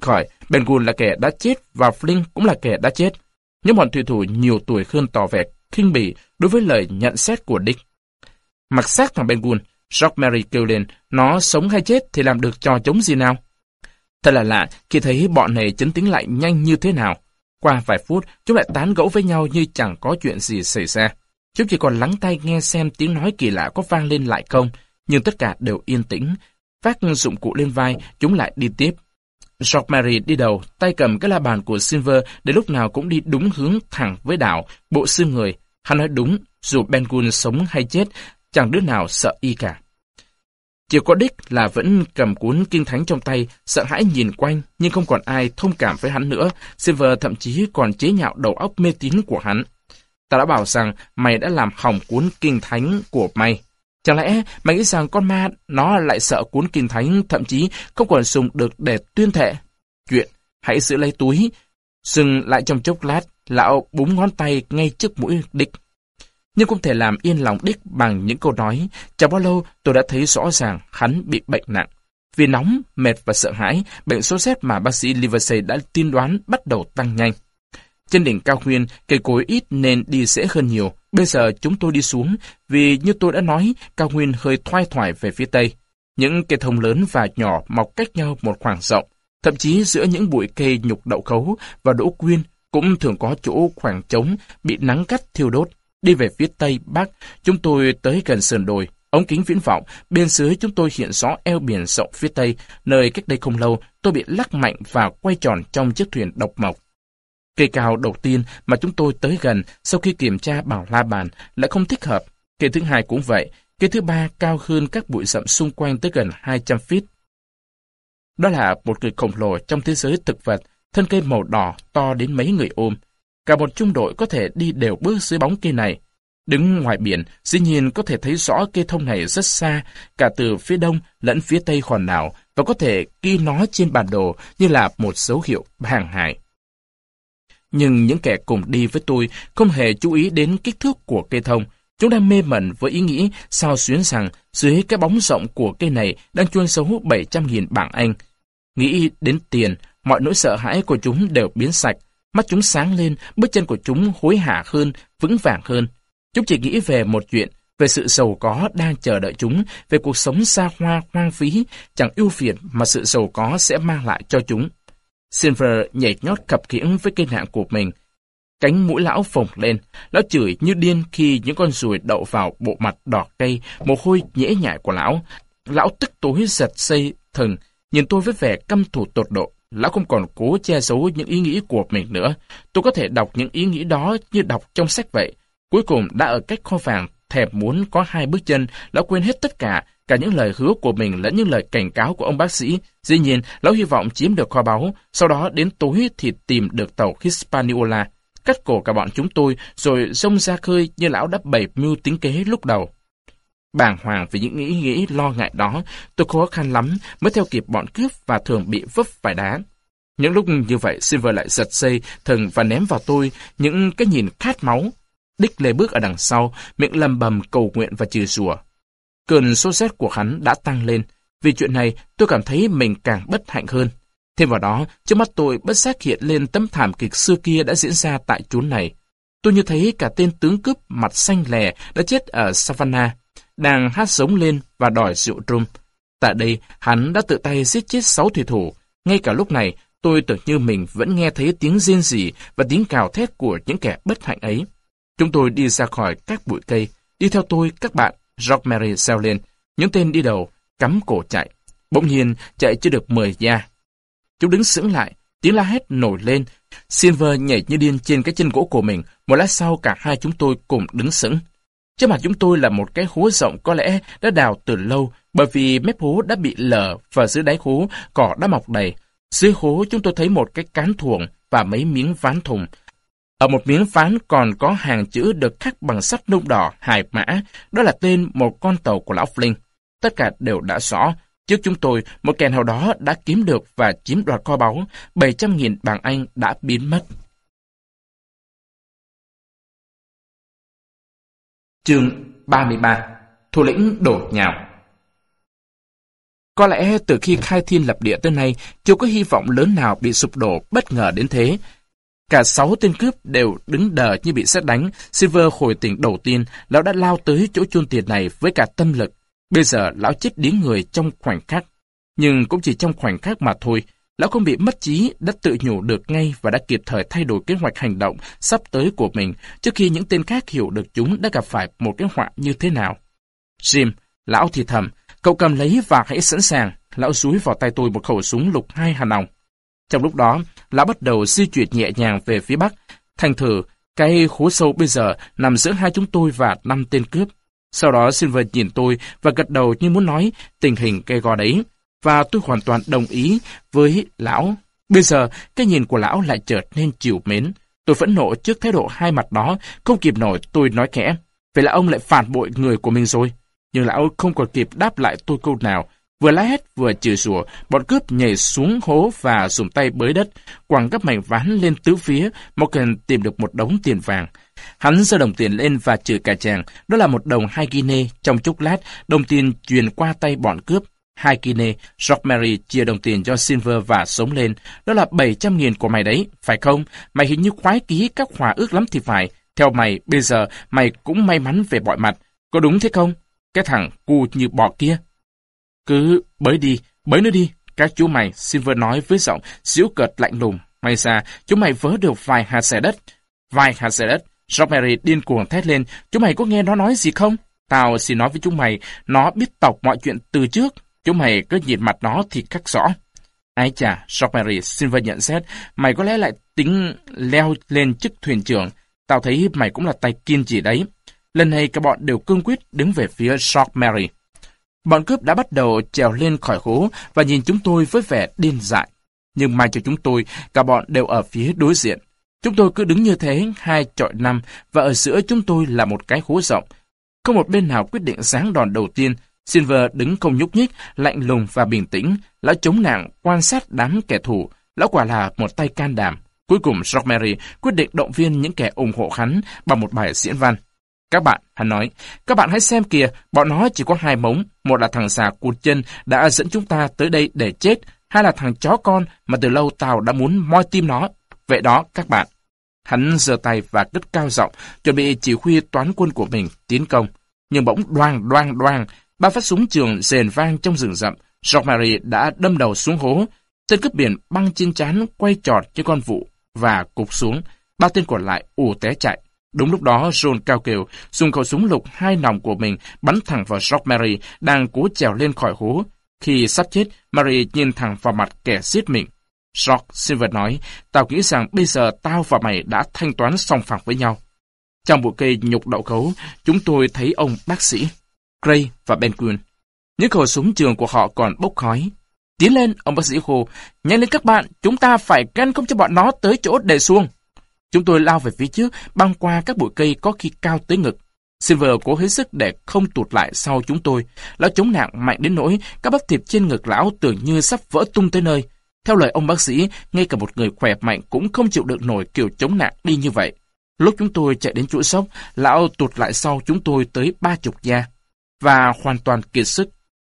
Ben Gunn là kẻ đã chết và Flynn cũng là kẻ đã chết. Những bọn thủy thủ nhiều tuổi hơn tỏ vẻ khinh bỉ đối với lời nhận xét của Dick. Mặc xác thằng Ben Gunn, George Mary kêu lên, nó sống hay chết thì làm được trò chống gì nào? Thật là lạ khi thấy bọn này chấn tĩnh lại nhanh như thế nào. Qua vài phút, chúng lại tán gẫu với nhau như chẳng có chuyện gì xảy ra. Chúng chỉ còn lắng tai nghe xem tiếng nói kỳ lạ có vang lên lại không, nhưng tất cả đều yên tĩnh. Vác dụng cụ lên vai, chúng lại đi tiếp. George Mary đi đầu, tay cầm cái la bàn của Silver để lúc nào cũng đi đúng hướng thẳng với đảo, bộ xương người. Hắn nói đúng, dù Ben Gunn sống hay chết, chẳng đứa nào sợ y cả. Chỉ có Dick là vẫn cầm cuốn kinh thánh trong tay, sợ hãi nhìn quanh, nhưng không còn ai thông cảm với hắn nữa. Silver thậm chí còn chế nhạo đầu óc mê tín của hắn. Ta đã bảo rằng mày đã làm hỏng cuốn kinh thánh của mày. Chẳng lẽ mày nghĩ rằng con ma nó lại sợ cuốn kinh thánh, thậm chí không còn dùng được để tuyên thệ? Chuyện, hãy giữ lấy túi. Dừng lại trong chốc lát, lão búng ngón tay ngay trước mũi Dick. Nhưng không thể làm yên lòng Dick bằng những câu nói. Chẳng bao lâu tôi đã thấy rõ ràng hắn bị bệnh nặng. Vì nóng, mệt và sợ hãi, bệnh sốt rét mà bác sĩ Livesey đã tiên đoán bắt đầu tăng nhanh. Trên đỉnh cao nguyên, cây cối ít nên đi dễ hơn nhiều. Bây giờ chúng tôi đi xuống, vì như tôi đã nói, cao nguyên hơi thoai thoải về phía tây. Những cây thông lớn và nhỏ mọc cách nhau một khoảng rộng. Thậm chí giữa những bụi cây nhục đậu khấu và đỗ quyên cũng thường có chỗ khoảng trống bị nắng cắt thiêu đốt. Đi về phía tây bắc, chúng tôi tới gần sườn đồi, ống kính viễn vọng, bên dưới chúng tôi hiện rõ eo biển rộng phía tây, nơi cách đây không lâu tôi bị lắc mạnh và quay tròn trong chiếc thuyền độc mộc. Cây cao đầu tiên mà chúng tôi tới gần sau khi kiểm tra bằng la bàn lại không thích hợp. Cây thứ hai cũng vậy, cây thứ ba cao hơn các bụi rậm xung quanh tới gần hai trăm feet. Đó là một người khổng lồ trong thế giới thực vật, thân cây màu đỏ to đến mấy người ôm. Cả một trung đội có thể đi đều bước dưới bóng cây này. Đứng ngoài biển, dĩ nhiên có thể thấy rõ cây thông này rất xa, cả từ phía đông lẫn phía tây hòn đảo, và có thể ghi nó trên bản đồ như là một dấu hiệu hàng hải. Nhưng những kẻ cùng đi với tôi không hề chú ý đến kích thước của cây thông. Chúng đang mê mẩn với ý nghĩ sao xuyến rằng dưới cái bóng rộng của cây này đang chôn giấu bảy trăm nghìn bảng Anh. Nghĩ đến tiền, mọi nỗi sợ hãi của chúng đều biến sạch. Mắt chúng sáng lên, bước chân của chúng hối hả hơn, vững vàng hơn. Chúng chỉ nghĩ về một chuyện, về sự giàu có đang chờ đợi chúng, về cuộc sống xa hoa hoang phí, chẳng ưu phiền mà sự giàu có sẽ mang lại cho chúng. Silver nhảy nhót khập khiễng với cây nạn của mình. Cánh mũi lão phồng lên, lão chửi như điên khi những con ruồi đậu vào bộ mặt đỏ cây, mồ hôi nhễ nhại của lão. Lão tức tối giật dây thừng, nhìn tôi với vẻ căm thù tột độ. Lão không còn cố che giấu những ý nghĩ của mình nữa. Tôi có thể đọc những ý nghĩ đó như đọc trong sách vậy. Cuối cùng đã ở cách kho vàng, thèm muốn có hai bước chân, lão quên hết tất cả, cả những lời hứa của mình lẫn những lời cảnh cáo của ông bác sĩ. Dĩ nhiên, lão hy vọng chiếm được kho báu, sau đó đến tối thì tìm được tàu Hispaniola, cắt cổ cả bọn chúng tôi, rồi xông ra khơi như lão đã bày mưu tính kế lúc đầu. Bàng hoàng vì những ý nghĩ lo ngại đó, tôi khó khăn lắm mới theo kịp bọn cướp và thường bị vấp phải đá. Những lúc như vậy, Silver lại giật dây thừng và ném vào tôi những cái nhìn khát máu. Dick lê bước ở đằng sau, miệng lầm bầm cầu nguyện và chửi rủa. Cơn sốt rét của hắn đã tăng lên. Vì chuyện này, tôi cảm thấy mình càng bất hạnh hơn. Thêm vào đó, trước mắt tôi bất giác hiện lên tấm thảm kịch xưa kia đã diễn ra tại chốn này. Tôi như thấy cả tên tướng cướp mặt xanh lè đã chết ở Savannah, đang hát sống lên và đòi rượu rum. Tại đây, hắn đã tự tay giết chết sáu thủy thủ. Ngay cả lúc này, tôi tưởng như mình vẫn nghe thấy tiếng rên rỉ và tiếng cào thét của những kẻ bất hạnh ấy. Chúng tôi đi ra khỏi các bụi cây. Đi theo tôi, các bạn, George Mary reo lên. Những tên đi đầu, cắm cổ chạy. Bỗng nhiên, chạy chưa được mười gia. Chúng đứng sững lại, tiếng la hét nổi lên. Silver nhảy như điên trên cái chân gỗ của mình. Một lát sau, cả hai chúng tôi cùng đứng sững. Trước mặt chúng tôi là một cái hố rộng có lẽ đã đào từ lâu, bởi vì mép hố đã bị lở và dưới đáy hố cỏ đã mọc đầy. Dưới hố chúng tôi thấy một cái cán thuồng và mấy miếng ván thùng. Ở một miếng ván còn có hàng chữ được khắc bằng sắt nung đỏ hài mã, đó là tên một con tàu của lão Flynn. Tất cả đều đã rõ. Trước chúng tôi, một kẻ nào đó đã kiếm được và chiếm đoạt kho báu, bảy trăm nghìn bảng Anh đã biến mất. Chương ba mươi ba. Thủ lĩnh đột nhào. Có lẽ từ khi khai thiên lập địa tới nay, chưa có hy vọng lớn nào bị sụp đổ bất ngờ đến thế. Cả sáu tên cướp đều đứng đờ như bị sét đánh. Silver hồi tỉnh đầu tiên, lão đã lao tới chỗ chôn tiền này với cả tâm lực. Bây giờ lão chết điếng người trong khoảnh khắc. Nhưng cũng chỉ trong khoảnh khắc mà thôi. Lão không bị mất trí, đã tự nhủ được ngay và đã kịp thời thay đổi kế hoạch hành động sắp tới của mình trước khi những tên khác hiểu được chúng đã gặp phải một cái họa như thế nào. Jim, lão thì thầm, cậu cầm lấy và hãy sẵn sàng. Lão dúi vào tay tôi một khẩu súng lục hai hàn nòng. Trong lúc đó, lão bắt đầu di chuyển nhẹ nhàng về phía bắc. Thành thử, cái hố sâu bây giờ nằm giữa hai chúng tôi và năm tên cướp. Sau đó Silver nhìn tôi và gật đầu như muốn nói tình hình cây gò đấy. Và tôi hoàn toàn đồng ý với lão. Bây giờ, cái nhìn của lão lại chợt nên trìu mến. Tôi phẫn nộ trước thái độ hai mặt đó, không kịp nổi tôi nói khẽ. Vậy là ông lại phản bội người của mình rồi. Nhưng lão không còn kịp đáp lại tôi câu nào. Vừa la hét vừa chửi rủa, bọn cướp nhảy xuống hố và dùng tay bới đất, quẳng các mảnh ván lên tứ phía, Morgan tìm được một đống tiền vàng. Hắn giơ đồng tiền lên và chửi cả chàng, đó là một đồng hai guinea. Trong chốc lát, đồng tiền truyền qua tay bọn cướp. Hai guinea, George Mary chia đồng tiền cho Silver và sống lên. Đó là bảy trăm nghìn của mày đấy, phải không? Mày hình như khoái ký các hòa ước lắm thì phải. Theo mày, bây giờ mày cũng may mắn về mọi mặt. Có đúng thế không? Cái thằng cu như bò kia. Cứ bới đi, bới nó đi. Các chú mày, Silver nói với giọng giễu cợt lạnh lùng. May ra, chúng mày vớ được vài hạt xẻ đất. Vài hạt xẻ đất. George Mary điên cuồng thét lên. Chúng mày có nghe nó nói gì không? Tao xin nói với chúng mày, nó biết tọc mọi chuyện từ trước. Chúng mày cứ nhìn mặt nó thì khắc rõ. Ái chà, George Mary, Silver nhận xét, mày có lẽ lại tính leo lên chức thuyền trưởng. Tao thấy mày cũng là tay kiên trì đấy. Lần này cả bọn đều cương quyết đứng về phía George Mary. Bọn cướp đã bắt đầu trèo lên khỏi hố và nhìn chúng tôi với vẻ điên dại. Nhưng may cho chúng tôi, cả bọn đều ở phía đối diện. Chúng tôi cứ đứng như thế, hai chọi năm, và ở giữa chúng tôi là một cái hố rộng. Không một bên nào quyết định giáng đòn đầu tiên. Silver đứng không nhúc nhích, lạnh lùng và bình tĩnh. Lão chống nạng quan sát đám kẻ thù. Lão quả là một tay can đảm. Cuối cùng George Mary quyết định động viên những kẻ ủng hộ hắn bằng một bài diễn văn. Các bạn, hắn nói, các bạn hãy xem kìa, bọn nó chỉ có hai mống. Một là thằng xà cụt chân đã dẫn chúng ta tới đây để chết. Hai là thằng chó con mà từ lâu tao đã muốn moi tim nó. Vậy đó, các bạn. Hắn giơ tay và cất cao giọng, chuẩn bị chỉ huy toán quân của mình tiến công. Nhưng bỗng đoang đoang đoang, ba phát súng trường rền vang trong rừng rậm. George Mary đã đâm đầu xuống hố. Tên cướp biển băng trên trán quay trọt như con vụ và cục xuống. Ba tên còn lại ù té chạy. Đúng lúc đó, John cao kêu, dùng khẩu súng lục hai nòng của mình bắn thẳng vào George Mary đang cố trèo lên khỏi hố. Khi sắp chết, Mary nhìn thẳng vào mặt kẻ giết mình. George, Silver nói, tao nghĩ rằng bây giờ tao và mày đã thanh toán song phẳng với nhau. Trong bụi cây nhục đậu khấu, chúng tôi thấy ông bác sĩ Gray và Benquin. Những khẩu súng trường của họ còn bốc khói. Tiến lên, ông bác sĩ hô, nhanh lên các bạn, chúng ta phải ngăn không cho bọn nó tới chỗ để xuông. Chúng tôi lao về phía trước, băng qua các bụi cây có khi cao tới ngực. Silver cố hết sức để không tụt lại sau chúng tôi. Lão chống nạng mạnh đến nỗi các bắp thịt trên ngực lão tưởng như sắp vỡ tung tới nơi. Theo lời ông bác sĩ, ngay cả một người khỏe mạnh cũng không chịu được nổi kiểu chống nạng đi như vậy. Lúc chúng tôi chạy đến chỗ sốc, lão tụt lại sau chúng tôi tới ba chục gia và hoàn toàn kiệt sức.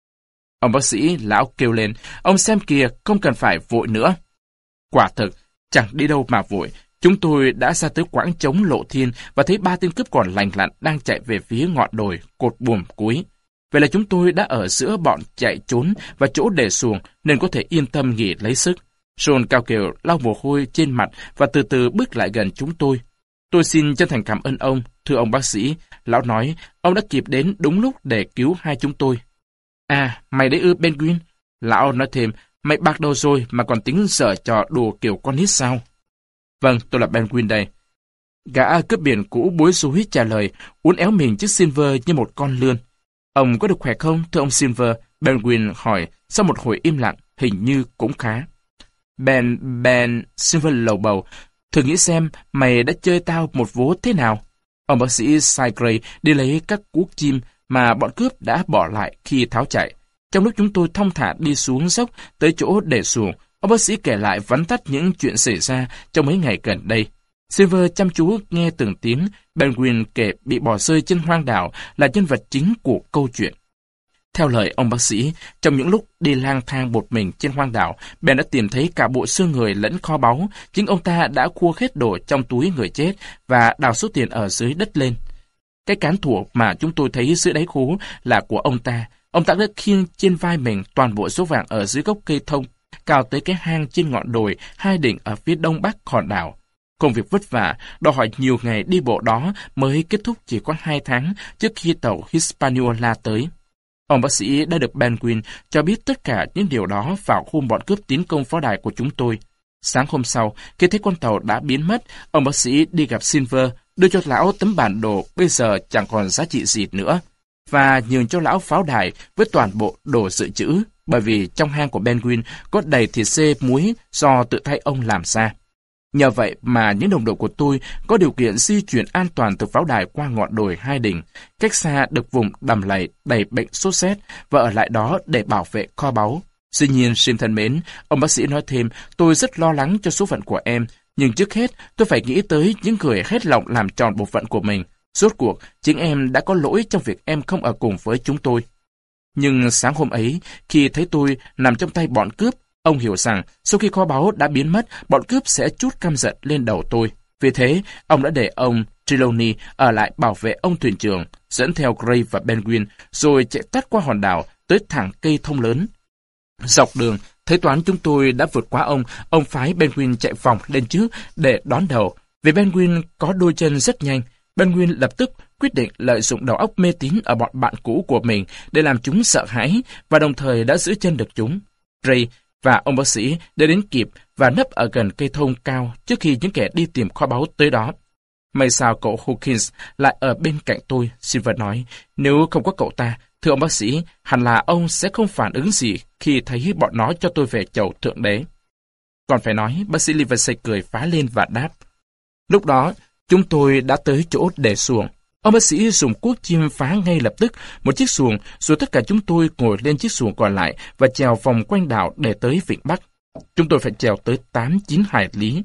Ông bác sĩ, lão kêu lên, ông xem kìa, không cần phải vội nữa. Quả thực, chẳng đi đâu mà vội. Chúng tôi đã ra tới quãng trống lộ thiên và thấy ba tên cướp còn lành lặn đang chạy về phía ngọn đồi, cột buồm cuối. Vậy là chúng tôi đã ở giữa bọn chạy trốn và chỗ để xuồng nên có thể yên tâm nghỉ lấy sức. John cao kêu lau mồ hôi trên mặt và từ từ bước lại gần chúng tôi. Tôi xin chân thành cảm ơn ông, thưa ông bác sĩ. Lão nói, ông đã kịp đến đúng lúc để cứu hai chúng tôi. À, mày đấy ư Benquin? Lão nói thêm, mày bạc đầu rồi mà còn tính dở trò đùa kiểu con nít sao? Vâng, tôi là Benquin đây. Gã cướp biển cũ bối rối trả lời, uốn éo mình trước Silver như một con lươn. Ông có được khỏe không, thưa ông Silver? Benquin hỏi, sau một hồi im lặng, hình như cũng khá. Ben, Ben, Silver lầu bầu, thử nghĩ xem mày đã chơi tao một vố thế nào. Ông bác sĩ Sigray đi lấy các cuốc chim mà bọn cướp đã bỏ lại khi tháo chạy. Trong lúc chúng tôi thong thả đi xuống dốc tới chỗ để xuồng, ông bác sĩ kể lại vắn tắt những chuyện xảy ra trong mấy ngày gần đây. Silver chăm chú nghe từng tiếng. Benquin kể bị bỏ rơi trên hoang đảo là nhân vật chính của câu chuyện. Theo lời ông bác sĩ, trong những lúc đi lang thang một mình trên hoang đảo, Ben đã tìm thấy cả bộ xương người lẫn kho báu. Chính ông ta đã khua hết đồ trong túi người chết và đào số tiền ở dưới đất lên. Cái cán thủa mà chúng tôi thấy dưới đáy khố là của ông ta. Ông ta đã khiêng trên vai mình toàn bộ số vàng ở dưới gốc cây thông, cao tới cái hang trên ngọn đồi hai đỉnh ở phía đông bắc hòn đảo. Công việc vất vả, đòi hỏi nhiều ngày đi bộ đó mới kết thúc chỉ có hai tháng trước khi tàu Hispaniola tới. Ông bác sĩ đã được Penguin cho biết tất cả những điều đó vào hôm bọn cướp tiến công pháo đài của chúng tôi. Sáng hôm sau, khi thấy con tàu đã biến mất, ông bác sĩ đi gặp Silver, đưa cho lão tấm bản đồ bây giờ chẳng còn giá trị gì nữa, và nhường cho lão pháo đài với toàn bộ đồ dự trữ, bởi vì trong hang của Penguin có đầy thịt xê muối do tự tay ông làm ra. Nhờ vậy mà những đồng đội của tôi có điều kiện di chuyển an toàn từ pháo đài qua ngọn đồi hai đỉnh, cách xa được vùng đầm lầy đầy bệnh sốt rét và ở lại đó để bảo vệ kho báu. Tuy nhiên, Sim thân mến, ông bác sĩ nói thêm, tôi rất lo lắng cho số phận của em, nhưng trước hết tôi phải nghĩ tới những người hết lòng làm tròn bổn phận của mình. Rốt cuộc, chính em đã có lỗi trong việc em không ở cùng với chúng tôi. Nhưng sáng hôm ấy, khi thấy tôi nằm trong tay bọn cướp, ông hiểu rằng sau khi kho báu đã biến mất, bọn cướp sẽ trút căm giận lên đầu tôi. Vì thế, ông đã để ông Trelawney ở lại bảo vệ ông thuyền trưởng, dẫn theo Gray và Penguin, rồi chạy tắt qua hòn đảo tới thẳng cây thông lớn. Dọc đường, thấy toán chúng tôi đã vượt qua ông, ông phái Penguin chạy vòng lên trước để đón đầu. Vì Penguin có đôi chân rất nhanh, Penguin lập tức quyết định lợi dụng đầu óc mê tín ở bọn bạn cũ của mình để làm chúng sợ hãi và đồng thời đã giữ chân được chúng. Ray và ông bác sĩ đã đến kịp và nấp ở gần cây thông cao trước khi những kẻ đi tìm kho báu tới đó. May sao cậu Hawkins lại ở bên cạnh tôi, Silver nói. Nếu không có cậu ta, thưa ông bác sĩ, hẳn là ông sẽ không phản ứng gì khi thấy bọn nó cho tôi về chầu thượng đế. Còn phải nói, bác sĩ Livesey cười phá lên và đáp. Lúc đó, chúng tôi đã tới chỗ để xuồng. Ông bác sĩ dùng cuốc chim phá ngay lập tức một chiếc xuồng, rồi tất cả chúng tôi ngồi lên chiếc xuồng còn lại và chèo vòng quanh đảo để tới vịnh Bắc. Chúng tôi phải chèo tới tám chín hải lý.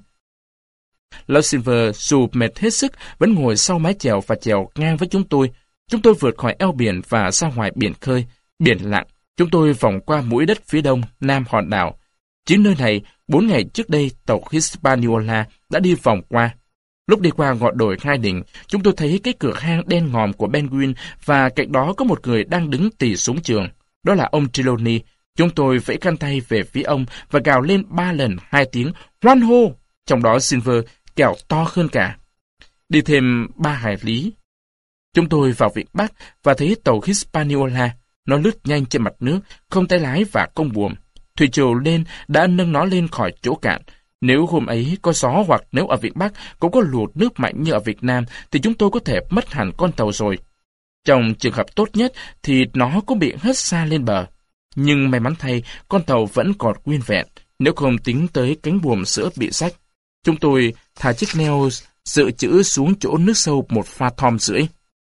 Lão Silver dù mệt hết sức vẫn ngồi sau mái chèo và chèo ngang với chúng tôi. Chúng tôi vượt khỏi eo biển và ra ngoài biển khơi, biển lặng. Chúng tôi vòng qua mũi đất phía đông, nam hòn đảo. Chính nơi này, bốn ngày trước đây, tàu Hispaniola đã đi vòng qua. Lúc đi qua ngọn đồi hai đỉnh, chúng tôi thấy cái cửa hang đen ngòm của Penguin và cạnh đó có một người đang đứng tì súng trường. Đó là ông Trelawney. Chúng tôi vẫy khăn tay về phía ông và gào lên ba lần hai tiếng hoan hô, trong đó Silver kẻo to hơn cả. Đi thêm ba hải lý, chúng tôi vào vịnh Bắc và thấy tàu Hispaniola. Nó lướt nhanh trên mặt nước, không tay lái và không buồm. Thủy triều lên đã nâng nó lên khỏi chỗ cạn. Nếu hôm ấy có gió hoặc nếu ở vịnh Bắc cũng có lụt nước mạnh như ở Việt Nam thì chúng tôi có thể mất hẳn con tàu rồi. Trong trường hợp tốt nhất thì nó cũng bị hất xa lên bờ. Nhưng may mắn thay, con tàu vẫn còn nguyên vẹn, nếu không tính tới cánh buồm sữa bị rách. Chúng tôi thả chiếc neo dự trữ xuống chỗ nước sâu một pha thom rưỡi.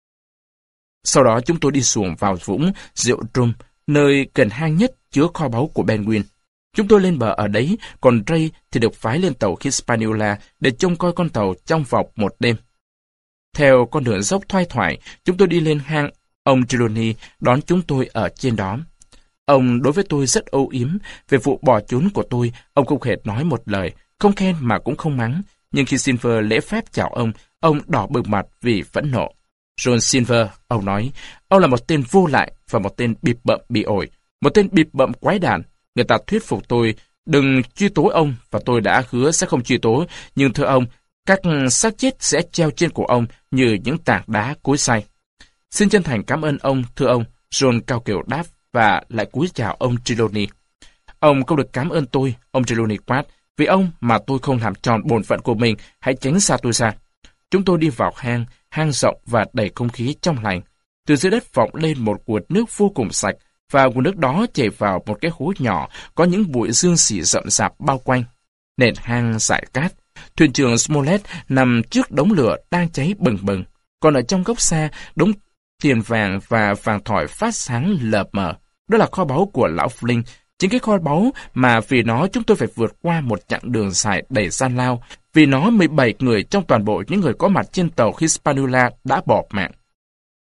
Sau đó chúng tôi đi xuồng vào vũng Rượu Drum, nơi gần hang nhất chứa kho báu của Penguin. Chúng tôi lên bờ ở đấy, còn Ray thì được phái lên tàu Hispaniola để trông coi con tàu trong vòng một đêm. Theo con đường dốc thoai thoải, chúng tôi đi lên hang. Ông Trelawney đón chúng tôi ở trên đó. Ông đối với tôi rất âu yếm. Về vụ bỏ trốn của tôi, ông không hề nói một lời, không khen mà cũng không mắng. Nhưng khi Silver lễ phép chào ông, ông đỏ bừng mặt vì phẫn nộ. John Silver, ông nói, ông là một tên vô lại và một tên bịp bợm bị ổi, một tên bịp bợm quái đản. Người ta thuyết phục tôi đừng truy tố ông và tôi đã hứa sẽ không truy tố, nhưng thưa ông, các xác chết sẽ treo trên cổ ông như những tảng đá cối xay. Xin chân thành cảm ơn ông, thưa ông, John cao kiều đáp và lại cúi chào ông Trelawney. Ông không được cảm ơn tôi, ông Trelawney quát, vì ông mà tôi không làm tròn bổn phận của mình, hãy tránh xa tôi ra. Chúng tôi đi vào hang, hang rộng và đầy không khí trong lành. Từ dưới đất vọng lên một nguồn nước vô cùng sạch, và nguồn nước đó chảy vào một cái hố nhỏ có những bụi dương xỉ rậm rạp bao quanh. Nền hang rải cát. Thuyền trưởng Smollett nằm trước đống lửa đang cháy bừng bừng. Còn ở trong góc xa, đống tiền vàng và vàng thỏi phát sáng lờ mờ. Đó là kho báu của lão Flynn. Chính cái kho báu mà vì nó chúng tôi phải vượt qua một chặng đường dài đầy gian lao. Vì nó mười bảy người trong toàn bộ những người có mặt trên tàu Hispaniola đã bỏ mạng.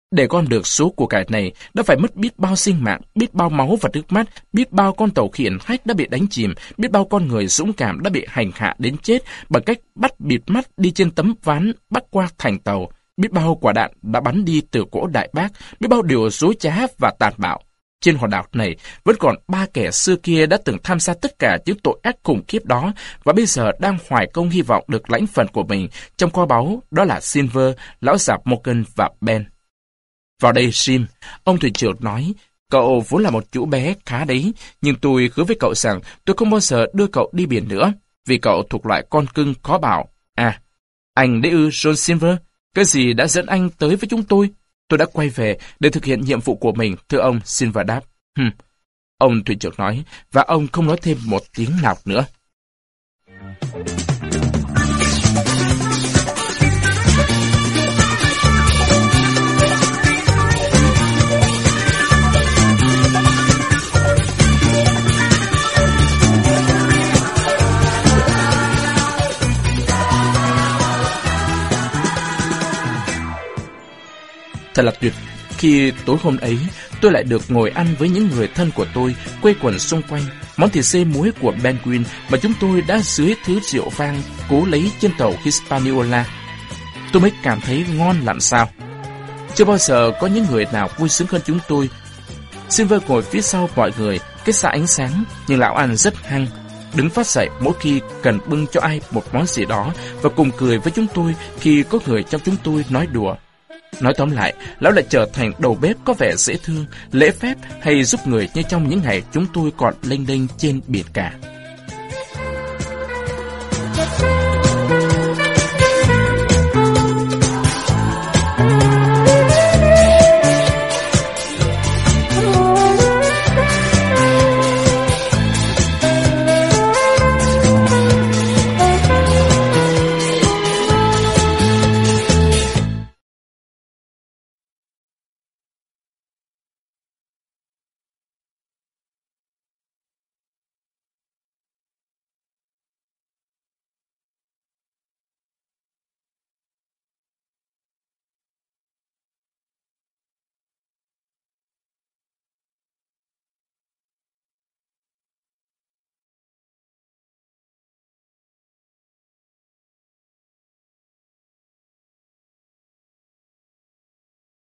Để gom được số của cải này đã phải mất biết bao sinh mạng, biết bao máu và nước mắt, biết bao con tàu khiển khách đã bị đánh chìm, biết bao con người dũng cảm đã bị hành hạ đến chết bằng cách bắt bịt mắt đi trên tấm ván bắc qua thành tàu, biết bao quả đạn đã bắn đi từ cỗ Đại Bác, biết bao điều dối trá và tàn bạo. Trên hòn đảo này vẫn còn ba kẻ xưa kia đã từng tham gia tất cả những tội ác khủng khiếp đó và bây giờ đang hoài công hy vọng được lãnh phần của mình trong kho báu, đó là Silver, lão già Morgan và Ben. Vào đây, Jim, ông thuyền trưởng nói, cậu vốn là một chú bé khá đấy, nhưng tôi hứa với cậu rằng tôi không bao giờ đưa cậu đi biển nữa, vì cậu thuộc loại con cưng khó bảo. À, anh đấy ư, John Silver, cái gì đã dẫn anh tới với chúng tôi? Tôi đã quay về để thực hiện nhiệm vụ của mình, thưa ông, Silver đáp. Hừm, ông thuyền trưởng nói, và ông không nói thêm một tiếng nào nữa. Thật là tuyệt, khi tối hôm ấy, tôi lại được ngồi ăn với những người thân của tôi, quây quần xung quanh, món thịt xê muối của Penguin mà chúng tôi đã dưới thứ rượu vang cố lấy trên tàu Hispaniola. Tôi mới cảm thấy ngon làm sao. Chưa bao giờ có những người nào vui sướng hơn chúng tôi. Silver ngồi phía sau mọi người, cách xa ánh sáng, nhưng lão ăn rất hăng, đứng phát dậy mỗi khi cần bưng cho ai một món gì đó và cùng cười với chúng tôi khi có người trong chúng tôi nói đùa. Nói tóm lại, lão lại trở thành đầu bếp có vẻ dễ thương, lễ phép hay giúp người như trong những ngày chúng tôi còn lênh đênh trên biển cả.